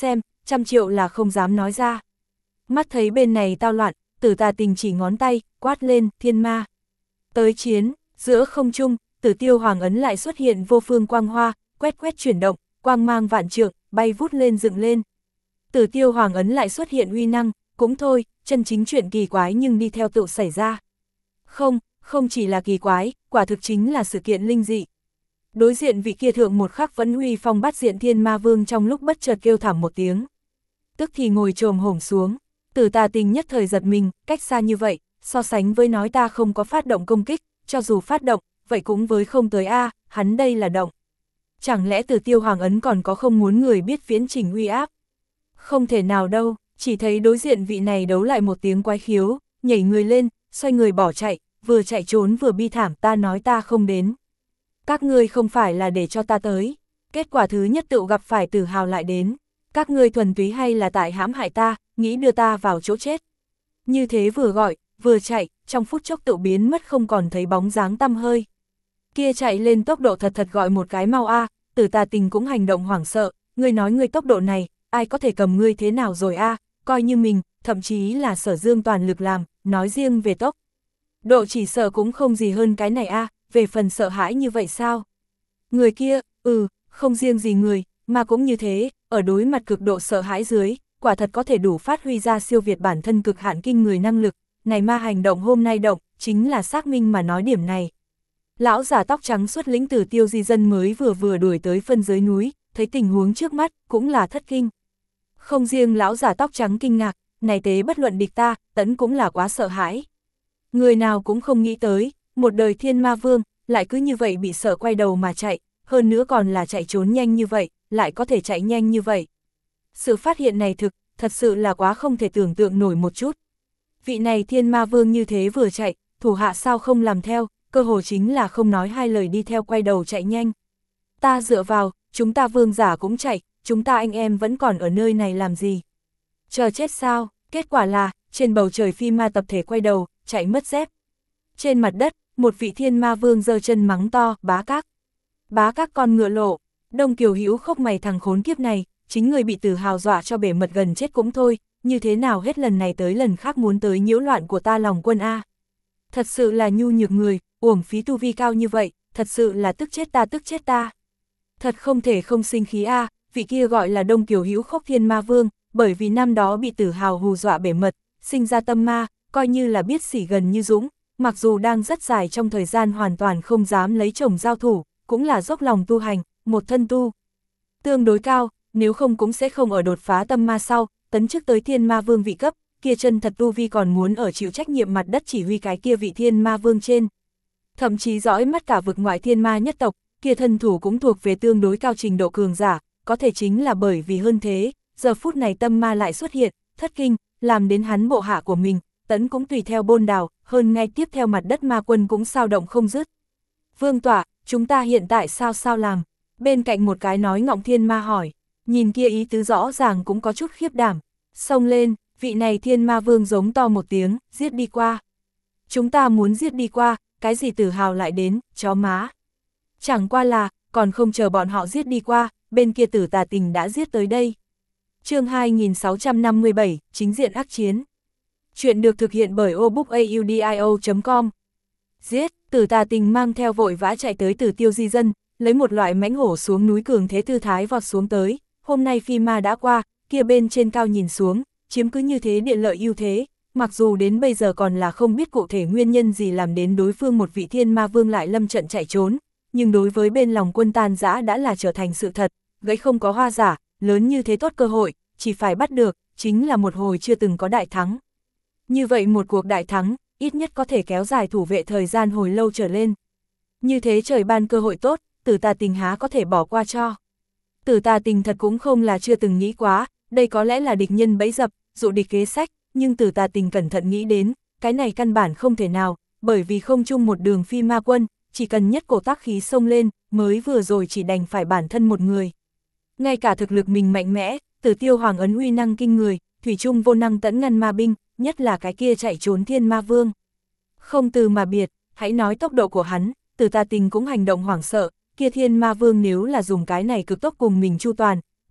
trăm triệu là không dám nói ra. Mắt thấy bên này tao loạn, Tử Tà Tình chỉ ngón tay, quát lên, thiên ma. Tới chiến, giữa không trung, Tử Tiêu Hoàng ấn lại xuất hiện vô phương quang hoa, quét quét chuyển động, quang mang vạn trượng, bay vút lên dựng lên. Tử Tiêu Hoàng ấn lại xuất hiện uy năng, cũng thôi, chân chính chuyện kỳ quái nhưng đi theo tự xảy ra. Không, không chỉ là kỳ quái, quả thực chính là sự kiện linh dị. Đối diện vị kia thượng một khắc vẫn uy phong bát diện thiên ma vương trong lúc bất chợt kêu thảm một tiếng. Tức thì ngồi trồm hổm xuống, Tử Tà Tình nhất thời giật mình, cách xa như vậy, so sánh với nói ta không có phát động công kích, cho dù phát động, vậy cũng với không tới a, hắn đây là động. Chẳng lẽ Tử Tiêu Hoàng ấn còn có không muốn người biết viễn trình uy áp? Không thể nào đâu, chỉ thấy đối diện vị này đấu lại một tiếng quái khiếu, nhảy người lên, xoay người bỏ chạy, vừa chạy trốn vừa bi thảm, ta nói ta không đến. Các ngươi không phải là để cho ta tới, kết quả thứ nhất tự gặp phải Tử Hào lại đến. Các ngươi thuần túy hay là tại hãm hại ta, nghĩ đưa ta vào chỗ chết. Như thế vừa gọi, vừa chạy, trong phút chốc tự biến mất không còn thấy bóng dáng tăm hơi. Kia chạy lên tốc độ thật thật gọi một cái mau a, Tử Tà Tình cũng hành động hoảng sợ, ngươi nói ngươi tốc độ này, ai có thể cầm ngươi thế nào rồi a, coi như mình, thậm chí là Sở Dương toàn lực làm, nói riêng về tốc độ chỉ sợ cũng không gì hơn cái này a, về phần sợ hãi như vậy sao? Người kia, ừ, không riêng gì người, mà cũng như thế, ở đối mặt cực độ sợ hãi dưới, quả thật có thể đủ phát huy ra siêu việt bản thân cực hạn kinh người năng lực, này ma hành động hôm nay động, chính là xác minh mà nói điểm này. Lão giả tóc trắng xuất lĩnh Tử Tiêu di dân mới vừa vừa đuổi tới phân giới núi, thấy tình huống trước mắt, cũng là thất kinh. Không riêng lão giả tóc trắng kinh ngạc, này tế bất luận địch ta, tẫn cũng là quá sợ hãi. Người nào cũng không nghĩ tới, một đời thiên ma vương, lại cứ như vậy bị sợ quay đầu mà chạy, hơn nữa còn là chạy trốn nhanh như vậy, lại có thể chạy nhanh như vậy. Sự phát hiện này thực, thật sự là quá không thể tưởng tượng nổi một chút. Vị này thiên ma vương như thế vừa chạy, thủ hạ sao không làm theo, cơ hồ chính là không nói hai lời đi theo quay đầu chạy nhanh. Ta dựa vào, chúng ta vương giả cũng chạy, chúng ta anh em vẫn còn ở nơi này làm gì? Chờ chết sao? Kết quả là, trên bầu trời phi ma tập thể quay đầu, chạy mất dép. Trên mặt đất, một vị thiên ma vương giơ chân mắng to, bá các. Bá các con ngựa lộ, Đông Kiều Hữu khóc mày thằng khốn kiếp này, chính người bị Tử Hào dọa cho bể mật gần chết cũng thôi, như thế nào hết lần này tới lần khác muốn tới nhiễu loạn của ta lòng quân a. Thật sự là nhu nhược người, uổng phí tu vi cao như vậy, thật sự là tức chết ta tức chết ta. Thật không thể không sinh khí a, vị kia gọi là Đông Kiều Hữu khóc thiên ma vương, bởi vì năm đó bị Tử Hào hù dọa bể mật, sinh ra tâm ma, coi như là biết sỉ gần như dũng, mặc dù đang rất dài trong thời gian hoàn toàn không dám lấy chồng giao thủ, cũng là dốc lòng tu hành, một thân tu tương đối cao, nếu không cũng sẽ không ở đột phá tâm ma sau, tấn chức tới thiên ma vương vị cấp, kia chân thật tu vi còn muốn ở chịu trách nhiệm mặt đất chỉ huy cái kia vị thiên ma vương trên. Thậm chí dõi mắt cả vực ngoại thiên ma nhất tộc, kia thân thủ cũng thuộc về tương đối cao trình độ cường giả, có thể chính là bởi vì hơn thế, giờ phút này tâm ma lại xuất hiện, thất kinh, làm đến hắn bộ hạ của mình, tấn cũng tùy theo bôn đào, hơn ngay tiếp theo mặt đất ma quân cũng sao động không dứt. Vương tọa, chúng ta hiện tại sao sao làm? Bên cạnh một cái nói ngọng thiên ma hỏi, nhìn kia ý tứ rõ ràng cũng có chút khiếp đảm, xông lên, vị này thiên ma vương giống to một tiếng, giết đi qua. Chúng ta muốn giết đi qua, cái gì Tử Hào lại đến, chó má. Chẳng qua là, còn không chờ bọn họ giết đi qua, bên kia Tử Tà Tình đã giết tới đây. Chương hai nghìn sáu trăm năm mươi bảy, chính diện ác chiến. Chuyện được thực hiện bởi obookaudio chấm com. Giết, Tử Tà Tình mang theo vội vã chạy tới Tử Tiêu di dân, lấy một loại mãnh hổ xuống núi cường thế tư thái vọt xuống tới, hôm nay phi ma đã qua, kia bên trên cao nhìn xuống, chiếm cứ như thế địa lợi ưu thế, mặc dù đến bây giờ còn là không biết cụ thể nguyên nhân gì làm đến đối phương một vị thiên ma vương lại lâm trận chạy trốn, nhưng đối với bên lòng quân tan dã đã là trở thành sự thật, gãy không có hoa giả, lớn như thế tốt cơ hội, chỉ phải bắt được, chính là một hồi chưa từng có đại thắng. Như vậy một cuộc đại thắng, ít nhất có thể kéo dài thủ vệ thời gian hồi lâu trở lên. Như thế trời ban cơ hội tốt, Tử Tà Tình há có thể bỏ qua cho. Tử Tà Tình thật cũng không là chưa từng nghĩ quá, đây có lẽ là địch nhân bẫy dập, dụ địch kế sách, nhưng Tử Tà Tình cẩn thận nghĩ đến, cái này căn bản không thể nào, bởi vì không chung một đường phi ma quân, chỉ cần nhất cổ tác khí xông lên, mới vừa rồi chỉ đành phải bản thân một người. Ngay cả thực lực mình mạnh mẽ, Tử Tiêu Hoàng ấn uy năng kinh người, thủy chung vô năng tẫn ngăn ma binh, nhất là cái kia chạy trốn thiên ma vương. Không từ mà biệt, hãy nói tốc độ của hắn, Tử Tà Tình cũng hành động hoảng sợ, kia thiên ma vương nếu là dùng cái này cực tốc cùng mình chu toàn,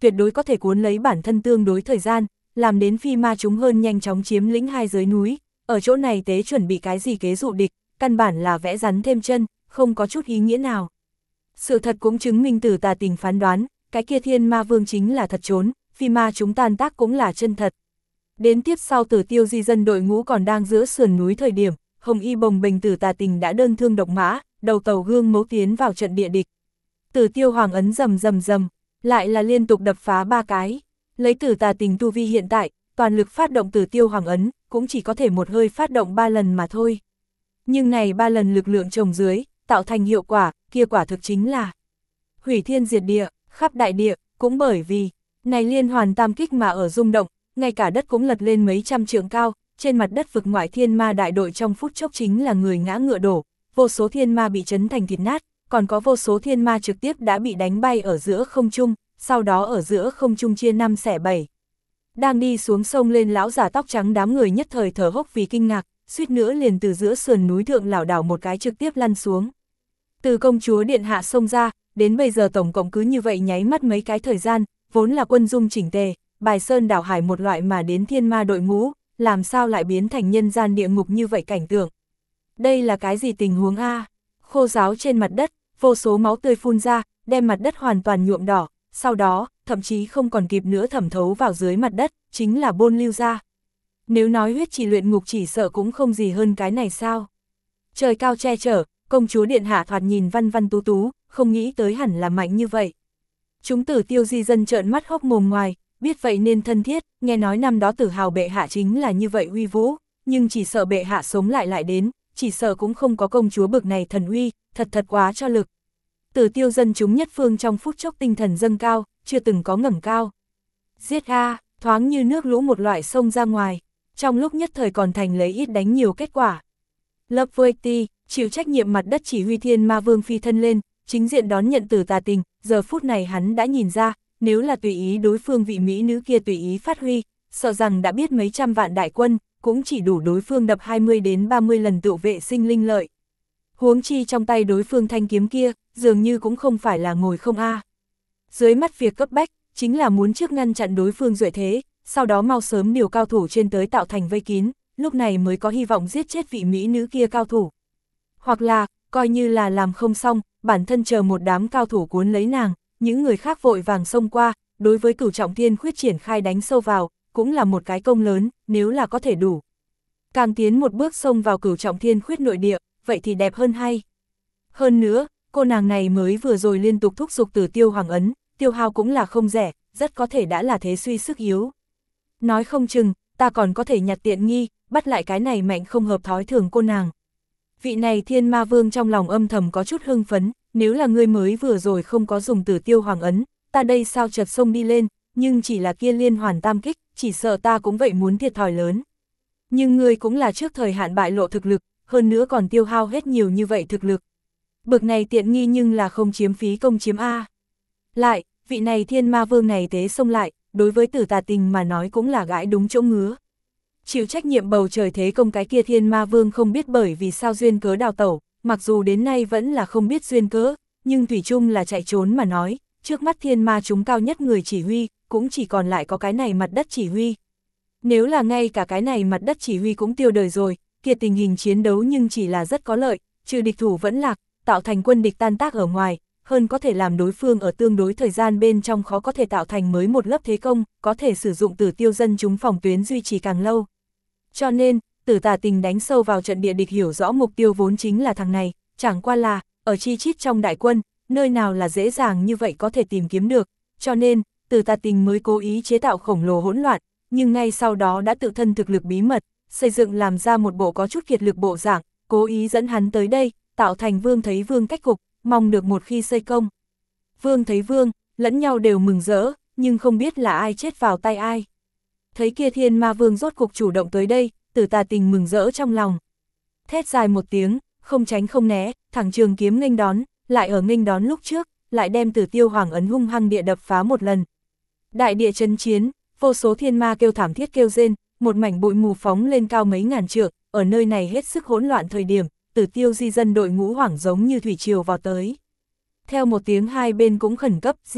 tuyệt đối có thể cuốn lấy bản thân tương đối thời gian, làm đến phi ma chúng hơn nhanh chóng chiếm lĩnh hai giới núi, ở chỗ này tế chuẩn bị cái gì kế dụ địch, căn bản là vẽ rắn thêm chân, không có chút ý nghĩa nào. Sự thật cũng chứng minh Tử Tà Tình phán đoán, cái kia thiên ma vương chính là thật trốn, phi ma chúng tan tác cũng là chân thật. Đến tiếp sau Tử Tiêu di dân đội ngũ còn đang giữa sườn núi thời điểm, Hồng Y bồng bềnh Tử Tà Tình đã đơn thương độc mã, đầu tàu gương mấu tiến vào trận địa địch. Tử Tiêu Hoàng ấn rầm rầm rầm, lại là liên tục đập phá ba cái. Lấy Tử Tà Tình tu vi hiện tại, toàn lực phát động Tử Tiêu Hoàng ấn, cũng chỉ có thể một hơi phát động ba lần mà thôi. Nhưng này ba lần lực lượng chồng dưới, tạo thành hiệu quả, kia quả thực chính là hủy thiên diệt địa, khắp đại địa, cũng bởi vì này liên hoàn tam kích mà ở rung động, ngay cả đất cũng lật lên mấy trăm trượng cao, trên mặt đất vực ngoại thiên ma đại đội trong phút chốc chính là người ngã ngựa đổ, vô số thiên ma bị chấn thành thịt nát, còn có vô số thiên ma trực tiếp đã bị đánh bay ở giữa không trung, sau đó ở giữa không trung chia năm xẻ bảy. Đang đi xuống sông lên lão giả tóc trắng đám người nhất thời thở hốc vì kinh ngạc, suýt nữa liền từ giữa sườn núi thượng lảo đảo một cái trực tiếp lăn xuống. Từ công chúa điện hạ xông ra, đến bây giờ tổng cộng cứ như vậy nháy mắt mấy cái thời gian, vốn là quân dung chỉnh tề, bài sơn đảo hải một loại mà đến thiên ma đội ngũ, làm sao lại biến thành nhân gian địa ngục như vậy cảnh tượng. Đây là cái gì tình huống a? Khô ráo trên mặt đất, vô số máu tươi phun ra, đem mặt đất hoàn toàn nhuộm đỏ, sau đó, thậm chí không còn kịp nữa thẩm thấu vào dưới mặt đất, chính là bôn lưu ra. Nếu nói huyết chỉ luyện ngục chỉ sợ cũng không gì hơn cái này sao. Trời cao che chở, công chúa điện hạ thoạt nhìn văn văn tú tú, không nghĩ tới hẳn là mạnh như vậy. Chúng Tử Tiêu di dân trợn mắt hốc mồm ngoài, biết vậy nên thân thiết, nghe nói năm đó Tử Hào bệ hạ chính là như vậy uy vũ, nhưng chỉ sợ bệ hạ sống lại lại đến, chỉ sợ cũng không có công chúa bực này thần uy, thật thật quá cho lực. Tử Tiêu dân chúng nhất phương trong phút chốc tinh thần dâng cao, chưa từng có ngẩng cao. Giết a, thoáng như nước lũ một loại sông ra ngoài, trong lúc nhất thời còn thành lấy ít đánh nhiều kết quả. Lấp Vôi Ti, chịu trách nhiệm mặt đất chỉ huy thiên ma vương phi thân lên, chính diện đón nhận Tử Tà Tình, giờ phút này hắn đã nhìn ra, nếu là tùy ý đối phương vị mỹ nữ kia tùy ý phát huy, sợ rằng đã biết mấy trăm vạn đại quân, cũng chỉ đủ đối phương đập hai mươi đến ba mươi lần tự vệ sinh linh lợi. Huống chi trong tay đối phương thanh kiếm kia, dường như cũng không phải là ngồi không a. Dưới mắt việc cấp bách, chính là muốn trước ngăn chặn đối phương duệ thế, sau đó mau sớm điều cao thủ trên tới tạo thành vây kín, lúc này mới có hy vọng giết chết vị mỹ nữ kia cao thủ. Hoặc là, coi như là làm không xong, bản thân chờ một đám cao thủ cuốn lấy nàng, những người khác vội vàng xông qua, đối với Cửu Trọng Thiên Khuyết triển khai đánh sâu vào, cũng là một cái công lớn, nếu là có thể đủ. Càng tiến một bước xông vào Cửu Trọng Thiên Khuyết nội địa, vậy thì đẹp hơn hay. Hơn nữa, cô nàng này mới vừa rồi liên tục thúc giục Tử Tiêu Hoàng ấn, tiêu hao cũng là không rẻ, rất có thể đã là thế suy sức yếu. Nói không chừng, ta còn có thể nhặt tiện nghi, bắt lại cái này mạnh không hợp thói thường cô nàng. Vị này thiên ma vương trong lòng âm thầm có chút hưng phấn, nếu là ngươi mới vừa rồi không có dùng Tử Tiêu Hoàng ấn, ta đây sao chợt sông đi lên, nhưng chỉ là kia liên hoàn tam kích, chỉ sợ ta cũng vậy muốn thiệt thòi lớn. Nhưng ngươi cũng là trước thời hạn bại lộ thực lực, hơn nữa còn tiêu hao hết nhiều như vậy thực lực. Bực này tiện nghi nhưng là không chiếm phí công chiếm A. Lại, vị này thiên ma vương này tế xông lại, đối với Tử Tà Tình mà nói cũng là gãi đúng chỗ ngứa. Chịu trách nhiệm bầu trời thế công cái kia thiên ma vương không biết bởi vì sao duyên cớ đào tẩu, mặc dù đến nay vẫn là không biết duyên cớ, nhưng thủy chung là chạy trốn mà nói, trước mắt thiên ma chúng cao nhất người chỉ huy, cũng chỉ còn lại có cái này mặt đất chỉ huy. Nếu là ngay cả cái này mặt đất chỉ huy cũng tiêu đời rồi, kia tình hình chiến đấu nhưng chỉ là rất có lợi, trừ địch thủ vẫn lạc, tạo thành quân địch tan tác ở ngoài, hơn có thể làm đối phương ở tương đối thời gian bên trong khó có thể tạo thành mới một lớp thế công, có thể sử dụng Tử Tiêu dân chúng phòng tuyến duy trì càng lâu. Cho nên, Tử Tà Tình đánh sâu vào trận địa địch hiểu rõ mục tiêu vốn chính là thằng này, chẳng qua là, ở chi chít trong đại quân, nơi nào là dễ dàng như vậy có thể tìm kiếm được, cho nên, Tử Tà Tình mới cố ý chế tạo khổng lồ hỗn loạn, nhưng ngay sau đó đã tự thân thực lực bí mật, xây dựng làm ra một bộ có chút kiệt lực bộ dạng, cố ý dẫn hắn tới đây, tạo thành Vương thấy Vương cách cục, mong được một khi xây công. Vương thấy Vương, lẫn nhau đều mừng rỡ, nhưng không biết là ai chết vào tay ai. Thấy kia thiên ma vương rốt cục chủ động tới đây, Tử Tà Tình mừng rỡ trong lòng. Thét dài một tiếng, không tránh không né, thẳng trường kiếm nghênh đón, lại ở nghênh đón lúc trước, lại đem Tử Tiêu Hoàng ấn hung hăng địa đập phá một lần. Đại địa chấn chiến, vô số thiên ma kêu thảm thiết kêu rên, một mảnh bụi mù phóng lên cao mấy ngàn trượng, ở nơi này hết sức hỗn loạn thời điểm, Tử Tiêu di dân đội ngũ hoảng giống như thủy triều vào tới. Theo một tiếng hai bên cũng khẩn cấp giết,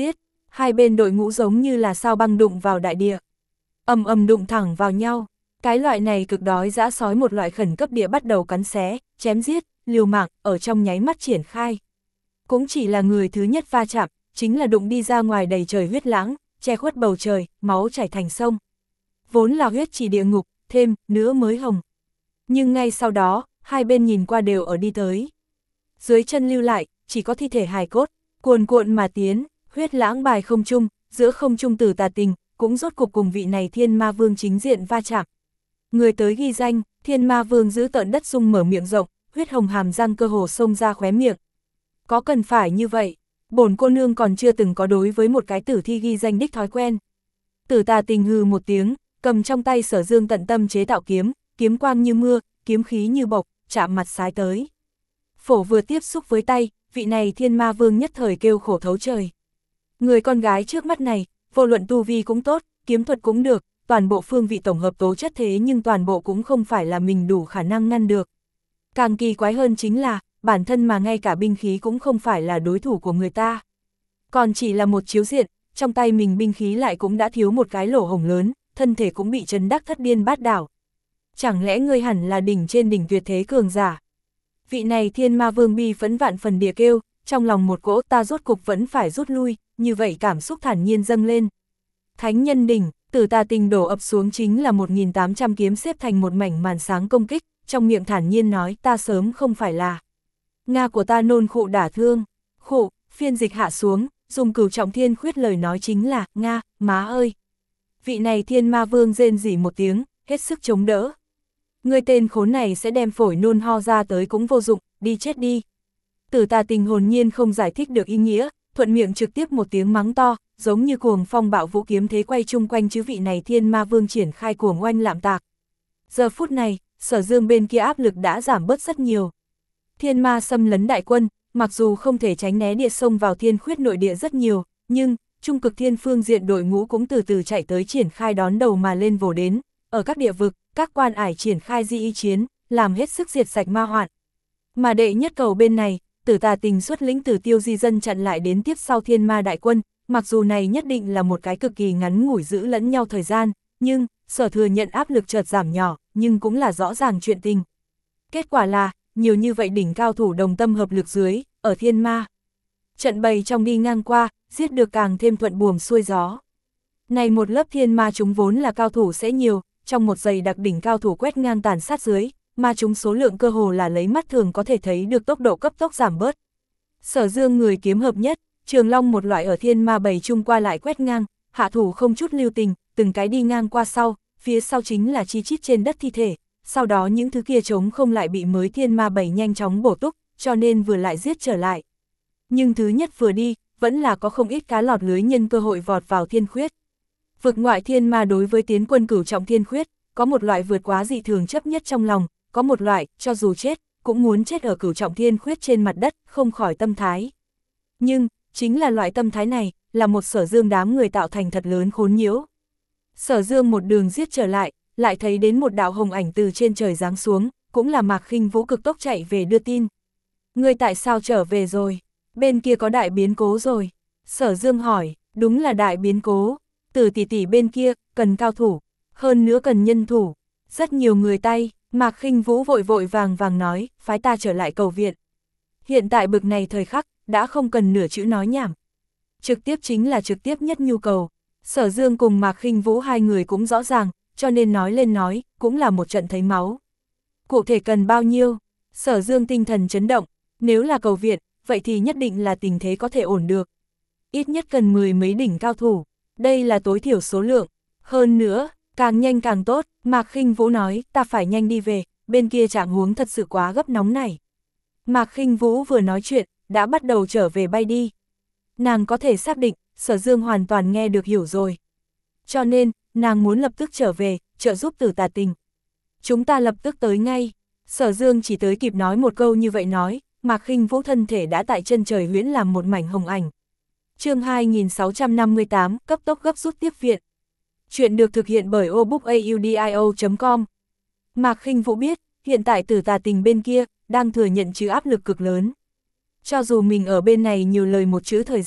Hai bên đội ngũ giống như là sao băng đụng vào đại địa. Ầm ầm đụng thẳng vào nhau. Cái loại này cực đói dã sói một loại khẩn cấp địa bắt đầu cắn xé, chém giết, liều mạng, ở trong nháy mắt triển khai. Cũng chỉ là người thứ nhất va chạm, chính là đụng đi ra ngoài đầy trời huyết lãng, che khuất bầu trời, máu chảy thành sông. Vốn là huyết chỉ địa ngục, thêm, nữa mới hồng. Nhưng ngay sau đó, hai bên nhìn qua đều ở đi tới. Dưới chân lưu lại, chỉ có thi thể hài cốt, cuồn cuộn mà tiến, huyết lãng bài không trung, giữa không trung Tử Tà Tình, cũng rốt cục cùng vị này Thiên Ma Vương chính diện va chạm. Người tới ghi danh, Thiên Ma Vương giữ tợn đất sung mở miệng rộng, huyết hồng hàm răng cơ hồ xông ra khóe miệng. Có cần phải như vậy, bổn cô nương còn chưa từng có đối với một cái tử thi ghi danh đích thói quen. Tử Tà Tình hừ một tiếng, cầm trong tay Sở Dương tận tâm chế tạo kiếm, kiếm quang như mưa, kiếm khí như bộc, chạm mặt sái tới. Phổ vừa tiếp xúc với tay, vị này Thiên Ma Vương nhất thời kêu khổ thấu trời. Người con gái trước mắt này, vô luận tu vi cũng tốt, kiếm thuật cũng được, toàn bộ phương vị tổng hợp tố chất thế nhưng toàn bộ cũng không phải là mình đủ khả năng ngăn được. Càng kỳ quái hơn chính là, bản thân mà ngay cả binh khí cũng không phải là đối thủ của người ta. Còn chỉ là một chiếu diện, trong tay mình binh khí lại cũng đã thiếu một cái lỗ hổng lớn, thân thể cũng bị chấn đắc thất điên bát đảo. Chẳng lẽ ngươi hẳn là đỉnh trên đỉnh tuyệt thế cường giả? Vị này Thiên Ma Vương bi phẫn vạn phần địa kêu, trong lòng một cỗ ta rốt cục vẫn phải rút lui, như vậy cảm xúc thản nhiên dâng lên. Thánh nhân đỉnh, Tử Tà Tình đổ ập xuống chính là một nghìn tám trăm kiếm xếp thành một mảnh màn sáng công kích, trong miệng thản nhiên nói ta sớm không phải là. Nga của ta nôn khụ đả thương, khụ, phiên dịch hạ xuống, dùng Cửu Trọng Thiên Khuyết lời nói chính là, Nga, má ơi. Vị này Thiên Ma Vương rên rỉ một tiếng, hết sức chống đỡ. Người tên khốn này sẽ đem phổi nôn ho ra tới cũng vô dụng, đi chết đi. Tử Tà Tình hồn nhiên không giải thích được ý nghĩa, thuận miệng trực tiếp một tiếng mắng to, giống như cuồng phong bạo vũ kiếm thế quay chung quanh chứ vị này Thiên Ma Vương triển khai cuồng oanh lạm tạc. Giờ phút này, Sở Dương bên kia áp lực đã giảm bớt rất nhiều. Thiên Ma xâm lấn đại quân, mặc dù không thể tránh né địa sông vào Thiên Khuyết nội địa rất nhiều, nhưng trung cực thiên phương diện đội ngũ cũng từ từ chạy tới triển khai đón đầu mà lên vồ đến. Ở các địa vực, các quan ải triển khai di ý chiến, làm hết sức diệt sạch ma hoạn. Mà đệ nhất cầu bên này, Tử Tà Tình xuất lĩnh Tử Tiêu di dân chặn lại đến tiếp sau Thiên Ma đại quân, mặc dù này nhất định là một cái cực kỳ ngắn ngủi giữ lẫn nhau thời gian, nhưng Sở thừa nhận áp lực chợt giảm nhỏ, nhưng cũng là rõ ràng chuyện tình. Kết quả là, nhiều như vậy đỉnh cao thủ đồng tâm hợp lực dưới, ở Thiên Ma. Trận bày trong đi ngang qua, giết được càng thêm thuận buồm xuôi gió. Này một lớp Thiên Ma chúng vốn là cao thủ sẽ nhiều, trong một giây đặc đỉnh cao thủ quét ngang tàn sát dưới, mà chúng số lượng cơ hồ là lấy mắt thường có thể thấy được tốc độ cấp tốc giảm bớt. Sở Dương người kiếm hợp nhất, Trường Long một loại ở Thiên Ma bầy chung qua lại quét ngang, hạ thủ không chút lưu tình, từng cái đi ngang qua sau, phía sau chính là chi chít trên đất thi thể, sau đó những thứ kia trống không lại bị mới Thiên Ma bầy nhanh chóng bổ túc, cho nên vừa lại giết trở lại. Nhưng thứ nhất vừa đi, vẫn là có không ít cá lọt lưới nhân cơ hội vọt vào Thiên Khuyết. Vực ngoại Thiên Ma đối với tiến quân Cửu Trọng Thiên Khuyết, có một loại vượt quá dị thường chấp nhất trong lòng, có một loại, cho dù chết, cũng muốn chết ở Cửu Trọng Thiên Khuyết trên mặt đất, không khỏi tâm thái. Nhưng, chính là loại tâm thái này, là một Sở Dương đám người tạo thành thật lớn khốn nhiễu. Sở Dương một đường giết trở lại, lại thấy đến một đạo hồng ảnh từ trên trời giáng xuống, cũng là Mạc Khinh Vũ cực tốc chạy về đưa tin. Ngươi tại sao trở về rồi? Bên kia có đại biến cố rồi. Sở Dương hỏi, đúng là đại biến cố. Từ tỷ tỷ bên kia, cần cao thủ, hơn nữa cần nhân thủ. Rất nhiều người tay, Mạc Khinh Vũ vội vội vàng vàng nói, phái ta trở lại cầu viện. Hiện tại bực này thời khắc, đã không cần nửa chữ nói nhảm. Trực tiếp chính là trực tiếp nhất nhu cầu. Sở Dương cùng Mạc Khinh Vũ hai người cũng rõ ràng, cho nên nói lên nói, cũng là một trận thấy máu. Cụ thể cần bao nhiêu? Sở Dương tinh thần chấn động, nếu là cầu viện, vậy thì nhất định là tình thế có thể ổn được. Ít nhất cần mười mấy đỉnh cao thủ, đây là tối thiểu số lượng. Hơn nữa, càng nhanh càng tốt, Mạc Khinh Vũ nói, ta phải nhanh đi về, bên kia trạng huống thật sự quá gấp nóng này. Mạc Khinh Vũ vừa nói chuyện, đã bắt đầu trở về bay đi. Nàng có thể xác định, Sở Dương hoàn toàn nghe được hiểu rồi. Cho nên, nàng muốn lập tức trở về, trợ giúp Tử Tà Tình. Chúng ta lập tức tới ngay. Sở Dương chỉ tới kịp nói một câu như vậy nói, Mạc Khinh Vũ thân thể đã tại chân trời huyễn làm một mảnh hồng ảnh. Chương hai nghìn sáu trăm năm mươi tám, cấp tốc gấp rút tiếp viện. Chuyện được thực hiện bởi obookaudio chấm com. Mạc Khinh Vũ biết, hiện tại Tử Tà Tình bên kia, đang thừa nhận chịu áp lực cực lớn. Cho dù mình ở bên này nhiều lời một chữ thời gian,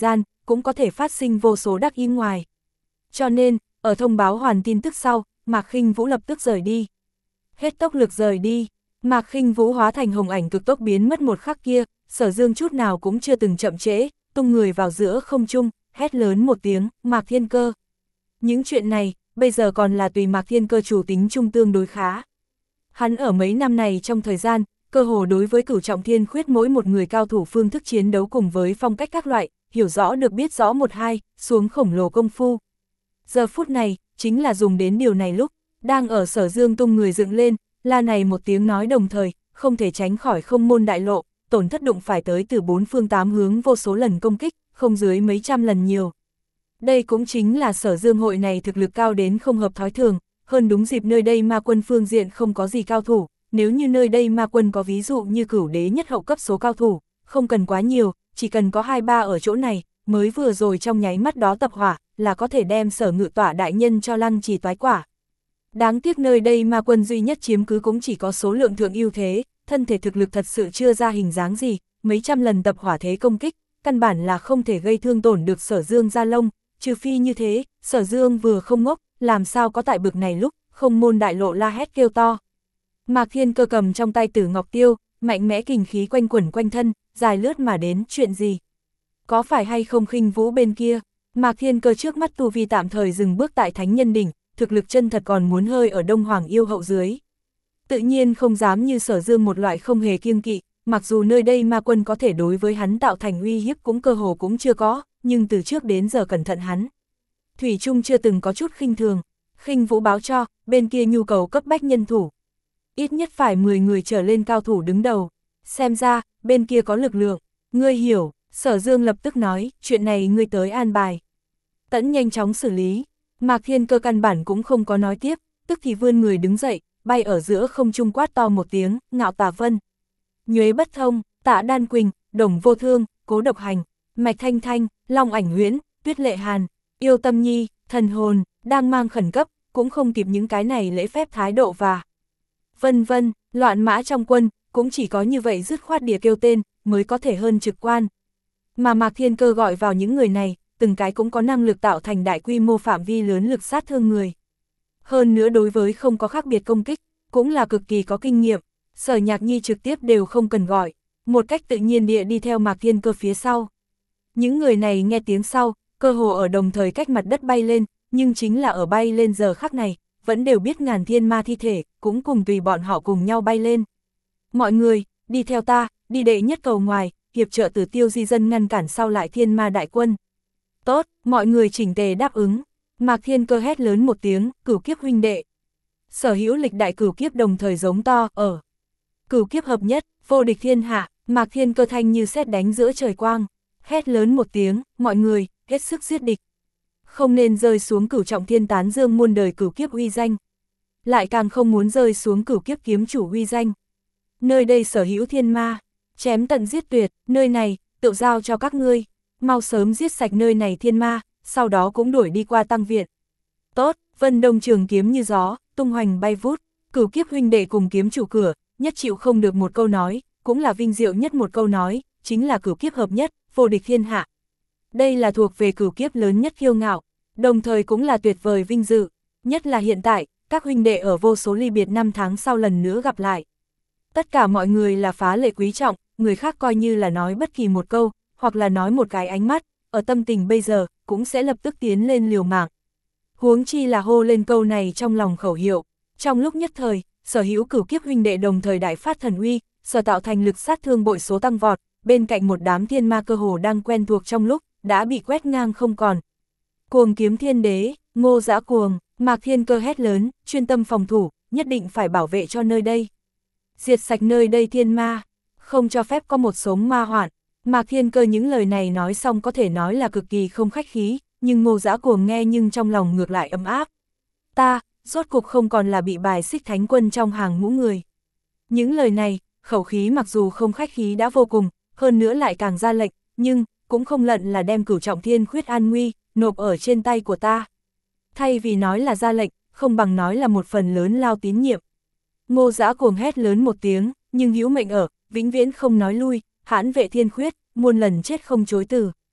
cũng có thể phát sinh vô số đắc ý ngoài. Cho nên, ở thông báo hoàn tin tức sau, Mạc Khinh Vũ lập tức rời đi. Hết tốc lực rời đi, Mạc Khinh Vũ hóa thành hồng ảnh cực tốc biến mất một khắc kia, Sở Dương chút nào cũng chưa từng chậm trễ, tung người vào giữa không trung, hét lớn một tiếng, Mạc Thiên Cơ. Những chuyện này, bây giờ còn là tùy Mạc Thiên Cơ chủ tính trung tương đối khá. Hắn ở mấy năm này trong thời gian, cơ hồ đối với Cửu Trọng Thiên Khuyết mỗi một người cao thủ phương thức chiến đấu cùng với phong cách các loại, hiểu rõ được biết rõ một hai, xuống khổng lồ công phu. Giờ phút này, chính là dùng đến điều này lúc, đang ở Sở Dương tung người dựng lên, la này một tiếng nói đồng thời, không thể tránh khỏi không môn đại lộ, tổn thất đụng phải tới từ bốn phương tám hướng vô số lần công kích, không dưới mấy trăm lần nhiều. Đây cũng chính là Sở Dương hội này thực lực cao đến không hợp thói thường, hơn đúng dịp nơi đây ma quân phương diện không có gì cao thủ, nếu như nơi đây ma quân có ví dụ như Cửu Đế nhất hậu cấp số cao thủ, không cần quá nhiều, chỉ cần có hai ba ở chỗ này, mới vừa rồi trong nháy mắt đó tập hỏa, là có thể đem Sở Ngự Tỏa đại nhân cho lăng trì toái quả. Đáng tiếc nơi đây ma quân duy nhất chiếm cứ cũng chỉ có số lượng thượng ưu thế, thân thể thực lực thật sự chưa ra hình dáng gì, mấy trăm lần tập hỏa thế công kích, căn bản là không thể gây thương tổn được Sở Dương gia lông, trừ phi như thế, Sở Dương vừa không ngốc, làm sao có tại bực này lúc, không môn đại lộ la hét kêu to. Mạc Thiên Cơ cầm trong tay Tử Ngọc Tiêu, mạnh mẽ kình khí quanh quẩn quanh thân, dài lướt mà đến, chuyện gì? Có phải hay không Khinh Vũ bên kia? Mạc Thiên Cơ trước mắt tu vi tạm thời dừng bước tại Thánh Nhân Đỉnh, thực lực chân thật còn muốn hơi ở Đông Hoàng Yêu hậu dưới. Tự nhiên không dám như Sở Dương một loại không hề kiêng kỵ, mặc dù nơi đây ma quân có thể đối với hắn tạo thành uy hiếp cũng cơ hồ cũng chưa có, nhưng từ trước đến giờ cẩn thận hắn. Thủy Trung chưa từng có chút khinh thường, Khinh Vũ báo cho, bên kia nhu cầu cấp bách nhân thủ. Ít nhất phải mười người trở lên cao thủ đứng đầu, xem ra, bên kia có lực lượng, ngươi hiểu, Sở Dương lập tức nói, chuyện này ngươi tới an bài. Tẫn nhanh chóng xử lý, Mạc Thiên Cơ căn bản cũng không có nói tiếp, tức thì vươn người đứng dậy, bay ở giữa không trung quát to một tiếng, Ngạo Tà Vân. Nhuế Bất Thông, Tạ Đan Quỳnh, Đồng Vô Thương, Cố Độc Hành, Mạch Thanh Thanh, Long Ảnh Huyễn, Tuyết Lệ Hàn, Yêu Tâm Nhi, Thần Hồn, đang mang khẩn cấp, cũng không kịp những cái này lễ phép thái độ và vân vân, loạn mã trong quân, cũng chỉ có như vậy dứt khoát địa kêu tên, mới có thể hơn trực quan. Mà Mạc Thiên Cơ gọi vào những người này, từng cái cũng có năng lực tạo thành đại quy mô phạm vi lớn lực sát thương người. Hơn nữa đối với không có khác biệt công kích, cũng là cực kỳ có kinh nghiệm, Sở Nhạc Nhi trực tiếp đều không cần gọi, một cách tự nhiên địa đi theo Mạc Thiên Cơ phía sau. Những người này nghe tiếng sau, cơ hồ ở đồng thời cách mặt đất bay lên, nhưng chính là ở bay lên giờ khắc này, vẫn đều biết ngàn thiên ma thi thể, cũng cùng tùy bọn họ cùng nhau bay lên. Mọi người, đi theo ta, đi đệ nhất cầu ngoài, hiệp trợ Tử Tiêu di dân ngăn cản sau lại thiên ma đại quân. Tốt, mọi người chỉnh tề đáp ứng. Mạc Thiên Cơ hét lớn một tiếng, Cửu Kiếp huynh đệ. Sở hữu lịch đại cửu kiếp đồng thời giống to, ở. Cửu kiếp hợp nhất, vô địch thiên hạ, Mạc Thiên Cơ thanh như sét đánh giữa trời quang. Hét lớn một tiếng, mọi người, hết sức giết địch. Không nên rơi xuống Cửu Trọng Thiên tán dương muôn đời cửu kiếp uy danh. Lại càng không muốn rơi xuống Cửu Kiếp kiếm chủ uy danh. Nơi đây sở hữu thiên ma, chém tận giết tuyệt, nơi này, tự giao cho các ngươi. Mau sớm giết sạch nơi này thiên ma, sau đó cũng đuổi đi qua tăng viện. Tốt, Vân Đông trường kiếm như gió, tung hoành bay vút, Cửu Kiếp huynh đệ cùng kiếm chủ cửa, nhất chịu không được một câu nói, cũng là vinh diệu nhất một câu nói, chính là Cửu Kiếp hợp nhất, vô địch thiên hạ. Đây là thuộc về cửu kiếp lớn nhất kiêu ngạo, đồng thời cũng là tuyệt vời vinh dự, nhất là hiện tại, các huynh đệ ở vô số ly biệt năm tháng sau lần nữa gặp lại. Tất cả mọi người là phá lệ quý trọng, người khác coi như là nói bất kỳ một câu, hoặc là nói một cái ánh mắt, ở tâm tình bây giờ, cũng sẽ lập tức tiến lên liều mạng. Huống chi là hô lên câu này trong lòng khẩu hiệu, trong lúc nhất thời, sở hữu cửu kiếp huynh đệ đồng thời đại phát thần uy, sở tạo thành lực sát thương bội số tăng vọt, bên cạnh một đám thiên ma cơ hồ đang quen thuộc trong lúc, đã bị quét ngang không còn. Cuồng kiếm thiên đế, Ngô Dã Cuồng, Mạc Thiên Cơ hét lớn, chuyên tâm phòng thủ, nhất định phải bảo vệ cho nơi đây. Diệt sạch nơi đây thiên ma, không cho phép có một sống ma hoạn. Mạc Thiên Cơ những lời này nói xong có thể nói là cực kỳ không khách khí, nhưng Ngô Dã Cuồng nghe nhưng trong lòng ngược lại ấm áp. Ta, rốt cuộc không còn là bị bài xích thánh quân trong hàng ngũ người. Những lời này, khẩu khí mặc dù không khách khí đã vô cùng, hơn nữa lại càng ra lệnh, nhưng cũng không lận là đem Cửu Trọng Thiên Khuyết an nguy, nộp ở trên tay của ta. Thay vì nói là ra lệnh, không bằng nói là một phần lớn lao tín nhiệm. Ngô Dã Cuồng hét lớn một tiếng, nhưng hữu mệnh ở, vĩnh viễn không nói lui, hãn vệ thiên khuyết, muôn lần chết không chối từ.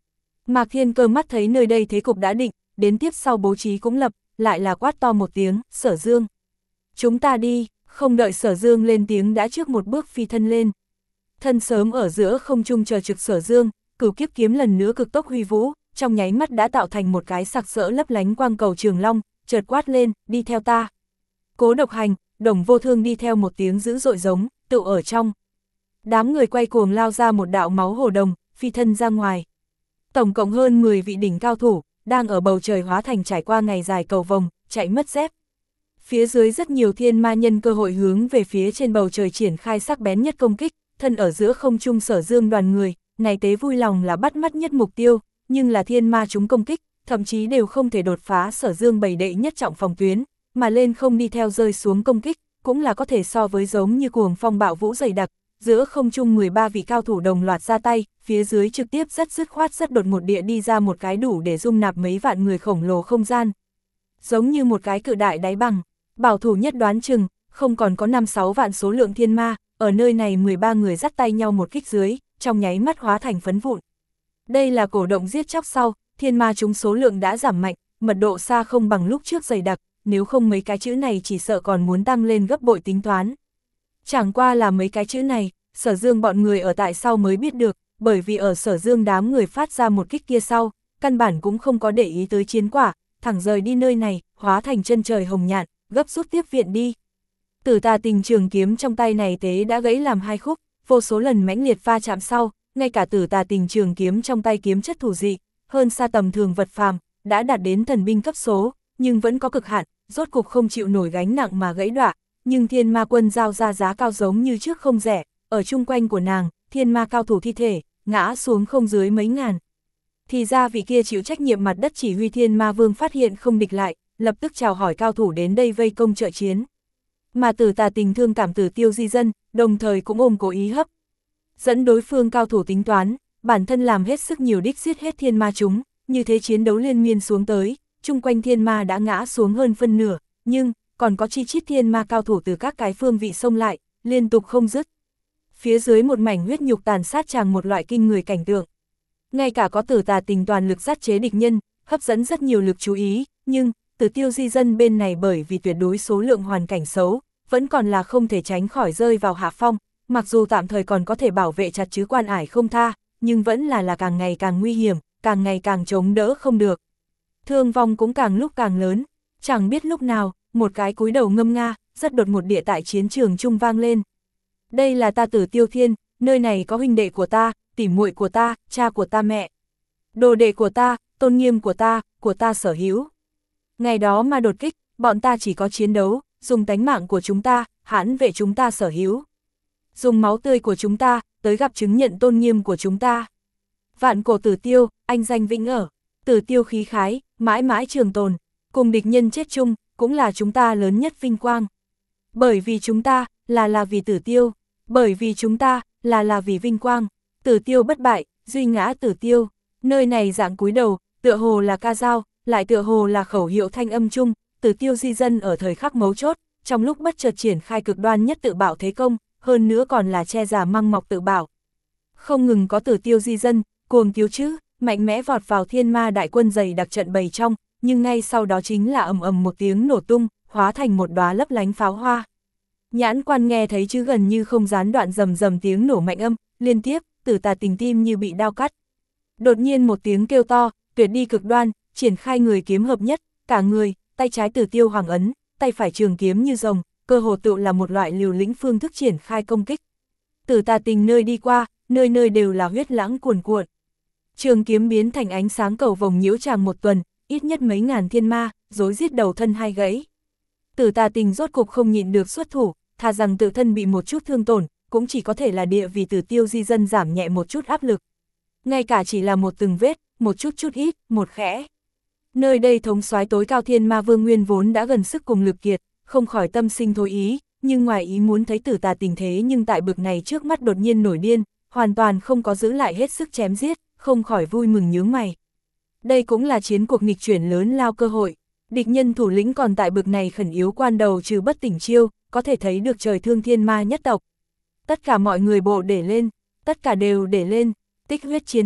Mạc Thiên Cơ mắt thấy nơi đây thế cục đã định, đến tiếp sau bố trí cũng lập, lại là quát to một tiếng, Sở Dương. Chúng ta đi, không đợi Sở Dương lên tiếng đã trước một bước phi thân lên. Thân sớm ở giữa không trung chờ trực Sở Dương, Cửu Kiếp kiếm lần nữa cực tốc huy vũ, trong nháy mắt đã tạo thành một cái sặc sỡ lấp lánh quang cầu trường long, chợt quát lên, đi theo ta. Cố Độc Hành, Đồng Vô Thương đi theo một tiếng dữ dội giống, tự ở trong. Đám người quay cuồng lao ra một đạo máu hồ đồng, phi thân ra ngoài. Tổng cộng hơn mười vị đỉnh cao thủ, đang ở bầu trời hóa thành trải qua ngày dài cầu vồng, chạy mất dép. Phía dưới rất nhiều thiên ma nhân cơ hội hướng về phía trên bầu trời triển khai sắc bén nhất công kích, thân ở giữa không trung Sở Dương đoàn người, này tế vui lòng là bắt mắt nhất mục tiêu, nhưng là thiên ma chúng công kích, thậm chí đều không thể đột phá Sở Dương bầy đệ nhất trọng phòng tuyến, mà lên không đi theo rơi xuống công kích, cũng là có thể so với giống như cuồng phong bạo vũ dày đặc, giữa không trung mười ba vị cao thủ đồng loạt ra tay, phía dưới trực tiếp rất dứt khoát rất đột một địa đi ra một cái đủ để dung nạp mấy vạn người khổng lồ không gian. Giống như một cái cự đại đáy bằng, bảo thủ nhất đoán chừng, không còn có năm sáu vạn số lượng thiên ma, ở nơi này mười ba người dắt tay nhau một kích dưới, trong nháy mắt hóa thành phấn vụn. Đây là cổ động giết chóc sau, thiên ma chúng số lượng đã giảm mạnh, mật độ xa không bằng lúc trước dày đặc, nếu không mấy cái chữ này chỉ sợ còn muốn tăng lên gấp bội tính toán. Chẳng qua là mấy cái chữ này, Sở Dương bọn người ở tại sau mới biết được, bởi vì ở Sở Dương đám người phát ra một kích kia sau, căn bản cũng không có để ý tới chiến quả, thẳng rời đi nơi này, hóa thành chân trời hồng nhạn, gấp rút tiếp viện đi. Tử Tà Tình trường kiếm trong tay này tế đã gãy làm hai khúc, vô số lần mãnh liệt va chạm sau, ngay cả Tử Tà Tình trường kiếm trong tay kiếm chất thủ dị, hơn xa tầm thường vật phàm, đã đạt đến thần binh cấp số, nhưng vẫn có cực hạn, rốt cục không chịu nổi gánh nặng mà gãy đọa. Nhưng thiên ma quân giao ra giá cao giống như trước không rẻ, ở chung quanh của nàng, thiên ma cao thủ thi thể, ngã xuống không dưới mấy ngàn. Thì ra vị kia chịu trách nhiệm mặt đất chỉ huy thiên ma vương phát hiện không địch lại, lập tức chào hỏi cao thủ đến đây vây công trợ chiến. Mà Tử Tà Tình thương cảm Tử Tiêu di dân, đồng thời cũng ôm cố ý hấp. Dẫn đối phương cao thủ tính toán, bản thân làm hết sức nhiều đích giết hết thiên ma chúng, như thế chiến đấu liên miên xuống tới, chung quanh thiên ma đã ngã xuống hơn phân nửa, nhưng còn có chi chít thiên ma cao thủ từ các cái phương vị xông lại, liên tục không dứt. Phía dưới một mảnh huyết nhục tàn sát tràng một loại kinh người cảnh tượng. Ngay cả có Tử Tà Tình toàn lực sát chế địch nhân, hấp dẫn rất nhiều lực chú ý, nhưng Tử Tiêu di dân bên này bởi vì tuyệt đối số lượng hoàn cảnh xấu, vẫn còn là không thể tránh khỏi rơi vào hạ phong, mặc dù tạm thời còn có thể bảo vệ chặt chứ quan ải không tha, nhưng vẫn là là càng ngày càng nguy hiểm, càng ngày càng chống đỡ không được. Thương vong cũng càng lúc càng lớn, chẳng biết lúc nào, một cái cúi đầu ngâm nga, rất đột một địa tại chiến trường trung vang lên. Đây là ta Tử Tiêu Thiên, nơi này có huynh đệ của ta, tỉ muội của ta, cha của ta mẹ. Đồ đệ của ta, tôn nghiêm của ta, của ta sở hữu. Ngày đó mà đột kích, bọn ta chỉ có chiến đấu, dùng tánh mạng của chúng ta, hãn vệ chúng ta sở hữu. Dùng máu tươi của chúng ta, tới gặp chứng nhận tôn nghiêm của chúng ta. Vạn cổ Tử Tiêu, anh danh vĩnh ở, Tử Tiêu khí khái, mãi mãi trường tồn, cùng địch nhân chết chung, cũng là chúng ta lớn nhất vinh quang. Bởi vì chúng ta, là là vì Tử Tiêu, bởi vì chúng ta, là là vì vinh quang, Tử Tiêu bất bại, duy ngã Tử Tiêu, nơi này dạng cúi đầu, tựa hồ là ca dao, lại tựa hồ là khẩu hiệu thanh âm chung, Tử Tiêu di dân ở thời khắc mấu chốt, trong lúc bất chợt triển khai cực đoan nhất tự bảo thế công, hơn nữa còn là che giả măng mọc tự bảo. Không ngừng có Tử Tiêu di dân, cuồng tiếu chứ, mạnh mẽ vọt vào thiên ma đại quân dày đặc trận bầy trong, nhưng ngay sau đó chính là ầm ầm một tiếng nổ tung, hóa thành một đóa lấp lánh pháo hoa. Nhãn quan nghe thấy chứ gần như không gián đoạn rầm rầm tiếng nổ mạnh âm, liên tiếp, Tử Tà Tình tim như bị đao cắt. Đột nhiên một tiếng kêu to, tuyệt đi cực đoan, triển khai người kiếm hợp nhất, cả người, tay trái Tử Tiêu hoàng ấn, tay phải trường kiếm như rồng, cơ hồ tựu là một loại liều lĩnh phương thức triển khai công kích. Tử Tà Tình nơi đi qua, nơi nơi đều là huyết lãng cuồn cuộn. Trường kiếm biến thành ánh sáng cầu vồng nhiễu tràng một tuần, ít nhất mấy ngàn thiên ma, rối giết đầu thân hai gãy. Tử Tà Tình rốt cục không nhịn được xuất thủ, thà rằng tự thân bị một chút thương tổn, cũng chỉ có thể là địa vì Tử Tiêu di dân giảm nhẹ một chút áp lực. Ngay cả chỉ là một từng vết, một chút chút ít, một khẽ. Nơi đây thống soái tối cao thiên ma vương nguyên vốn đã gần sức cùng lực kiệt, không khỏi tâm sinh thối ý, nhưng ngoài ý muốn thấy Tử Tà Tình thế nhưng tại bực này trước mắt đột nhiên nổi điên, hoàn toàn không có giữ lại hết sức chém giết, không khỏi vui mừng nhướng mày. Đây cũng là chiến cuộc nghịch chuyển lớn lao cơ hội, địch nhân thủ lĩnh còn tại bực này khẩn yếu quan đầu trừ bất tỉnh chiêu, có thể thấy được trời thương thiên ma nhất tộc. Tất cả mọi người bộ để lên, tất cả đều để lên, tích huyết chiến pháp,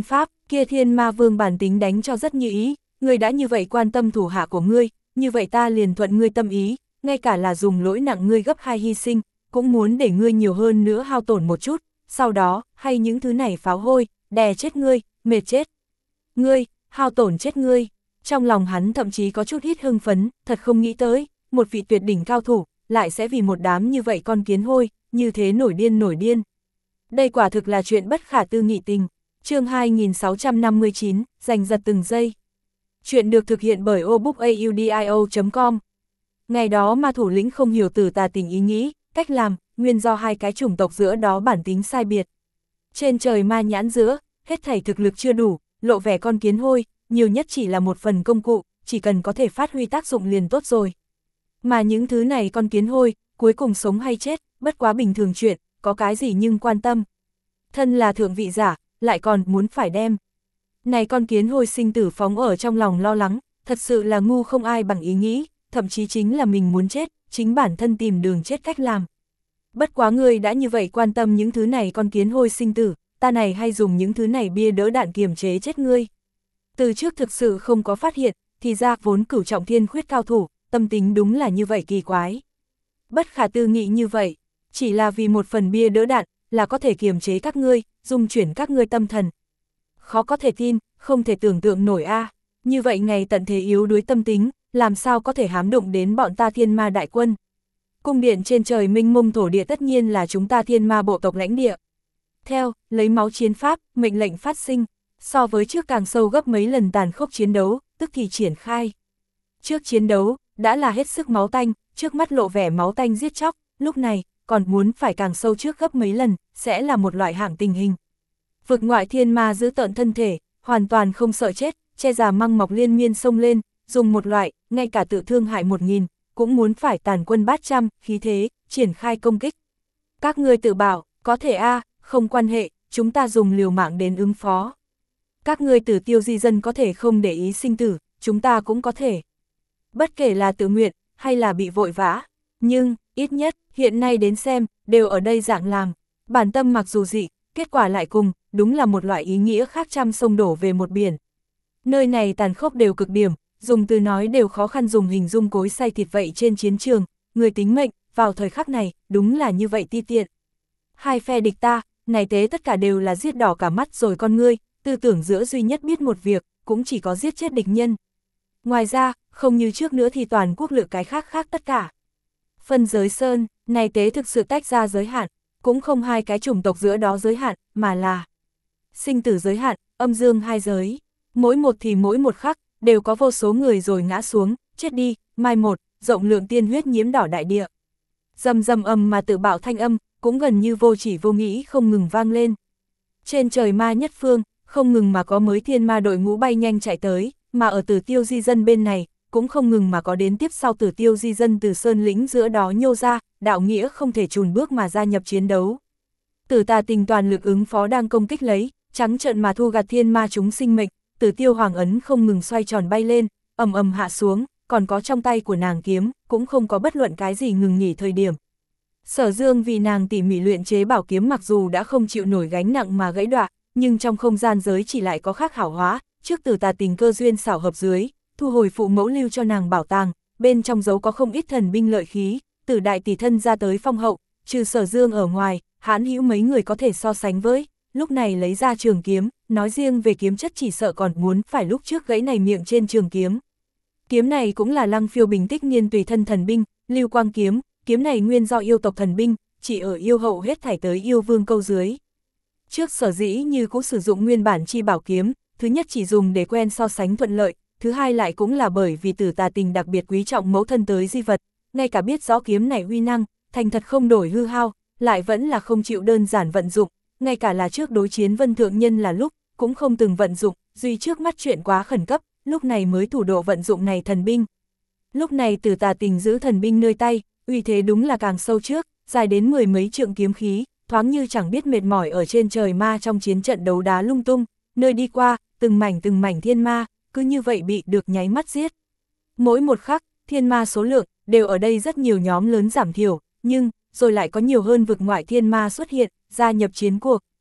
Kia thiên ma vương bản tính đánh cho rất như ý, ngươi đã như vậy quan tâm thủ hạ của ngươi, như vậy ta liền thuận ngươi tâm ý, ngay cả là dùng lỗi nặng ngươi gấp hai hy sinh, cũng muốn để ngươi nhiều hơn nữa hao tổn một chút, sau đó, hay những thứ này pháo hôi, đè chết ngươi, mệt chết. Ngươi, hao tổn chết ngươi. Trong lòng hắn thậm chí có chút ít hưng phấn, thật không nghĩ tới, một vị tuyệt đỉnh cao thủ, lại sẽ vì một đám như vậy con kiến hôi, như thế nổi điên nổi điên. Đây quả thực là chuyện bất khả tư nghị tình. Chương hai nghìn sáu trăm năm mươi chín, giành giật từng giây. Chuyện được thực hiện bởi obookaudio chấm com. Ngày đó ma thủ lĩnh không hiểu Tử Tà Tình ý nghĩ, cách làm, nguyên do hai cái chủng tộc giữa đó bản tính sai biệt. Trên trời ma nhãn giữa, hết thảy thực lực chưa đủ, lộ vẻ con kiến hôi, nhiều nhất chỉ là một phần công cụ, chỉ cần có thể phát huy tác dụng liền tốt rồi. Mà những thứ này con kiến hôi, cuối cùng sống hay chết, bất quá bình thường chuyện, có cái gì nhưng quan tâm. Thân là thượng vị giả, lại còn muốn phải đem. Này con kiến hôi sinh tử phóng ở trong lòng lo lắng, thật sự là ngu không ai bằng ý nghĩ, thậm chí chính là mình muốn chết, chính bản thân tìm đường chết cách làm. Bất quá ngươi đã như vậy quan tâm những thứ này con kiến hôi sinh tử, ta này hay dùng những thứ này bia đỡ đạn kiềm chế chết ngươi. Từ trước thực sự không có phát hiện, thì ra vốn cửu trọng thiên khuyết cao thủ, tâm tính đúng là như vậy kỳ quái. Bất khả tư nghị như vậy, chỉ là vì một phần bia đỡ đạn, là có thể kiềm chế các ngươi, dung chuyển các ngươi tâm thần. Khó có thể tin, không thể tưởng tượng nổi a. À. Như vậy ngày tận thế yếu đuối tâm tính, làm sao có thể hám động đến bọn ta thiên ma đại quân. Cung điện trên trời minh mông thổ địa tất nhiên là chúng ta thiên ma bộ tộc lãnh địa. Theo, lấy máu chiến pháp, mệnh lệnh phát sinh, so với trước càng sâu gấp mấy lần tàn khốc chiến đấu, tức thì triển khai. Trước chiến đấu, đã là hết sức máu tanh, trước mắt lộ vẻ máu tanh giết chóc, lúc này, còn muốn phải càng sâu trước gấp mấy lần, sẽ là một loại hạng tình hình. Vực ngoại thiên ma giữ tợn thân thể, hoàn toàn không sợ chết, che già măng mọc liên miên xông lên, dùng một loại, ngay cả tự thương hại một nghìn, cũng muốn phải tàn quân bát trăm, khí thế, triển khai công kích. Các ngươi tự bảo, có thể a à, không quan hệ, chúng ta dùng liều mạng đến ứng phó. Các ngươi tử tiêu di dân có thể không để ý sinh tử, chúng ta cũng có thể. Bất kể là tự nguyện, hay là bị vội vã, nhưng, ít nhất, hiện nay đến xem, đều ở đây dạng làm. Bản tâm mặc dù dị, kết quả lại cùng, đúng là một loại ý nghĩa khác trăm sông đổ về một biển. Nơi này tàn khốc đều cực điểm, dùng từ nói đều khó khăn dùng hình dung cối xay thịt vậy trên chiến trường, người tính mệnh, vào thời khắc này, đúng là như vậy ti tiện. Hai phe địch ta, này tế tất cả đều là giết đỏ cả mắt rồi con ngươi, tư tưởng giữa duy nhất biết một việc, cũng chỉ có giết chết địch nhân. Ngoài ra, không như trước nữa thì toàn quốc lựa cái khác khác tất cả. Phân giới sơn, này tế thực sự tách ra giới hạn, cũng không hai cái chủng tộc giữa đó giới hạn, mà là sinh tử giới hạn, âm dương hai giới. Mỗi một thì mỗi một khắc, đều có vô số người rồi ngã xuống, chết đi, mai một, rộng lượng tiên huyết nhiễm đỏ đại địa. Dầm dầm âm mà tự bạo thanh âm, cũng gần như vô chỉ vô nghĩ không ngừng vang lên. Trên trời ma nhất phương, không ngừng mà có mới thiên ma đội ngũ bay nhanh chạy tới, mà ở Tử Tiêu di dân bên này, cũng không ngừng mà có đến tiếp sau Tử Tiêu di dân từ sơn lĩnh giữa đó nhô ra, đạo nghĩa không thể chùn bước mà gia nhập chiến đấu. Tử Tà Tình toàn lực ứng phó đang công kích lấy, trắng trợn mà thu gặt thiên ma chúng sinh mệnh, Tử Tiêu hoàng ấn không ngừng xoay tròn bay lên, ầm ầm hạ xuống, còn có trong tay của nàng kiếm, cũng không có bất luận cái gì ngừng nghỉ thời điểm. Sở Dương vì nàng tỉ mỉ luyện chế bảo kiếm mặc dù đã không chịu nổi gánh nặng mà gãy đoạn, nhưng trong không gian giới chỉ lại có khác hảo hóa, trước Tử Tà Tình cơ duyên xảo hợp dưới, thu hồi phụ mẫu lưu cho nàng bảo tàng, bên trong dấu có không ít thần binh lợi khí, từ đại tỷ thân ra tới phong hậu, trừ Sở Dương ở ngoài, hãn hữu mấy người có thể so sánh với, lúc này lấy ra trường kiếm, nói riêng về kiếm chất chỉ sợ còn muốn phải lúc trước gãy này miệng trên trường kiếm. Kiếm này cũng là Lăng Phiêu Bình tích niên tùy thân thần binh, Lưu Quang kiếm, kiếm này nguyên do yêu tộc thần binh, chỉ ở yêu hậu hết thảy tới yêu vương câu dưới. Trước sở dĩ như cũng sử dụng nguyên bản chi bảo kiếm, thứ nhất chỉ dùng để quen so sánh thuận lợi, thứ hai lại cũng là bởi vì Tử Tà Tình đặc biệt quý trọng mẫu thân tới di vật, ngay cả biết rõ kiếm này uy năng, thành thật không đổi hư hao, lại vẫn là không chịu đơn giản vận dụng, ngay cả là trước đối chiến Vân Thượng Nhân là lúc, cũng không từng vận dụng, duy trước mắt chuyện quá khẩn cấp, lúc này mới thủ độ vận dụng này thần binh. Lúc này Tử Tà Tình giữ thần binh nơi tay, uy thế đúng là càng sâu trước, dài đến mười mấy trượng kiếm khí, thoáng như chẳng biết mệt mỏi ở trên trời ma trong chiến trận đấu đá lung tung, nơi đi qua, từng mảnh từng mảnh thiên ma, cứ như vậy bị được nháy mắt giết. Mỗi một khắc, thiên ma số lượng, đều ở đây rất nhiều nhóm lớn giảm thiểu, nhưng, rồi lại có nhiều hơn vực ngoại thiên ma xuất hiện, gia nhập chiến cuộc.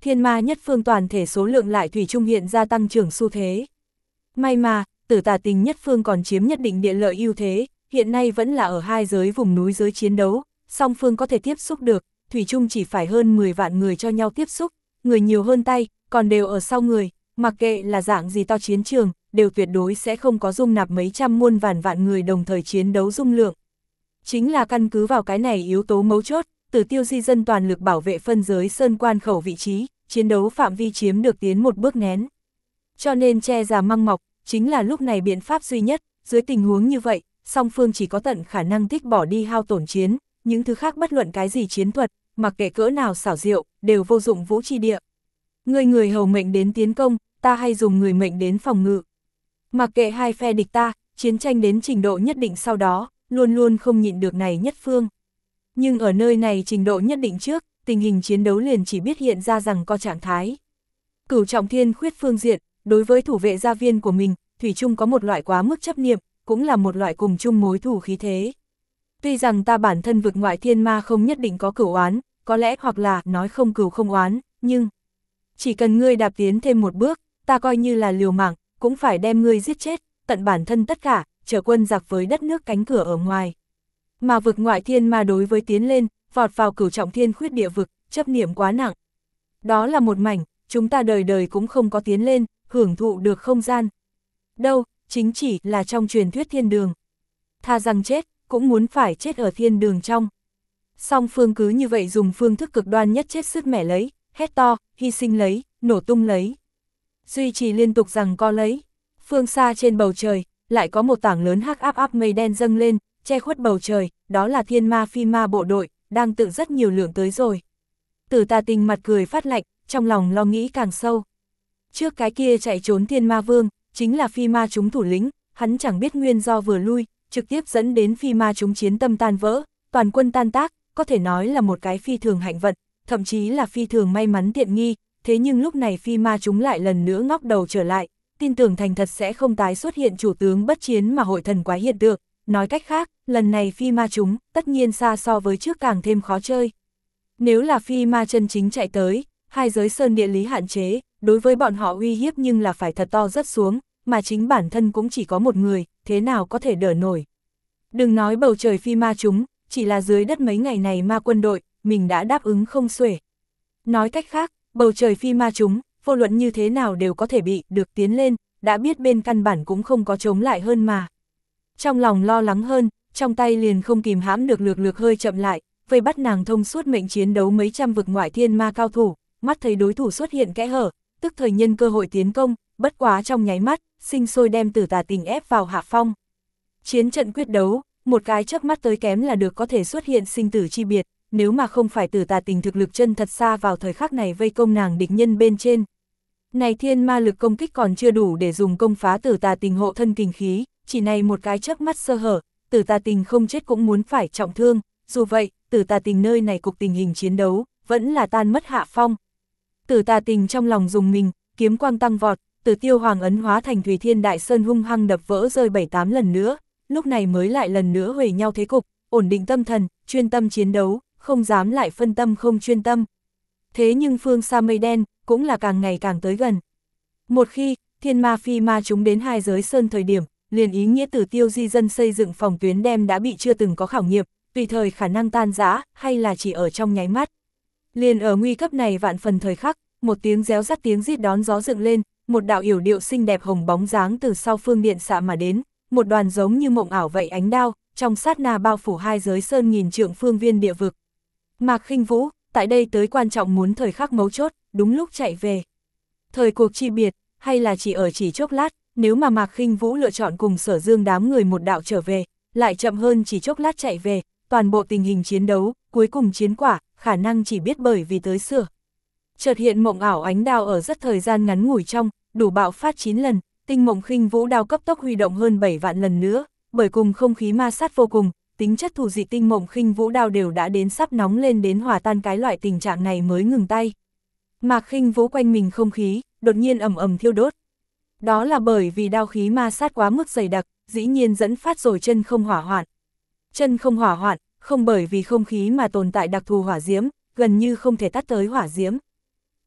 thiên ma nhất phương toàn thể số lượng lại thủy chung hiện ra tăng trưởng xu thế. May mà, Tử Tà Tình nhất phương còn chiếm nhất định địa lợi ưu thế, hiện nay vẫn là ở hai giới vùng núi giới chiến đấu, song phương có thể tiếp xúc được, thủy chung chỉ phải hơn mười vạn người cho nhau tiếp xúc, người nhiều hơn tay, còn đều ở sau người, mặc kệ là dạng gì to chiến trường, đều tuyệt đối sẽ không có dung nạp mấy trăm muôn vạn vạn người đồng thời chiến đấu dung lượng. Chính là căn cứ vào cái này yếu tố mấu chốt, Tử Tiêu di dân toàn lực bảo vệ phân giới sơn quan khẩu vị trí, chiến đấu phạm vi chiếm được tiến một bước nén. Cho nên che già măng mọc, chính là lúc này biện pháp duy nhất, dưới tình huống như vậy, song phương chỉ có tận khả năng tích bỏ đi hao tổn chiến, những thứ khác bất luận cái gì chiến thuật, mặc kệ cỡ nào xảo diệu, đều vô dụng vũ chi địa. Người người hầu mệnh đến tiến công, ta hay dùng người mệnh đến phòng ngự. Mặc kệ hai phe địch ta, chiến tranh đến trình độ nhất định sau đó, luôn luôn không nhịn được này nhất phương. Nhưng ở nơi này trình độ nhất định trước, tình hình chiến đấu liền chỉ biết hiện ra rằng có trạng thái. Cửu Trọng Thiên khuyết phương diện, đối với thủ vệ gia viên của mình, thủy chung có một loại quá mức chấp niệm, cũng là một loại cùng chung mối thù khí thế. Tuy rằng ta bản thân vực ngoại thiên ma không nhất định có cửu oán, có lẽ hoặc là nói không cửu không oán, nhưng chỉ cần ngươi đạp tiến thêm một bước, ta coi như là liều mạng, cũng phải đem ngươi giết chết, tận bản thân tất cả, trở quân giặc với đất nước cánh cửa ở ngoài. Mà vực ngoại thiên ma đối với tiến lên, vọt vào Cửu Trọng Thiên khuyết địa vực, chấp niệm quá nặng. Đó là một mảnh, chúng ta đời đời cũng không có tiến lên, hưởng thụ được không gian. Đâu, chính chỉ là trong truyền thuyết thiên đường. Tha rằng chết, cũng muốn phải chết ở thiên đường trong. Song phương cứ như vậy dùng phương thức cực đoan nhất chết sứt mẻ lấy, hét to, hy sinh lấy, nổ tung lấy. Duy trì liên tục rằng co lấy. Phương xa trên bầu trời, lại có một tảng lớn hắc áp áp mây đen dâng lên, che khuất bầu trời, đó là thiên ma phi ma bộ đội, đang tự rất nhiều lượng tới rồi. Tử Tà Tình mặt cười phát lạnh, trong lòng lo nghĩ càng sâu. Trước cái kia chạy trốn thiên ma vương, chính là phi ma chúng thủ lĩnh, hắn chẳng biết nguyên do vừa lui, trực tiếp dẫn đến phi ma chúng chiến tâm tan vỡ, toàn quân tan tác, có thể nói là một cái phi thường hạnh vận, thậm chí là phi thường may mắn tiện nghi, thế nhưng lúc này phi ma chúng lại lần nữa ngóc đầu trở lại, tin tưởng thành thật sẽ không tái xuất hiện chủ tướng bất chiến mà hội thần quái hiện tượng, nói cách khác, lần này phi ma chúng, tất nhiên xa so với trước càng thêm khó chơi. Nếu là phi ma chân chính chạy tới, hai giới sơn địa lý hạn chế, đối với bọn họ uy hiếp nhưng là phải thật to rất xuống, mà chính bản thân cũng chỉ có một người, thế nào có thể đỡ nổi. Đừng nói bầu trời phi ma chúng, chỉ là dưới đất mấy ngày này ma quân đội, mình đã đáp ứng không xuể. Nói cách khác, bầu trời phi ma chúng, vô luận như thế nào đều có thể bị, được tiến lên, đã biết bên căn bản cũng không có chống lại hơn mà. Trong lòng lo lắng hơn, trong tay liền không kìm hãm được lược lược hơi chậm lại, vây bắt nàng thông suốt mệnh chiến đấu mấy trăm vực ngoại thiên ma cao thủ, mắt thấy đối thủ xuất hiện kẽ hở, tức thời nhân cơ hội tiến công, bất quá trong nháy mắt, sinh sôi đem Tử Tà Tình ép vào hạ phong. Chiến trận quyết đấu, một cái chớp mắt tới kém là được có thể xuất hiện sinh tử chi biệt, nếu mà không phải Tử Tà Tình thực lực chân thật xa vào thời khắc này vây công nàng địch nhân bên trên. Này thiên ma lực công kích còn chưa đủ để dùng công phá Tử Tà Tình hộ thân kình khí, chỉ này một cái chớp mắt sơ hở, Tử Tà Tình không chết cũng muốn phải trọng thương, dù vậy, Tử Tà Tình nơi này cục tình hình chiến đấu, vẫn là tan mất hạ phong. Tử Tà Tình trong lòng dùng mình, kiếm quang tăng vọt, Tử Tiêu Hoàng ấn hóa thành Thủy Thiên Đại Sơn hung hăng đập vỡ rơi bảy tám lần nữa, lúc này mới lại lần nữa huề nhau thế cục, ổn định tâm thần, chuyên tâm chiến đấu, không dám lại phân tâm không chuyên tâm. Thế nhưng phương xa mây đen, cũng là càng ngày càng tới gần. Một khi, thiên ma phi ma chúng đến hai giới sơn thời điểm, liền ý nghĩa Tử Tiêu di dân xây dựng phòng tuyến đem đã bị chưa từng có khảo nghiệm, tùy thời khả năng tan rã, hay là chỉ ở trong nháy mắt. Liền ở nguy cấp này vạn phần thời khắc, một tiếng réo rắt tiếng rít đón gió dựng lên, một đạo yểu điệu xinh đẹp hồng bóng dáng từ sau phương điện xạ mà đến, một đoàn giống như mộng ảo vậy ánh đao, trong sát na bao phủ hai giới sơn nghìn trượng phương viên địa vực. Mạc Khinh Vũ, tại đây tới quan trọng muốn thời khắc mấu chốt, đúng lúc chạy về. Thời cuộc chi biệt, hay là chỉ ở chỉ chốc lát, nếu mà Mạc Khinh Vũ lựa chọn cùng Sở Dương đám người một đạo trở về, lại chậm hơn chỉ chốc lát chạy về, toàn bộ tình hình chiến đấu, cuối cùng chiến quả, khả năng chỉ biết bởi vì tới sửa. Chợt hiện mộng ảo ánh đao ở rất thời gian ngắn ngủi trong, đủ bạo phát chín lần, tinh mộng Khinh Vũ đao cấp tốc huy động hơn bảy vạn lần nữa, bởi cùng không khí ma sát vô cùng, tính chất thù dị tinh mộng Khinh Vũ đao đều đã đến sắp nóng lên đến hòa tan cái loại tình trạng này mới ngừng tay. Mạc Khinh Vũ quanh mình không khí, đột nhiên ầm ầm thiêu đốt. Đó là bởi vì đao khí ma sát quá mức dày đặc, dĩ nhiên dẫn phát rồi chân không hỏa hoạn. Chân không hỏa hoạn, không bởi vì không khí mà tồn tại đặc thù hỏa diễm, gần như không thể tắt tới hỏa diễm.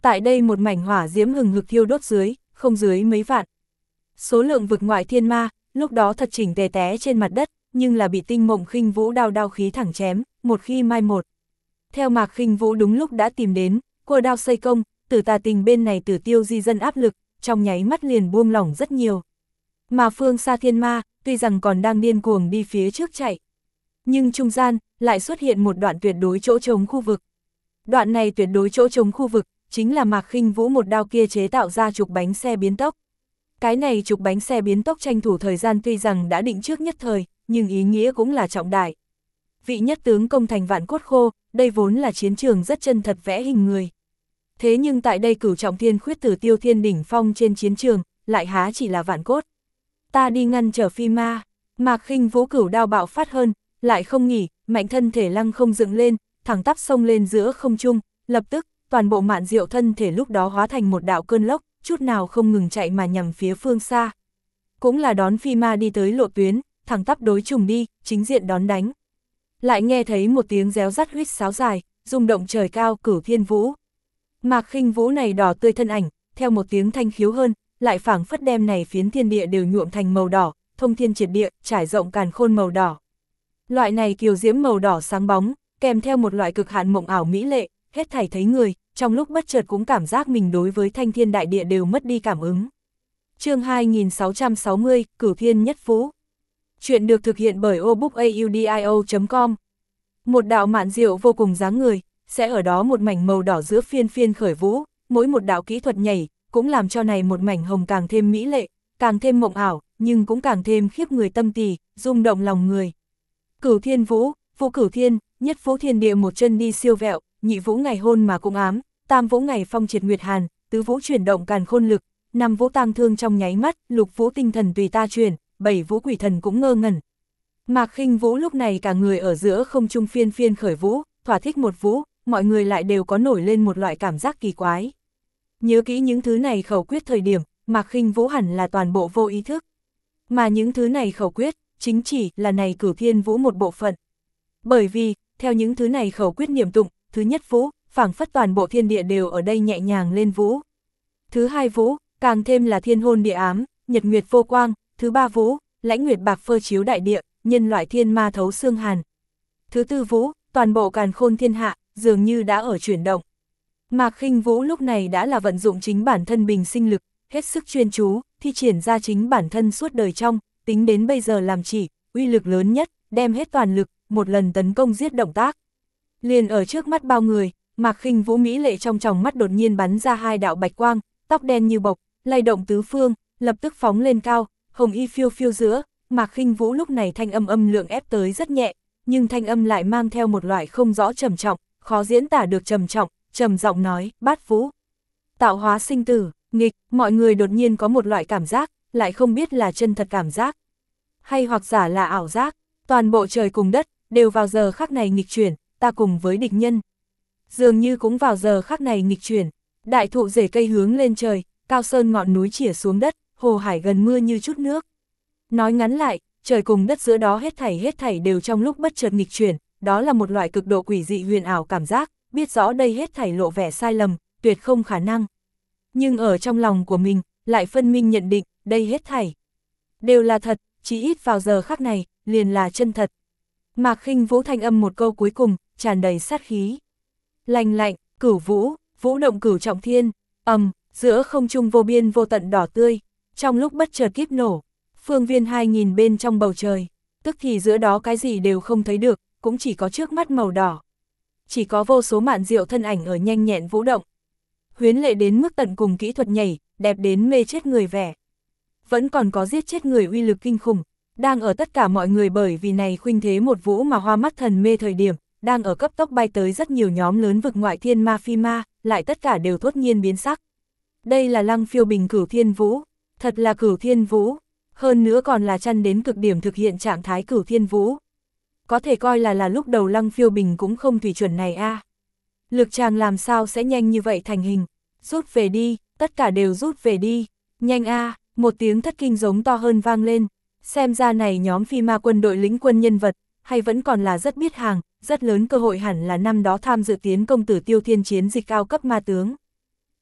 Tại đây một mảnh hỏa diễm hừng hực thiêu đốt dưới, không dưới mấy vạn. Số lượng vực ngoại thiên ma, lúc đó thật chỉnh tề té trên mặt đất, nhưng là bị Tinh Mộng Khinh Vũ đao đao khí thẳng chém, một khi mai một. Theo Mạc Khinh Vũ đúng lúc đã tìm đến, cua đao xây công, Tử Tà Tình bên này Tử Tiêu di dân áp lực, trong nháy mắt liền buông lỏng rất nhiều. Mà phương xa thiên ma, tuy rằng còn đang điên cuồng đi phía trước chạy, nhưng trung gian, lại xuất hiện một đoạn tuyệt đối chỗ trống khu vực. Đoạn này tuyệt đối chỗ trống khu vực, chính là Mạc Khinh Vũ một đao kia chế tạo ra trục bánh xe biến tốc. Cái này trục bánh xe biến tốc tranh thủ thời gian tuy rằng đã định trước nhất thời, nhưng ý nghĩa cũng là trọng đại. Vị nhất tướng công thành vạn cốt khô, đây vốn là chiến trường rất chân thật vẽ hình người. Thế nhưng tại đây Cửu Trọng Thiên Khuyết Tử Tiêu Thiên đỉnh phong trên chiến trường, lại há chỉ là vạn cốt. Ta đi ngăn trở phi ma, Mạc Khinh Vũ cửu đao bạo phát hơn, lại không nghỉ, mạnh thân thể lăng không dựng lên, thẳng tắp xông lên giữa không trung, lập tức, toàn bộ Mạn Diệu thân thể lúc đó hóa thành một đạo cơn lốc, chút nào không ngừng chạy mà nhằm phía phương xa. Cũng là đón phi ma đi tới lộ tuyến, thẳng tắp đối trùng đi, chính diện đón đánh. Lại nghe thấy một tiếng réo rắt huýt sáo dài, rung động trời cao Cửu Thiên Vũ. Mạc Khinh Vũ này đỏ tươi thân ảnh, theo một tiếng thanh khiếu hơn, lại phảng phất đem này phiến thiên địa đều nhuộm thành màu đỏ, thông thiên triệt địa, trải rộng càn khôn màu đỏ. Loại này kiều diễm màu đỏ sáng bóng, kèm theo một loại cực hạn mộng ảo mỹ lệ, hết thảy thấy người, trong lúc bất chợt cũng cảm giác mình đối với thanh thiên đại địa đều mất đi cảm ứng. Chương hai nghìn sáu trăm sáu mươi, Cửu Thiên Nhất Vũ. Chuyện được thực hiện bởi obookaudio chấm com. Một đạo mạn diệu vô cùng dáng người, sẽ ở đó một mảnh màu đỏ giữa phiên phiên khởi vũ, mỗi một đạo kỹ thuật nhảy, cũng làm cho này một mảnh hồng càng thêm mỹ lệ, càng thêm mộng ảo, nhưng cũng càng thêm khiếp người tâm tỳ, rung động lòng người. Cửu Thiên Vũ, Vũ Cửu Thiên, Nhất Vũ thiên địa một chân đi siêu vẹo, nhị vũ ngày hôn mà cũng ám, tam vũ ngày phong triệt nguyệt hàn, tứ vũ chuyển động càn khôn lực, năm vũ tang thương trong nháy mắt, lục vũ tinh thần tùy ta truyền, bảy vũ quỷ thần cũng ngơ ngẩn. Mạc Khinh Vũ lúc này cả người ở giữa không trung phiên phiên khởi vũ, thỏa thích một vũ, mọi người lại đều có nổi lên một loại cảm giác kỳ quái. Nhớ kỹ những thứ này khẩu quyết thời điểm, Mạc Khinh Vũ hẳn là toàn bộ vô ý thức. Mà những thứ này khẩu quyết, chính chỉ là này Cửu Thiên Vũ một bộ phận. Bởi vì, theo những thứ này khẩu quyết niệm tụng, thứ nhất vũ, phảng phất toàn bộ thiên địa đều ở đây nhẹ nhàng lên vũ. Thứ hai vũ, càng thêm là thiên hôn địa ám, nhật nguyệt vô quang, thứ ba vũ, lãnh nguyệt bạc phơ chiếu đại địa, nhân loại thiên ma thấu xương hàn. Thứ tư vũ, toàn bộ càn khôn thiên hạ, dường như đã ở chuyển động. Mạc Khinh Vũ lúc này đã là vận dụng chính bản thân bình sinh lực, hết sức chuyên chú, thi triển ra chính bản thân suốt đời trong, tính đến bây giờ làm chỉ, uy lực lớn nhất, đem hết toàn lực, một lần tấn công giết động tác. Liền ở trước mắt bao người, Mạc Khinh Vũ mỹ lệ trong tròng mắt đột nhiên bắn ra hai đạo bạch quang, tóc đen như bộc, lay động tứ phương, lập tức phóng lên cao, hồng y phiêu phiêu giữa, Mạc Khinh Vũ lúc này thanh âm âm lượng ép tới rất nhẹ, nhưng thanh âm lại mang theo một loại không rõ trầm trọng, khó diễn tả được trầm trọng, trầm giọng nói, Bát Vũ. Tạo hóa sinh tử, nghịch, mọi người đột nhiên có một loại cảm giác, lại không biết là chân thật cảm giác, hay hoặc giả là ảo giác, toàn bộ trời cùng đất, đều vào giờ khắc này nghịch chuyển, ta cùng với địch nhân. Dường như cũng vào giờ khắc này nghịch chuyển, đại thụ rễ cây hướng lên trời, cao sơn ngọn núi chĩa xuống đất, hồ hải gần mưa như chút nước. Nói ngắn lại, trời cùng đất giữa đó hết thảy hết thảy đều trong lúc bất chợt nghịch chuyển, đó là một loại cực độ quỷ dị huyền ảo cảm giác, biết rõ đây hết thảy lộ vẻ sai lầm, tuyệt không khả năng. Nhưng ở trong lòng của mình, lại phân minh nhận định, đây hết thảy đều là thật, chỉ ít vào giờ khắc này, liền là chân thật. Mạc Khinh Vũ thanh âm một câu cuối cùng, tràn đầy sát khí. Lành lạnh, cửu vũ, vũ động cửu trọng thiên, ầm, giữa không trung vô biên vô tận đỏ tươi, trong lúc bất chợt kíp nổ, phương viên hai nghìn bên trong bầu trời, tức thì giữa đó cái gì đều không thấy được, cũng chỉ có trước mắt màu đỏ. Chỉ có vô số mạn diệu thân ảnh ở nhanh nhẹn vũ động. Huyến lệ đến mức tận cùng kỹ thuật nhảy, đẹp đến mê chết người vẻ. Vẫn còn có giết chết người uy lực kinh khủng, đang ở tất cả mọi người bởi vì này khuynh thế một vũ mà hoa mắt thần mê thời điểm, đang ở cấp tốc bay tới rất nhiều nhóm lớn vực ngoại thiên ma phi ma, lại tất cả đều thốt nhiên biến sắc. Đây là Lăng Phiêu Bình Cửu Thiên Vũ, thật là Cửu Thiên Vũ, hơn nữa còn là chăn đến cực điểm thực hiện trạng thái Cửu Thiên Vũ. Có thể coi là là lúc đầu Lăng Phiêu Bình cũng không thủy chuẩn này a. À. Lực chàng làm sao sẽ nhanh như vậy thành hình, rút về đi, tất cả đều rút về đi, nhanh a, à, một tiếng thất kinh giống to hơn vang lên, xem ra này nhóm phi ma quân đội lĩnh quân nhân vật, hay vẫn còn là rất biết hàng, rất lớn cơ hội hẳn là năm đó tham dự tiến công Tử Tiêu Thiên chiến dịch cao cấp ma tướng.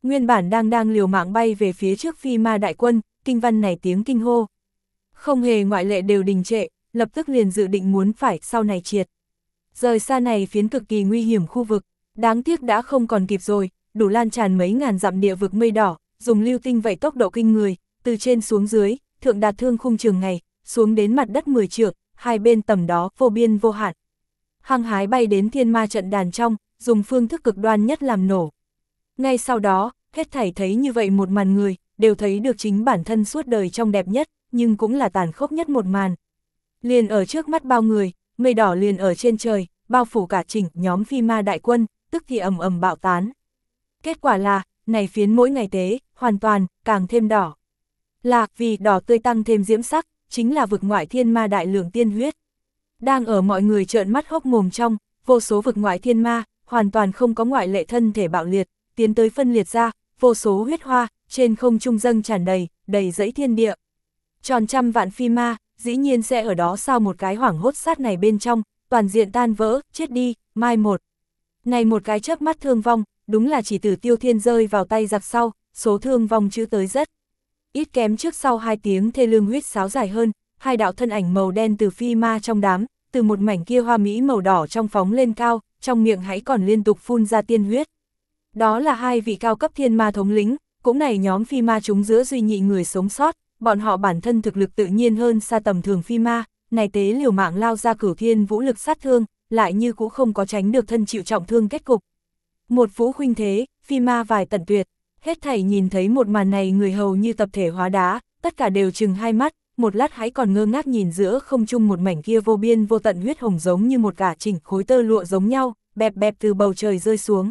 Nguyên bản đang đang liều mạng bay về phía trước phi ma đại quân, kinh văn này tiếng kinh hô. Không hề ngoại lệ đều đình trệ, lập tức liền dự định muốn phải sau này triệt. Rời xa này phiến cực kỳ nguy hiểm khu vực, đáng tiếc đã không còn kịp rồi, đủ lan tràn mấy ngàn dặm địa vực mây đỏ, dùng lưu tinh vậy tốc độ kinh người, từ trên xuống dưới, thượng đạt thương khung trường ngày, xuống đến mặt đất mười trượng, hai bên tầm đó vô biên vô hạn. Hăng hái bay đến thiên ma trận đàn trong, dùng phương thức cực đoan nhất làm nổ. Ngay sau đó, hết thảy thấy như vậy một màn người, đều thấy được chính bản thân suốt đời trong đẹp nhất, nhưng cũng là tàn khốc nhất một màn. Liền ở trước mắt bao người, mây đỏ liền ở trên trời, bao phủ cả chỉnh nhóm phi ma đại quân, tức thì ầm ầm bạo tán. Kết quả là, này phiến mỗi ngày tế, hoàn toàn, càng thêm đỏ. Là vì đỏ tươi tăng thêm diễm sắc, chính là vực ngoại thiên ma đại lượng tiên huyết. Đang ở mọi người trợn mắt hốc mồm trong, vô số vực ngoại thiên ma, hoàn toàn không có ngoại lệ thân thể bạo liệt, tiến tới phân liệt ra, vô số huyết hoa, trên không trung dâng tràn đầy, đầy dẫy thiên địa. Tròn trăm vạn phi ma, dĩ nhiên sẽ ở đó sau một cái hoảng hốt sát này bên trong, toàn diện tan vỡ, chết đi, mai một. Này một cái chớp mắt thương vong, đúng là chỉ Tử Tiêu Thiên rơi vào tay giặc sau, số thương vong chữ tới rất. Ít kém trước sau hai tiếng thê lương huyết sáo dài hơn, hai đạo thân ảnh màu đen từ phi ma trong đám, từ một mảnh kia hoa mỹ màu đỏ trong phóng lên cao, trong miệng hãy còn liên tục phun ra tiên huyết. Đó là hai vị cao cấp thiên ma thống lĩnh, cũng này nhóm phi ma chúng giữa duy nhị người sống sót, bọn họ bản thân thực lực tự nhiên hơn xa tầm thường phi ma, này tế liều mạng lao ra cửu thiên vũ lực sát thương, lại như cũng không có tránh được thân chịu trọng thương kết cục. Một vũ khuynh thế, phi ma vài tận tuyệt, hết thảy nhìn thấy một màn này người hầu như tập thể hóa đá, tất cả đều trừng hai mắt, một lát hãy còn ngơ ngác nhìn giữa không trung một mảnh kia vô biên vô tận huyết hồng giống như một cả chỉnh khối tơ lụa giống nhau, bẹp bẹp từ bầu trời rơi xuống.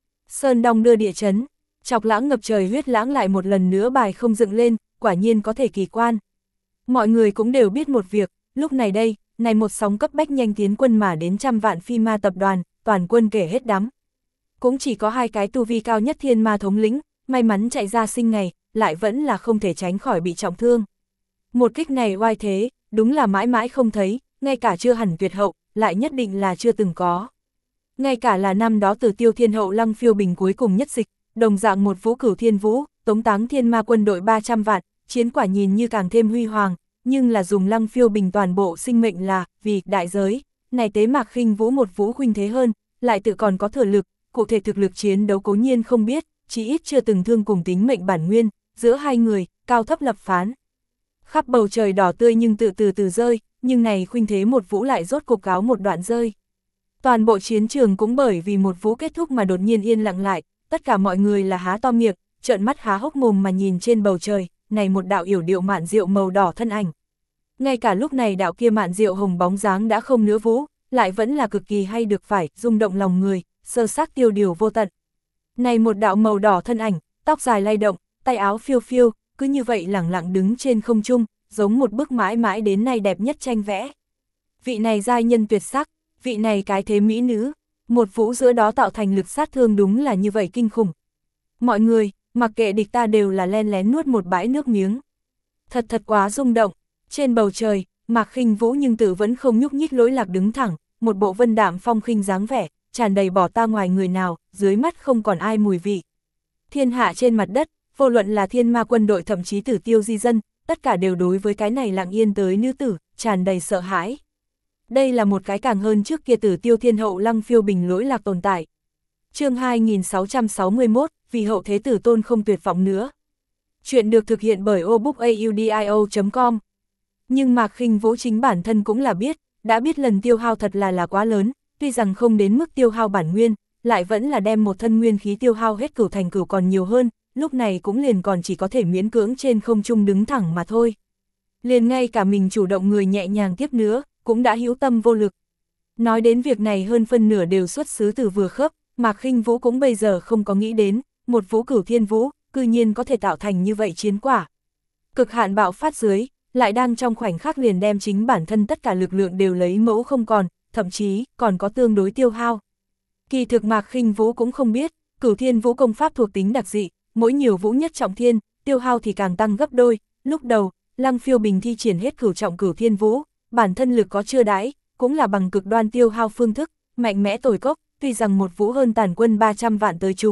Sơn đong đưa địa chấn, chọc lãng ngập trời huyết lãng lại một lần nữa bài không dựng lên, quả nhiên có thể kỳ quan. Mọi người cũng đều biết một việc, lúc này đây, này một sóng cấp bách nhanh tiến quân mà đến trăm vạn phi ma tập đoàn, toàn quân kể hết đắm. Cũng chỉ có hai cái tu vi cao nhất thiên ma thống lĩnh, may mắn chạy ra sinh ngày, lại vẫn là không thể tránh khỏi bị trọng thương. Một kích này oai thế, đúng là mãi mãi không thấy, ngay cả chưa hẳn tuyệt hậu, lại nhất định là chưa từng có. Ngay cả là năm đó Tử Tiêu Thiên hậu Lăng Phiêu Bình cuối cùng nhất dịch, đồng dạng một vũ cửu thiên vũ, tống táng thiên ma quân đội ba trăm vạn, chiến quả nhìn như càng thêm huy hoàng, nhưng là dùng Lăng Phiêu Bình toàn bộ sinh mệnh là, vì đại giới, này tế Mạc Khinh Vũ một vũ khuynh thế hơn, lại tự còn có thừa lực, cụ thể thực lực chiến đấu cố nhiên không biết, chỉ ít chưa từng thương cùng tính mệnh bản nguyên, giữa hai người, cao thấp lập phán. Khắp bầu trời đỏ tươi nhưng tự từ từ rơi, nhưng này khuynh thế một vũ lại rốt cục cáo một đoạn rơi. Toàn bộ chiến trường cũng bởi vì một vũ kết thúc mà đột nhiên yên lặng lại, tất cả mọi người là há to miệng, trợn mắt há hốc mồm mà nhìn trên bầu trời, này một đạo yểu điệu mạn diệu màu đỏ thân ảnh. Ngay cả lúc này đạo kia mạn diệu hồng bóng dáng đã không nữa vũ, lại vẫn là cực kỳ hay được phải, rung động lòng người, sơ xác tiêu điều vô tận. Này một đạo màu đỏ thân ảnh, tóc dài lay động, tay áo phiêu phiêu, cứ như vậy lẳng lặng đứng trên không trung, giống một bức mãi mãi đến nay đẹp nhất tranh vẽ. Vị này giai nhân tuyệt sắc, vị này cái thế mỹ nữ, một vũ giữa đó tạo thành lực sát thương đúng là như vậy kinh khủng. Mọi người, mặc kệ địch ta đều là len lén nuốt một bãi nước miếng. Thật thật quá rung động, trên bầu trời, Mạc Khinh Vũ nhưng tự vẫn không nhúc nhích lỗi lạc đứng thẳng, một bộ vân đạm phong khinh dáng vẻ, tràn đầy bỏ ta ngoài người nào, dưới mắt không còn ai mùi vị. Thiên hạ trên mặt đất, vô luận là thiên ma quân đội thậm chí Tử Tiêu di dân, tất cả đều đối với cái này lặng yên tới nữ tử, tràn đầy sợ hãi. Đây là một cái càng hơn trước kia Tử Tiêu Thiên hậu Lăng Phiêu Bình lỗi lạc tồn tại. Chương hai nghìn sáu trăm sáu mươi mốt, vì hậu thế tử tôn không tuyệt vọng nữa. Chuyện được thực hiện bởi obookaudio chấm com. Nhưng Mạc Khinh Vũ chính bản thân cũng là biết, đã biết lần tiêu hao thật là là quá lớn, tuy rằng không đến mức tiêu hao bản nguyên, lại vẫn là đem một thân nguyên khí tiêu hao hết cửu thành cửu còn nhiều hơn, lúc này cũng liền còn chỉ có thể miễn cưỡng trên không trung đứng thẳng mà thôi. Liền ngay cả mình chủ động người nhẹ nhàng tiếp nữa, cũng đã hữu tâm vô lực. Nói đến việc này hơn phân nửa đều xuất xứ từ vừa khớp, Mạc Khinh Vũ cũng bây giờ không có nghĩ đến, một vũ cửu thiên vũ, cư nhiên có thể tạo thành như vậy chiến quả. Cực hạn bạo phát dưới, lại đang trong khoảnh khắc liền đem chính bản thân tất cả lực lượng đều lấy mẫu không còn, thậm chí còn có tương đối tiêu hao. Kỳ thực Mạc Khinh Vũ cũng không biết, cửu thiên vũ công pháp thuộc tính đặc dị, mỗi nhiều vũ nhất trọng thiên, tiêu hao thì càng tăng gấp đôi. Lúc đầu, Lăng Phiêu Bình thi triển hết cửu trọng cửu thiên vũ, bản thân lực có chưa đãi, cũng là bằng cực đoan tiêu hao phương thức, mạnh mẽ tồi cốc, tuy rằng một vũ hơn tàn quân ba trăm vạn tới chúng,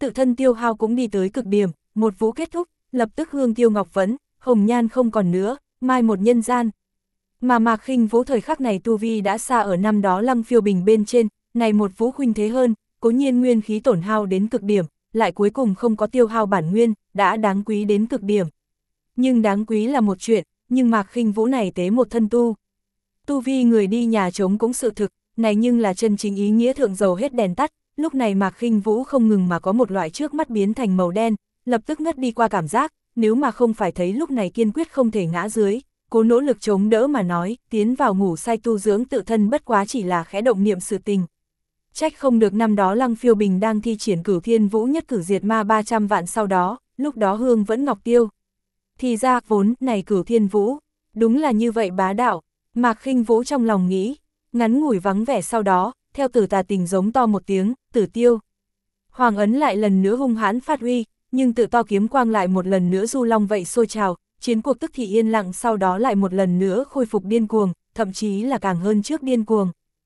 tự thân tiêu hao cũng đi tới cực điểm, một vũ kết thúc, lập tức hương tiêu ngọc vẫn, hồng nhan không còn nữa, mai một nhân gian. Mà Mạc Khinh Vũ thời khắc này tu vi đã xa ở năm đó Lăng Phiêu Bình bên trên, này một vũ khuynh thế hơn, cố nhiên nguyên khí tổn hao đến cực điểm, lại cuối cùng không có tiêu hao bản nguyên, đã đáng quý đến cực điểm. Nhưng đáng quý là một chuyện, nhưng Mạc Khinh Vũ này tế một thân tu. Tu vi người đi nhà trống cũng sự thực, này nhưng là chân chính ý nghĩa thượng dầu hết đèn tắt, lúc này Mạc Khinh Vũ không ngừng mà có một loại trước mắt biến thành màu đen, lập tức ngất đi qua cảm giác, nếu mà không phải thấy lúc này kiên quyết không thể ngã dưới, cố nỗ lực chống đỡ mà nói, tiến vào ngủ say tu dưỡng tự thân bất quá chỉ là khẽ động niệm sự tình. Trách không được năm đó Lăng Phiêu Bình đang thi triển Cửu Thiên Vũ nhất cử diệt ma ba trăm vạn sau đó, lúc đó hương vẫn ngọc tiêu. Thì ra vốn này Cửu Thiên Vũ, đúng là như vậy bá đạo, Mạc Khinh Vũ trong lòng nghĩ, ngắn ngủi vắng vẻ sau đó, theo Tử Tà Tình giống to một tiếng, Tử Tiêu. Hoàng ấn lại lần nữa hung hãn phát huy, nhưng tự to kiếm quang lại một lần nữa du long vậy sôi trào, chiến cuộc tức thì yên lặng sau đó lại một lần nữa khôi phục điên cuồng, thậm chí là càng hơn trước điên cuồng.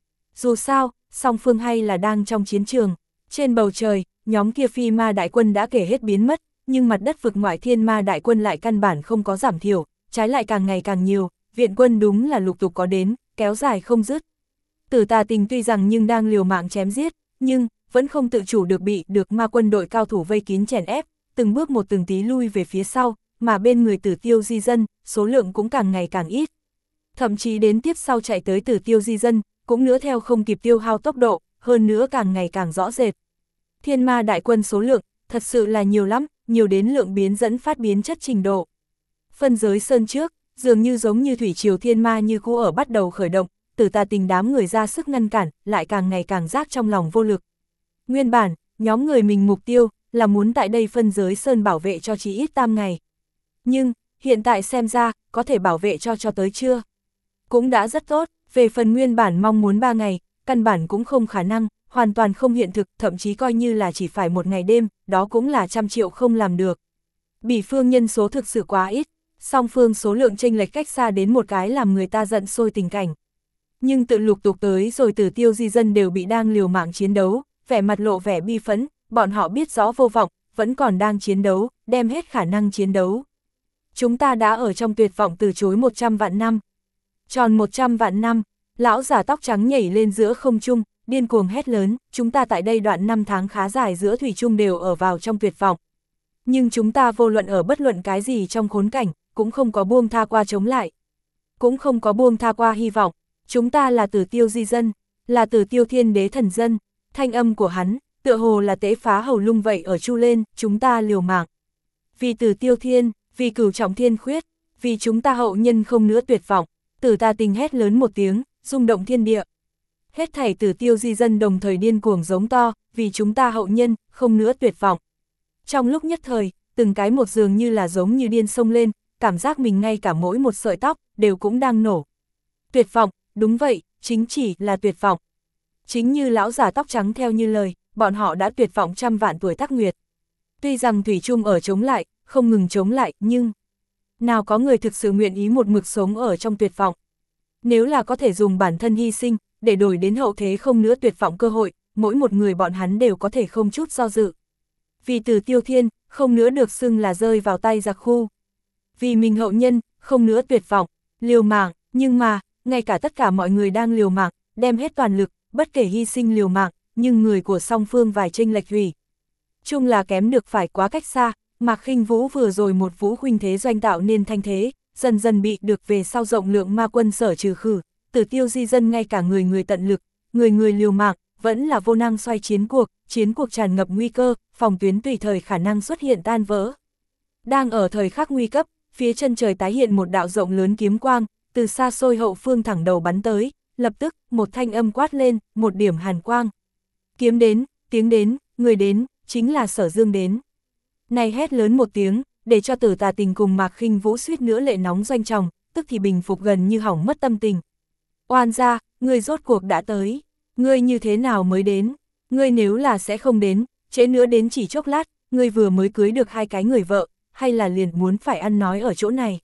Dù sao, song phương hay là đang trong chiến trường, trên bầu trời, nhóm kia phi ma đại quân đã kể hết biến mất, nhưng mặt đất vực ngoại thiên ma đại quân lại căn bản không có giảm thiểu, trái lại càng ngày càng nhiều, viện quân đúng là lục tục có đến, kéo dài không dứt. Tử Tà Tình tuy rằng nhưng đang liều mạng chém giết, nhưng vẫn không tự chủ được bị được ma quân đội cao thủ vây kín chèn ép, từng bước một từng tí lui về phía sau, mà bên người Tử Tiêu di dân, số lượng cũng càng ngày càng ít. Thậm chí đến tiếp sau chạy tới Tử Tiêu di dân, cũng nữa theo không kịp tiêu hao tốc độ, hơn nữa càng ngày càng rõ rệt. Thiên ma đại quân số lượng, thật sự là nhiều lắm, nhiều đến lượng biến dẫn phát biến chất trình độ. Phân giới sơn trước, dường như giống như thủy triều thiên ma như cũ ở bắt đầu khởi động, Tử Tà Tình đám người ra sức ngăn cản, lại càng ngày càng giác trong lòng vô lực. Nguyên bản, nhóm người mình mục tiêu, là muốn tại đây phân giới sơn bảo vệ cho chí ít tam ngày. Nhưng, hiện tại xem ra, có thể bảo vệ cho cho tới chưa? Cũng đã rất tốt, về phần nguyên bản mong muốn ba ngày, căn bản cũng không khả năng, hoàn toàn không hiện thực, thậm chí coi như là chỉ phải một ngày đêm, đó cũng là trăm triệu không làm được. Bỉ phương nhân số thực sự quá ít, song phương số lượng chênh lệch cách xa đến một cái làm người ta giận sôi tình cảnh. Nhưng tự lục tục tới rồi Tử Tiêu di dân đều bị đang liều mạng chiến đấu, vẻ mặt lộ vẻ bi phẫn, bọn họ biết rõ vô vọng, vẫn còn đang chiến đấu, đem hết khả năng chiến đấu. Chúng ta đã ở trong tuyệt vọng từ chối một trăm vạn năm. Tròn một trăm vạn năm, lão giả tóc trắng nhảy lên giữa không trung, điên cuồng hét lớn, chúng ta tại đây đoạn năm tháng khá dài giữa thủy chung đều ở vào trong tuyệt vọng. Nhưng chúng ta vô luận ở bất luận cái gì trong khốn cảnh, cũng không có buông tha qua chống lại. Cũng không có buông tha qua hy vọng, chúng ta là Tử Tiêu di dân, là Tử Tiêu thiên đế thần dân, thanh âm của hắn, tựa hồ là tế phá hầu lung vậy ở chu lên, chúng ta liều mạng. Vì Tử Tiêu thiên, vì cửu trọng thiên khuyết, vì chúng ta hậu nhân không nữa tuyệt vọng, Tử Tà Tình hét lớn một tiếng, rung động thiên địa. Hết thảy Tử Tiêu di dân đồng thời điên cuồng giống to, vì chúng ta hậu nhân, không nữa tuyệt vọng. Trong lúc nhất thời, từng cái một dường như là giống như điên xông lên, cảm giác mình ngay cả mỗi một sợi tóc, đều cũng đang nổ. Tuyệt vọng, đúng vậy, chính chỉ là tuyệt vọng. Chính như lão già tóc trắng theo như lời, bọn họ đã tuyệt vọng trăm vạn tuổi Tắc Nguyệt. Tuy rằng Thủy Chung ở chống lại, không ngừng chống lại, nhưng nào có người thực sự nguyện ý một mực sống ở trong tuyệt vọng. Nếu là có thể dùng bản thân hy sinh, để đổi đến hậu thế không nữa tuyệt vọng cơ hội, mỗi một người bọn hắn đều có thể không chút do dự. Vì Tử Tiêu thiên, không nữa được xưng là rơi vào tay giặc khu. Vì mình hậu nhân, không nữa tuyệt vọng, liều mạng, nhưng mà, ngay cả tất cả mọi người đang liều mạng, đem hết toàn lực, bất kể hy sinh liều mạng, nhưng người của song phương vài chênh lệch hủy. Chung là kém được phải quá cách xa, Mạc Khinh Vũ vừa rồi một vũ khuynh thế doanh tạo nên thanh thế, dần dần bị được về sau rộng lượng ma quân sở trừ khử, Tử Tiêu di dân ngay cả người người tận lực, người người liều mạng, vẫn là vô năng xoay chiến cuộc, chiến cuộc tràn ngập nguy cơ, phòng tuyến tùy thời khả năng xuất hiện tan vỡ. Đang ở thời khắc nguy cấp, phía chân trời tái hiện một đạo rộng lớn kiếm quang, từ xa xôi hậu phương thẳng đầu bắn tới, lập tức, một thanh âm quát lên, một điểm hàn quang. Kiếm đến, tiếng đến, người đến, chính là Sở Dương đến. Này hét lớn một tiếng, để cho Tử Tà Tình cùng Mạc Khinh Vũ suýt nữa lệ nóng doanh tròng, tức thì bình phục gần như hỏng mất tâm tình. Oan gia, ngươi rốt cuộc đã tới, ngươi như thế nào mới đến, ngươi nếu là sẽ không đến, trễ nữa đến chỉ chốc lát, ngươi vừa mới cưới được hai cái người vợ, hay là liền muốn phải ăn nói ở chỗ này.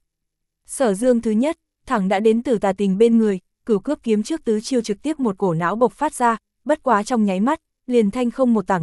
Sở Dương thứ nhất, thẳng đã đến Tử Tà Tình bên người, Cửu Cướp kiếm trước tứ chiêu trực tiếp một cổ não bộc phát ra, bất quá trong nháy mắt, liền thanh không một tảng lớn,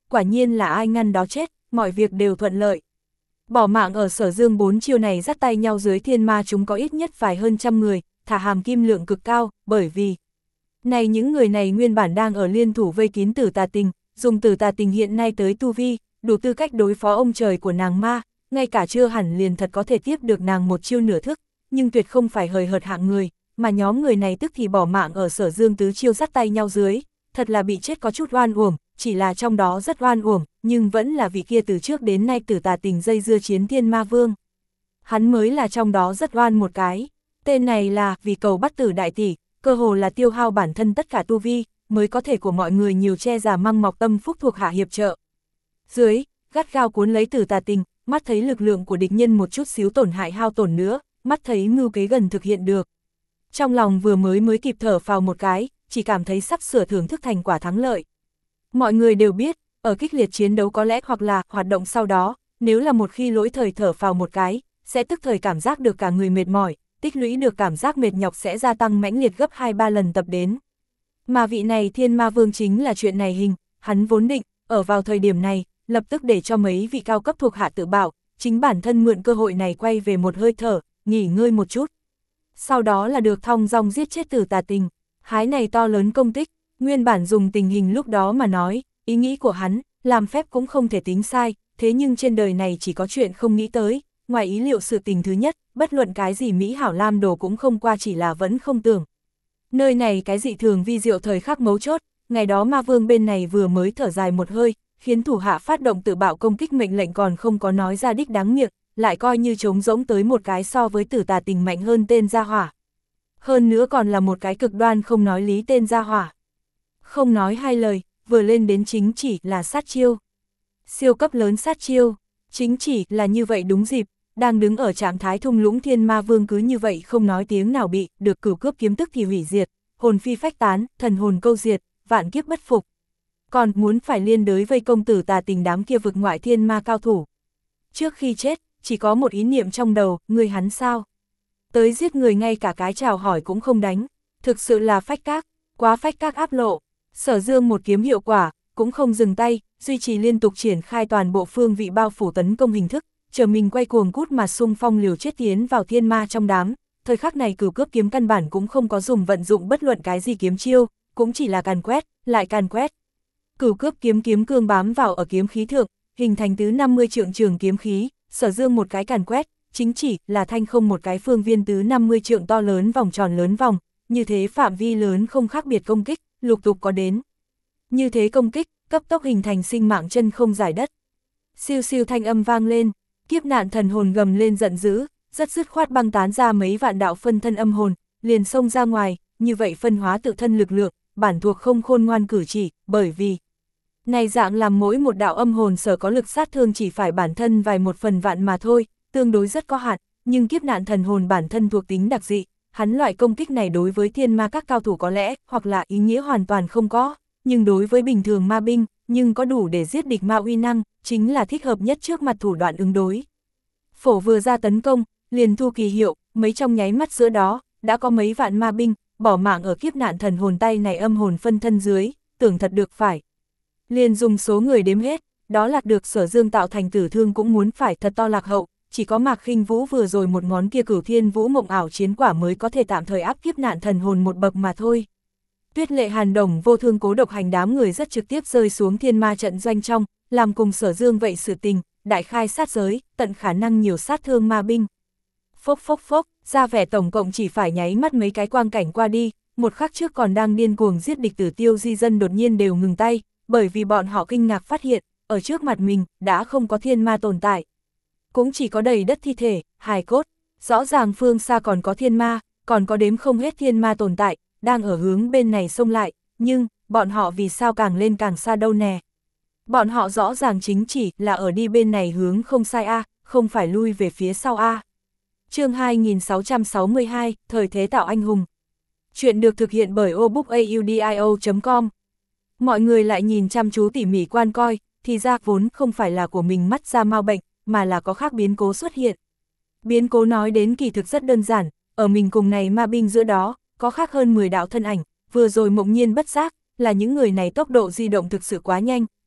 quả nhiên là ai ngăn đó chết, mọi việc đều thuận lợi. Bỏ mạng ở Sở Dương bốn chiêu này dắt tay nhau dưới thiên ma chúng có ít nhất vài hơn trăm người, thả hàm kim lượng cực cao, bởi vì này những người này nguyên bản đang ở liên thủ vây kín Tử Tà Tình, dùng Tử Tà Tình hiện nay tới tu vi, đủ tư cách đối phó ông trời của nàng ma, ngay cả chưa hẳn liền thật có thể tiếp được nàng một chiêu nửa thức, nhưng tuyệt không phải hời hợt hạng người, mà nhóm người này tức thì bỏ mạng ở Sở Dương tứ chiêu dắt tay nhau dưới, thật là bị chết có chút oan uổng, chỉ là trong đó rất oan uổng, nhưng vẫn là vị kia từ trước đến nay Tử Tà Tình dây dưa chiến thiên ma vương. Hắn mới là trong đó rất oan một cái, tên này là vì cầu bắt tử đại tỷ, cơ hồ là tiêu hao bản thân tất cả tu vi, mới có thể của mọi người nhiều che giả măng mọc tâm phúc thuộc hạ hiệp trợ. Dưới, gắt gao cuốn lấy Tử Tà Tình, mắt thấy lực lượng của địch nhân một chút xíu tổn hại hao tổn nữa, mắt thấy mưu kế gần thực hiện được. Trong lòng vừa mới mới kịp thở phào một cái, chỉ cảm thấy sắp sửa thưởng thức thành quả thắng lợi. Mọi người đều biết, ở kích liệt chiến đấu có lẽ hoặc là hoạt động sau đó, nếu là một khi lỗi thời thở phào một cái, sẽ tức thời cảm giác được cả người mệt mỏi, tích lũy được cảm giác mệt nhọc sẽ gia tăng mãnh liệt gấp hai ba lần tập đến. Mà vị này thiên ma vương chính là chuyện này hình, hắn vốn định, ở vào thời điểm này, lập tức để cho mấy vị cao cấp thuộc hạ tự bảo, chính bản thân mượn cơ hội này quay về một hơi thở, nghỉ ngơi một chút. Sau đó là được thong dong giết chết Tử Tà Tình, hái này to lớn công tích, nguyên bản dùng tình hình lúc đó mà nói, ý nghĩ của hắn, làm phép cũng không thể tính sai, thế nhưng trên đời này chỉ có chuyện không nghĩ tới, ngoài ý liệu sự tình thứ nhất, bất luận cái gì Mỹ hảo lam đồ cũng không qua chỉ là vẫn không tưởng. Nơi này cái dị thường vi diệu thời khắc mấu chốt, ngày đó ma vương bên này vừa mới thở dài một hơi, khiến thủ hạ phát động tự bạo công kích mệnh lệnh còn không có nói ra đích đáng miệng, lại coi như trống rỗng tới một cái so với Tử Tà Tình mạnh hơn tên gia hỏa. Hơn nữa còn là một cái cực đoan không nói lý tên gia hỏa. Không nói hai lời, vừa lên đến chính chỉ là sát chiêu. Siêu cấp lớn sát chiêu, chính chỉ là như vậy đúng dịp, đang đứng ở trạng thái thung lũng thiên ma vương cứ như vậy không nói tiếng nào bị, được cửu cướp kiếm tức thì hủy diệt, hồn phi phách tán, thần hồn câu diệt, vạn kiếp bất phục. Còn muốn phải liên đới vây công Tử Tà Tình đám kia vực ngoại thiên ma cao thủ. Trước khi chết, chỉ có một ý niệm trong đầu, người hắn sao? Tới giết người ngay cả cái chào hỏi cũng không đánh, thực sự là phách các, quá phách các áp lộ. Sở Dương một kiếm hiệu quả, cũng không dừng tay, duy trì liên tục triển khai toàn bộ phương vị bao phủ tấn công hình thức, chờ mình quay cuồng cút mà xung phong liều chết tiến vào thiên ma trong đám. Thời khắc này cửu cướp kiếm căn bản cũng không có dùng vận dụng bất luận cái gì kiếm chiêu, cũng chỉ là càn quét, lại càn quét. Cửu cướp kiếm kiếm cương bám vào ở kiếm khí thượng, hình thành tứ năm mươi trượng trường kiếm khí, Sở Dương một cái càn quét, chính chỉ là thanh không một cái phương viên tứ năm mươi trượng to lớn vòng tròn lớn vòng, như thế phạm vi lớn không khác biệt công kích, lục tục có đến. Như thế công kích, cấp tốc hình thành sinh mạng chân không giải đất. Siêu siêu thanh âm vang lên, kiếp nạn thần hồn gầm lên giận dữ, rất dứt khoát băng tán ra mấy vạn đạo phân thân âm hồn, liền xông ra ngoài, như vậy phân hóa tự thân lực lượng, bản thuộc không khôn ngoan cử chỉ, bởi vì này dạng làm mỗi một đạo âm hồn sở có lực sát thương chỉ phải bản thân vài một phần vạn mà thôi, tương đối rất có hạn, nhưng kiếp nạn thần hồn bản thân thuộc tính đặc dị, hắn loại công kích này đối với thiên ma các cao thủ có lẽ, hoặc là ý nghĩa hoàn toàn không có, nhưng đối với bình thường ma binh, nhưng có đủ để giết địch ma uy năng, chính là thích hợp nhất trước mặt thủ đoạn ứng đối. Phổ vừa ra tấn công, liền thu kỳ hiệu, mấy trong nháy mắt giữa đó, đã có mấy vạn ma binh, bỏ mạng ở kiếp nạn thần hồn tay này âm hồn phân thân dưới, tưởng thật được phải. Liền dùng số người đếm hết, đó là được Sở Dương tạo thành tử thương cũng muốn phải thật to lạc hậu, chỉ có Mạc Khinh Vũ vừa rồi một ngón kia cửu thiên vũ mộng ảo chiến quả mới có thể tạm thời áp kiếp nạn thần hồn một bậc mà thôi. Tuyết Lệ Hàn Đồng vô thương cố độc hành đám người rất trực tiếp rơi xuống thiên ma trận doanh trong, làm cùng Sở Dương vậy sự tình, đại khai sát giới, tận khả năng nhiều sát thương ma binh. Phốc phốc phốc, ra vẻ tổng cộng chỉ phải nháy mắt mấy cái quang cảnh qua đi, một khắc trước còn đang điên cuồng giết địch Tử Tiêu di dân đột nhiên đều ngừng tay, bởi vì bọn họ kinh ngạc phát hiện, ở trước mặt mình, đã không có thiên ma tồn tại. Cũng chỉ có đầy đất thi thể, hài cốt, rõ ràng phương xa còn có thiên ma, còn có đếm không hết thiên ma tồn tại, đang ở hướng bên này xông lại, nhưng, bọn họ vì sao càng lên càng xa đâu nè. Bọn họ rõ ràng chính chỉ là ở đi bên này hướng không sai a, không phải lui về phía sau a. Chương hai nghìn sáu trăm sáu mươi hai, Thời thế tạo anh hùng. Chuyện được thực hiện bởi obookaudio chấm com. Mọi người lại nhìn chăm chú tỉ mỉ quan coi, thì ra vốn không phải là của mình mắt ra mau bệnh, mà là có khác biến cố xuất hiện. Biến cố nói đến kỳ thực rất đơn giản, ở mình cùng này ma binh giữa đó, có khác hơn mười đạo thân ảnh, vừa rồi mộng nhiên bất giác, là những người này tốc độ di động thực sự quá nhanh,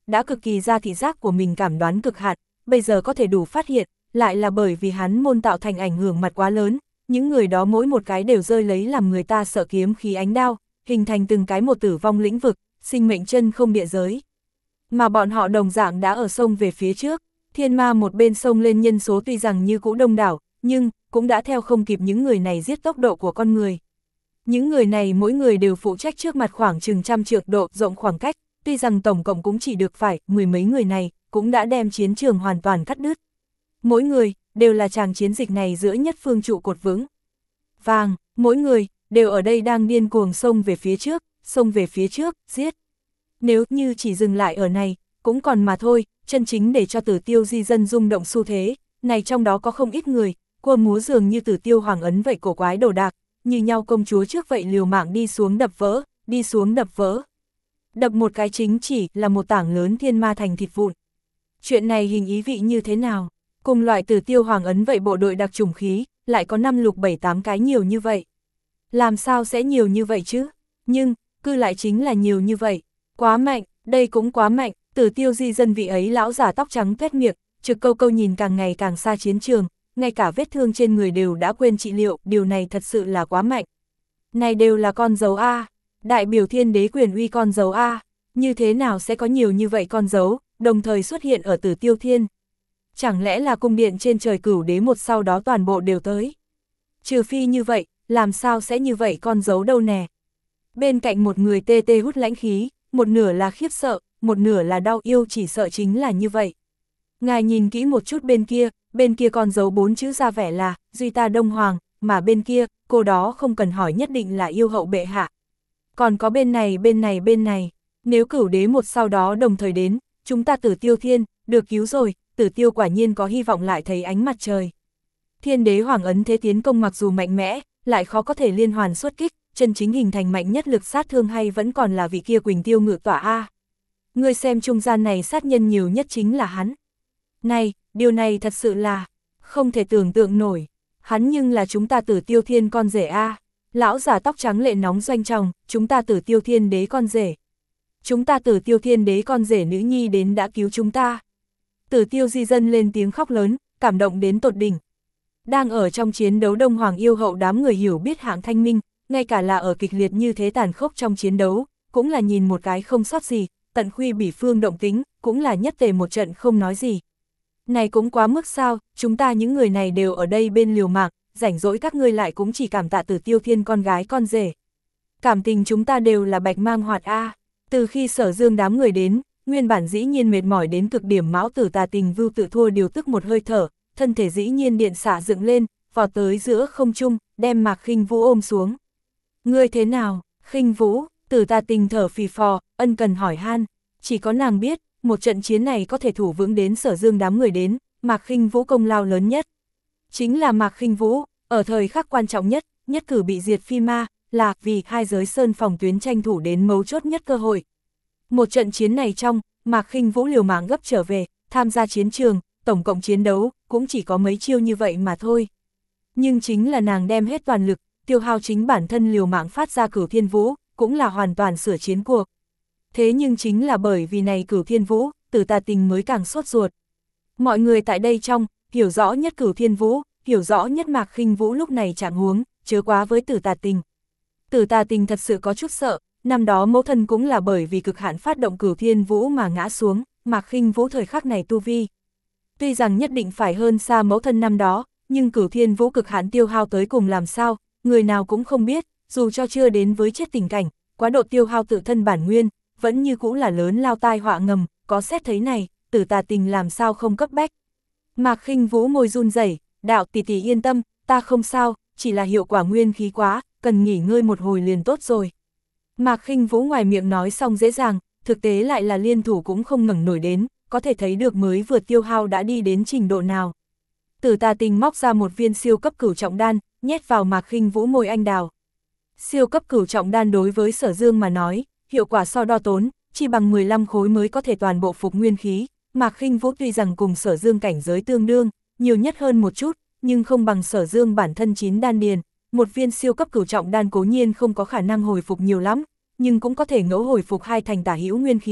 đã cực kỳ ra thị giác của mình cảm đoán cực hạn, bây giờ có thể đủ phát hiện, lại là bởi vì hắn môn tạo thành ảnh hưởng mặt quá lớn, những người đó mỗi một cái đều rơi lấy làm người ta sợ kiếm khí ánh đao, hình thành từng cái một tử vong lĩnh vực, sinh mệnh chân không địa giới. Mà bọn họ đồng dạng đã ở sông về phía trước, thiên ma một bên sông lên nhân số tuy rằng như cũ đông đảo, nhưng cũng đã theo không kịp những người này giết tốc độ của con người. Những người này mỗi người đều phụ trách trước mặt khoảng chừng trăm trượng độ rộng khoảng cách, tuy rằng tổng cộng cũng chỉ được phải mười mấy người này, cũng đã đem chiến trường hoàn toàn cắt đứt. Mỗi người, đều là chàng chiến dịch này giữa nhất phương trụ cột vững. Vàng, mỗi người, đều ở đây đang điên cuồng xông về phía trước, xông về phía trước, giết. Nếu như chỉ dừng lại ở này, cũng còn mà thôi, chân chính để cho Tử Tiêu di dân rung động xu thế, này trong đó có không ít người, cua múa dường như Tử Tiêu hoàng ấn vậy cổ quái đồ đạc, như nhau công chúa trước vậy liều mạng đi xuống đập vỡ, đi xuống đập vỡ. Đập một cái chính chỉ là một tảng lớn thiên ma thành thịt vụn. Chuyện này hình ý vị như thế nào? Cùng loại Tử Tiêu hoàng ấn vậy bộ đội đặc chủng khí, lại có năm lục bảy tám cái nhiều như vậy. Làm sao sẽ nhiều như vậy chứ? Nhưng, cứ lại chính là nhiều như vậy. Quá mạnh, đây cũng quá mạnh. Tử Tiêu di dân vị ấy lão giả tóc trắng tuét miệng, trực câu câu nhìn càng ngày càng xa chiến trường, ngay cả vết thương trên người đều đã quên trị liệu, điều này thật sự là quá mạnh. Này đều là con dấu A, đại biểu thiên đế quyền uy con dấu A, như thế nào sẽ có nhiều như vậy con dấu, đồng thời xuất hiện ở Tử Tiêu Thiên? Chẳng lẽ là cung điện trên trời cửu đế một sau đó toàn bộ đều tới? Trừ phi như vậy, làm sao sẽ như vậy con dấu đâu nè? Bên cạnh một người tê tê hút lãnh khí, một nửa là khiếp sợ, một nửa là đau yêu, chỉ sợ chính là như vậy. Ngài nhìn kỹ một chút bên kia, bên kia con dấu bốn chữ ra vẻ là Duy ta Đông Hoàng, mà bên kia, cô đó không cần hỏi nhất định là yêu hậu bệ hạ. Còn có bên này bên này bên này, nếu cửu đế một sau đó đồng thời đến, chúng ta Tử Tiêu Thiên, được cứu rồi, Tử Tiêu quả nhiên có hy vọng lại thấy ánh mặt trời. Thiên đế hoàng ấn thế tiến công mặc dù mạnh mẽ, lại khó có thể liên hoàn xuất kích, chân chính hình thành mạnh nhất lực sát thương hay vẫn còn là vị kia Quỳnh Tiêu ngự tỏa A. Người xem trung gian này sát nhân nhiều nhất chính là hắn. Này, điều này thật sự là không thể tưởng tượng nổi. Hắn nhưng là chúng ta Tử Tiêu Thiên con rể A. Lão giả tóc trắng lệ nóng doanh tròng, chúng ta Tử Tiêu Thiên đế con rể. Chúng ta Tử Tiêu Thiên đế con rể nữ nhi đến đã cứu chúng ta. Tử Tiêu di dân lên tiếng khóc lớn, cảm động đến tột đỉnh. Đang ở trong chiến đấu Đông Hoàng yêu hậu đám người hiểu biết hạng thanh minh, ngay cả là ở kịch liệt như thế tàn khốc trong chiến đấu, cũng là nhìn một cái không sót gì, tận khuy bỉ phương động tính, cũng là nhất tề một trận không nói gì. Này cũng quá mức sao, chúng ta những người này đều ở đây bên liều mạng, rảnh rỗi các ngươi lại cũng chỉ cảm tạ Tử Tiêu Thiên con gái con rể. Cảm tình chúng ta đều là bạch mang hoạt A. Từ khi Sở Dương đám người đến, nguyên bản dĩ nhiên mệt mỏi đến cực điểm Mão Tử Tà Tình Vưu tự thua điều tức một hơi thở, thân thể dĩ nhiên điện xả dựng lên, vọt tới giữa không trung, đem Mạc Khinh Vũ ôm xuống. Ngươi thế nào, Khinh Vũ? Tử Tà Tình thở phì phò, ân cần hỏi han. Chỉ có nàng biết, một trận chiến này có thể thủ vững đến Sở Dương đám người đến, Mạc Khinh Vũ công lao lớn nhất. Chính là Mạc Khinh Vũ, ở thời khắc quan trọng nhất, nhất cử bị diệt phi ma, là vì hai giới sơn phòng tuyến tranh thủ đến mấu chốt nhất cơ hội. Một trận chiến này trong, Mạc Khinh Vũ liều mạng gấp trở về, tham gia chiến trường, tổng cộng chiến đấu, cũng chỉ có mấy chiêu như vậy mà thôi. Nhưng chính là nàng đem hết toàn lực, tiêu hao chính bản thân liều mạng phát ra Cửu Thiên Vũ, cũng là hoàn toàn sửa chiến cuộc. Thế nhưng chính là bởi vì này Cửu Thiên Vũ, Tử Tà Tình mới càng sốt ruột. Mọi người tại đây trong, hiểu rõ nhất Cửu Thiên Vũ, hiểu rõ nhất Mạc Khinh Vũ lúc này trạng huống, chớ quá với Tử Tà Tình. Tử Tà Tình thật sự có chút sợ, năm đó mẫu thân cũng là bởi vì cực hạn phát động Cửu Thiên Vũ mà ngã xuống, Mạc Khinh Vũ thời khắc này tu vi. Tuy rằng nhất định phải hơn xa mẫu thân năm đó, nhưng Cửu Thiên Vũ cực hạn tiêu hao tới cùng làm sao, người nào cũng không biết, dù cho chưa đến với chết tình cảnh, quá độ tiêu hao tự thân bản nguyên, vẫn như cũ là lớn lao tai họa ngầm, có xét thấy này, Tử Tà Tình làm sao không cấp bách. Mạc Khinh Vũ môi run rẩy, đạo tỷ tỷ yên tâm, ta không sao, chỉ là hiệu quả nguyên khí quá, cần nghỉ ngơi một hồi liền tốt rồi. Mạc Khinh Vũ ngoài miệng nói xong dễ dàng, thực tế lại là liên thủ cũng không ngẩng nổi đến, có thể thấy được mới vừa tiêu hao đã đi đến trình độ nào. Tử Tà Tình móc ra một viên siêu cấp cửu trọng đan, nhét vào Mạc Khinh Vũ môi anh đào. Siêu cấp cửu trọng đan đối với Sở Dương mà nói, hiệu quả so đo tốn, chỉ bằng mười lăm khối mới có thể toàn bộ phục nguyên khí. Mạc Khinh Vũ tuy rằng cùng Sở Dương cảnh giới tương đương, nhiều nhất hơn một chút, nhưng không bằng Sở Dương bản thân chín đan điền. Một viên siêu cấp cửu trọng đan cố nhiên không có khả năng hồi phục nhiều lắm, nhưng cũng có thể ngẫu hồi phục hai thành tả hữu nguyên khí,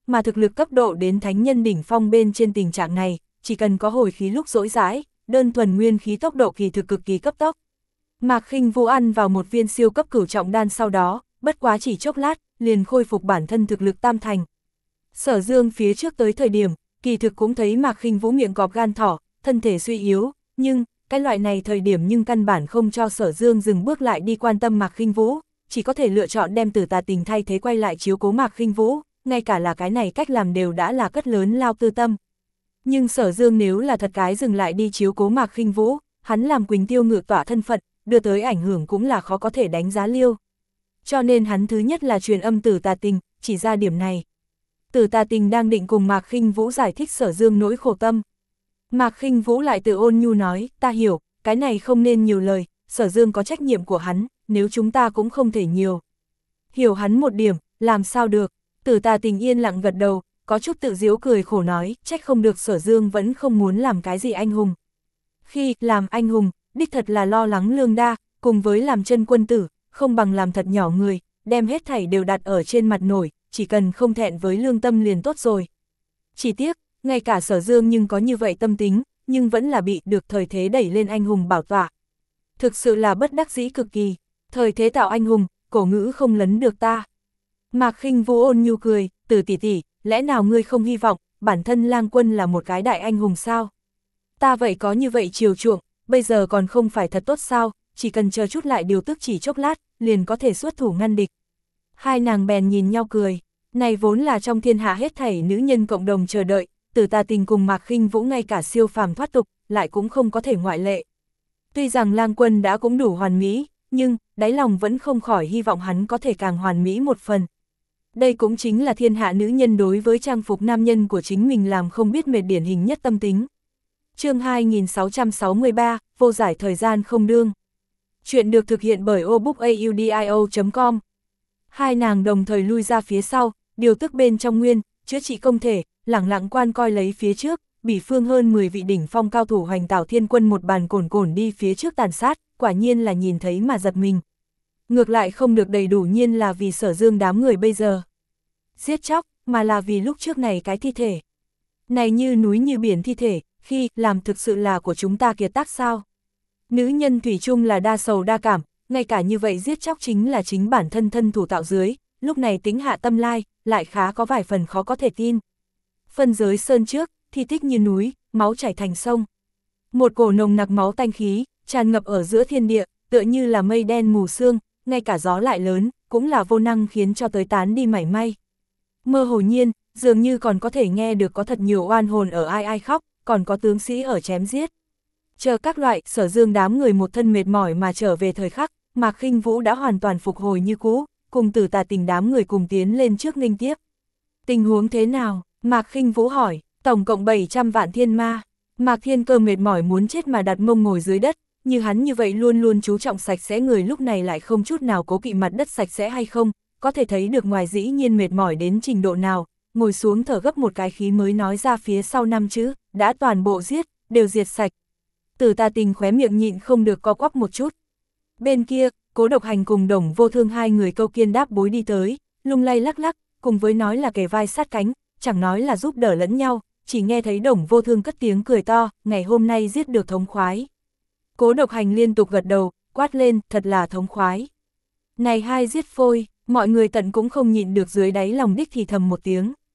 mà thực lực cấp độ đến thánh nhân đỉnh phong bên trên tình trạng này, chỉ cần có hồi khí lúc rỗi rãi, đơn thuần nguyên khí tốc độ kỳ thực cực kỳ cấp tốc. Mạc Khinh Vũ ăn vào một viên siêu cấp cửu trọng đan sau đó, bất quá chỉ chốc lát, liền khôi phục bản thân thực lực tam thành. Sở Dương phía trước tới thời điểm, kỳ thực cũng thấy Mạc Khinh Vũ miệng cọp gan thỏ, thân thể suy yếu, nhưng, cái loại này thời điểm nhưng căn bản không cho Sở Dương dừng bước lại đi quan tâm Mạc Khinh Vũ, chỉ có thể lựa chọn đem Tử Tà Tình thay thế quay lại chiếu cố Mạc Khinh Vũ, ngay cả là cái này cách làm đều đã là cất lớn lao tư tâm. Nhưng Sở Dương nếu là thật cái dừng lại đi chiếu cố Mạc Khinh Vũ, hắn làm Quỳnh Tiêu Ngự Tỏa thân phận, đưa tới ảnh hưởng cũng là khó có thể đánh giá liêu. Cho nên hắn thứ nhất là truyền âm Tử Tà Tình, chỉ ra điểm này. Tử Tà Tình đang định cùng Mạc Khinh Vũ giải thích Sở Dương nỗi khổ tâm. Mạc Khinh Vũ lại tự ôn nhu nói, ta hiểu, cái này không nên nhiều lời, Sở Dương có trách nhiệm của hắn, nếu chúng ta cũng không thể nhiều. Hiểu hắn một điểm, làm sao được, Tử Tà Tình yên lặng gật đầu, có chút tự giễu cười khổ nói, trách không được Sở Dương vẫn không muốn làm cái gì anh hùng. Khi làm anh hùng, đích thật là lo lắng lương đa, cùng với làm chân quân tử, không bằng làm thật nhỏ người, đem hết thảy đều đặt ở trên mặt nổi, chỉ cần không thẹn với lương tâm liền tốt rồi. Chỉ tiếc, ngay cả Sở Dương nhưng có như vậy tâm tính, nhưng vẫn là bị được thời thế đẩy lên anh hùng bảo tọa. Thực sự là bất đắc dĩ cực kỳ, thời thế tạo anh hùng, cổ ngữ không lấn được ta. Mạc Khinh Vũ ôn nhu cười, Tử tỷ tỷ, lẽ nào ngươi không hy vọng, bản thân Lang Quân là một cái đại anh hùng sao? Ta vậy có như vậy chiều chuộng, bây giờ còn không phải thật tốt sao, chỉ cần chờ chút lại điều tức chỉ chốc lát, liền có thể xuất thủ ngăn địch. Hai nàng bèn nhìn nhau cười, này vốn là trong thiên hạ hết thảy nữ nhân cộng đồng chờ đợi, Tử Tà Tình cùng Mạc Khinh Vũ ngay cả siêu phàm thoát tục, lại cũng không có thể ngoại lệ. Tuy rằng Lang Quân đã cũng đủ hoàn mỹ, nhưng, đáy lòng vẫn không khỏi hy vọng hắn có thể càng hoàn mỹ một phần. Đây cũng chính là thiên hạ nữ nhân đối với trang phục nam nhân của chính mình làm không biết mệt điển hình nhất tâm tính. Chương hai nghìn sáu trăm sáu mươi ba, vô giải thời gian không đương. Chuyện được thực hiện bởi obookaudio chấm com. Hai nàng đồng thời lui ra phía sau, điều tức bên trong nguyên, chữa trị công thể, lẳng lặng quan coi lấy phía trước, bỉ phương hơn mười vị đỉnh phong cao thủ hoành tảo thiên quân một bàn cồn cồn đi phía trước tàn sát, quả nhiên là nhìn thấy mà giật mình. Ngược lại không được đầy đủ nhiên là vì Sở Dương đám người bây giờ giết chóc, mà là vì lúc trước này cái thi thể. Này như núi như biển thi thể, khi làm thực sự là của chúng ta kiệt tác sao? Nữ nhân thủy chung là đa sầu đa cảm, ngay cả như vậy giết chóc chính là chính bản thân thân thủ tạo dưới, lúc này tính hạ tâm lai, lại khá có vài phần khó có thể tin. Phân giới sơn trước, thi tích như núi, máu chảy thành sông. Một cổ nồng nặc máu tanh khí, tràn ngập ở giữa thiên địa, tựa như là mây đen mù sương, ngay cả gió lại lớn, cũng là vô năng khiến cho tới tán đi mảy may. Mơ hồ nhiên, dường như còn có thể nghe được có thật nhiều oan hồn ở ai ai khóc, còn có tướng sĩ ở chém giết. Chờ các loại, Sở Dương đám người một thân mệt mỏi mà trở về thời khắc, Mạc Khinh Vũ đã hoàn toàn phục hồi như cũ, cùng Tử Tà Tình đám người cùng tiến lên trước nghênh tiếp. Tình huống thế nào? Mạc Khinh Vũ hỏi, tổng cộng bảy trăm vạn thiên ma. Mạc Thiên Cơ mệt mỏi muốn chết mà đặt mông ngồi dưới đất, như hắn như vậy luôn luôn chú trọng sạch sẽ người lúc này lại không chút nào cố kỵ mặt đất sạch sẽ hay không, có thể thấy được ngoài dĩ nhiên mệt mỏi đến trình độ nào, ngồi xuống thở gấp một cái khí mới nói ra phía sau năm chữ, đã toàn bộ giết, đều diệt sạch. Tử Tà Tình khóe miệng nhịn không được co quắp một chút. Bên kia, Cố Độc Hành cùng Đồng Vô Thương hai người câu kiên đáp bối đi tới, lung lay lắc lắc, cùng với nói là kề vai sát cánh, chẳng nói là giúp đỡ lẫn nhau, chỉ nghe thấy Đồng Vô Thương cất tiếng cười to, ngày hôm nay giết được thống khoái. Cố Độc Hành liên tục gật đầu, quát lên, thật là thống khoái. Này hai giết phôi, mọi người tận cũng không nhịn được dưới đáy lòng đích thì thầm một tiếng.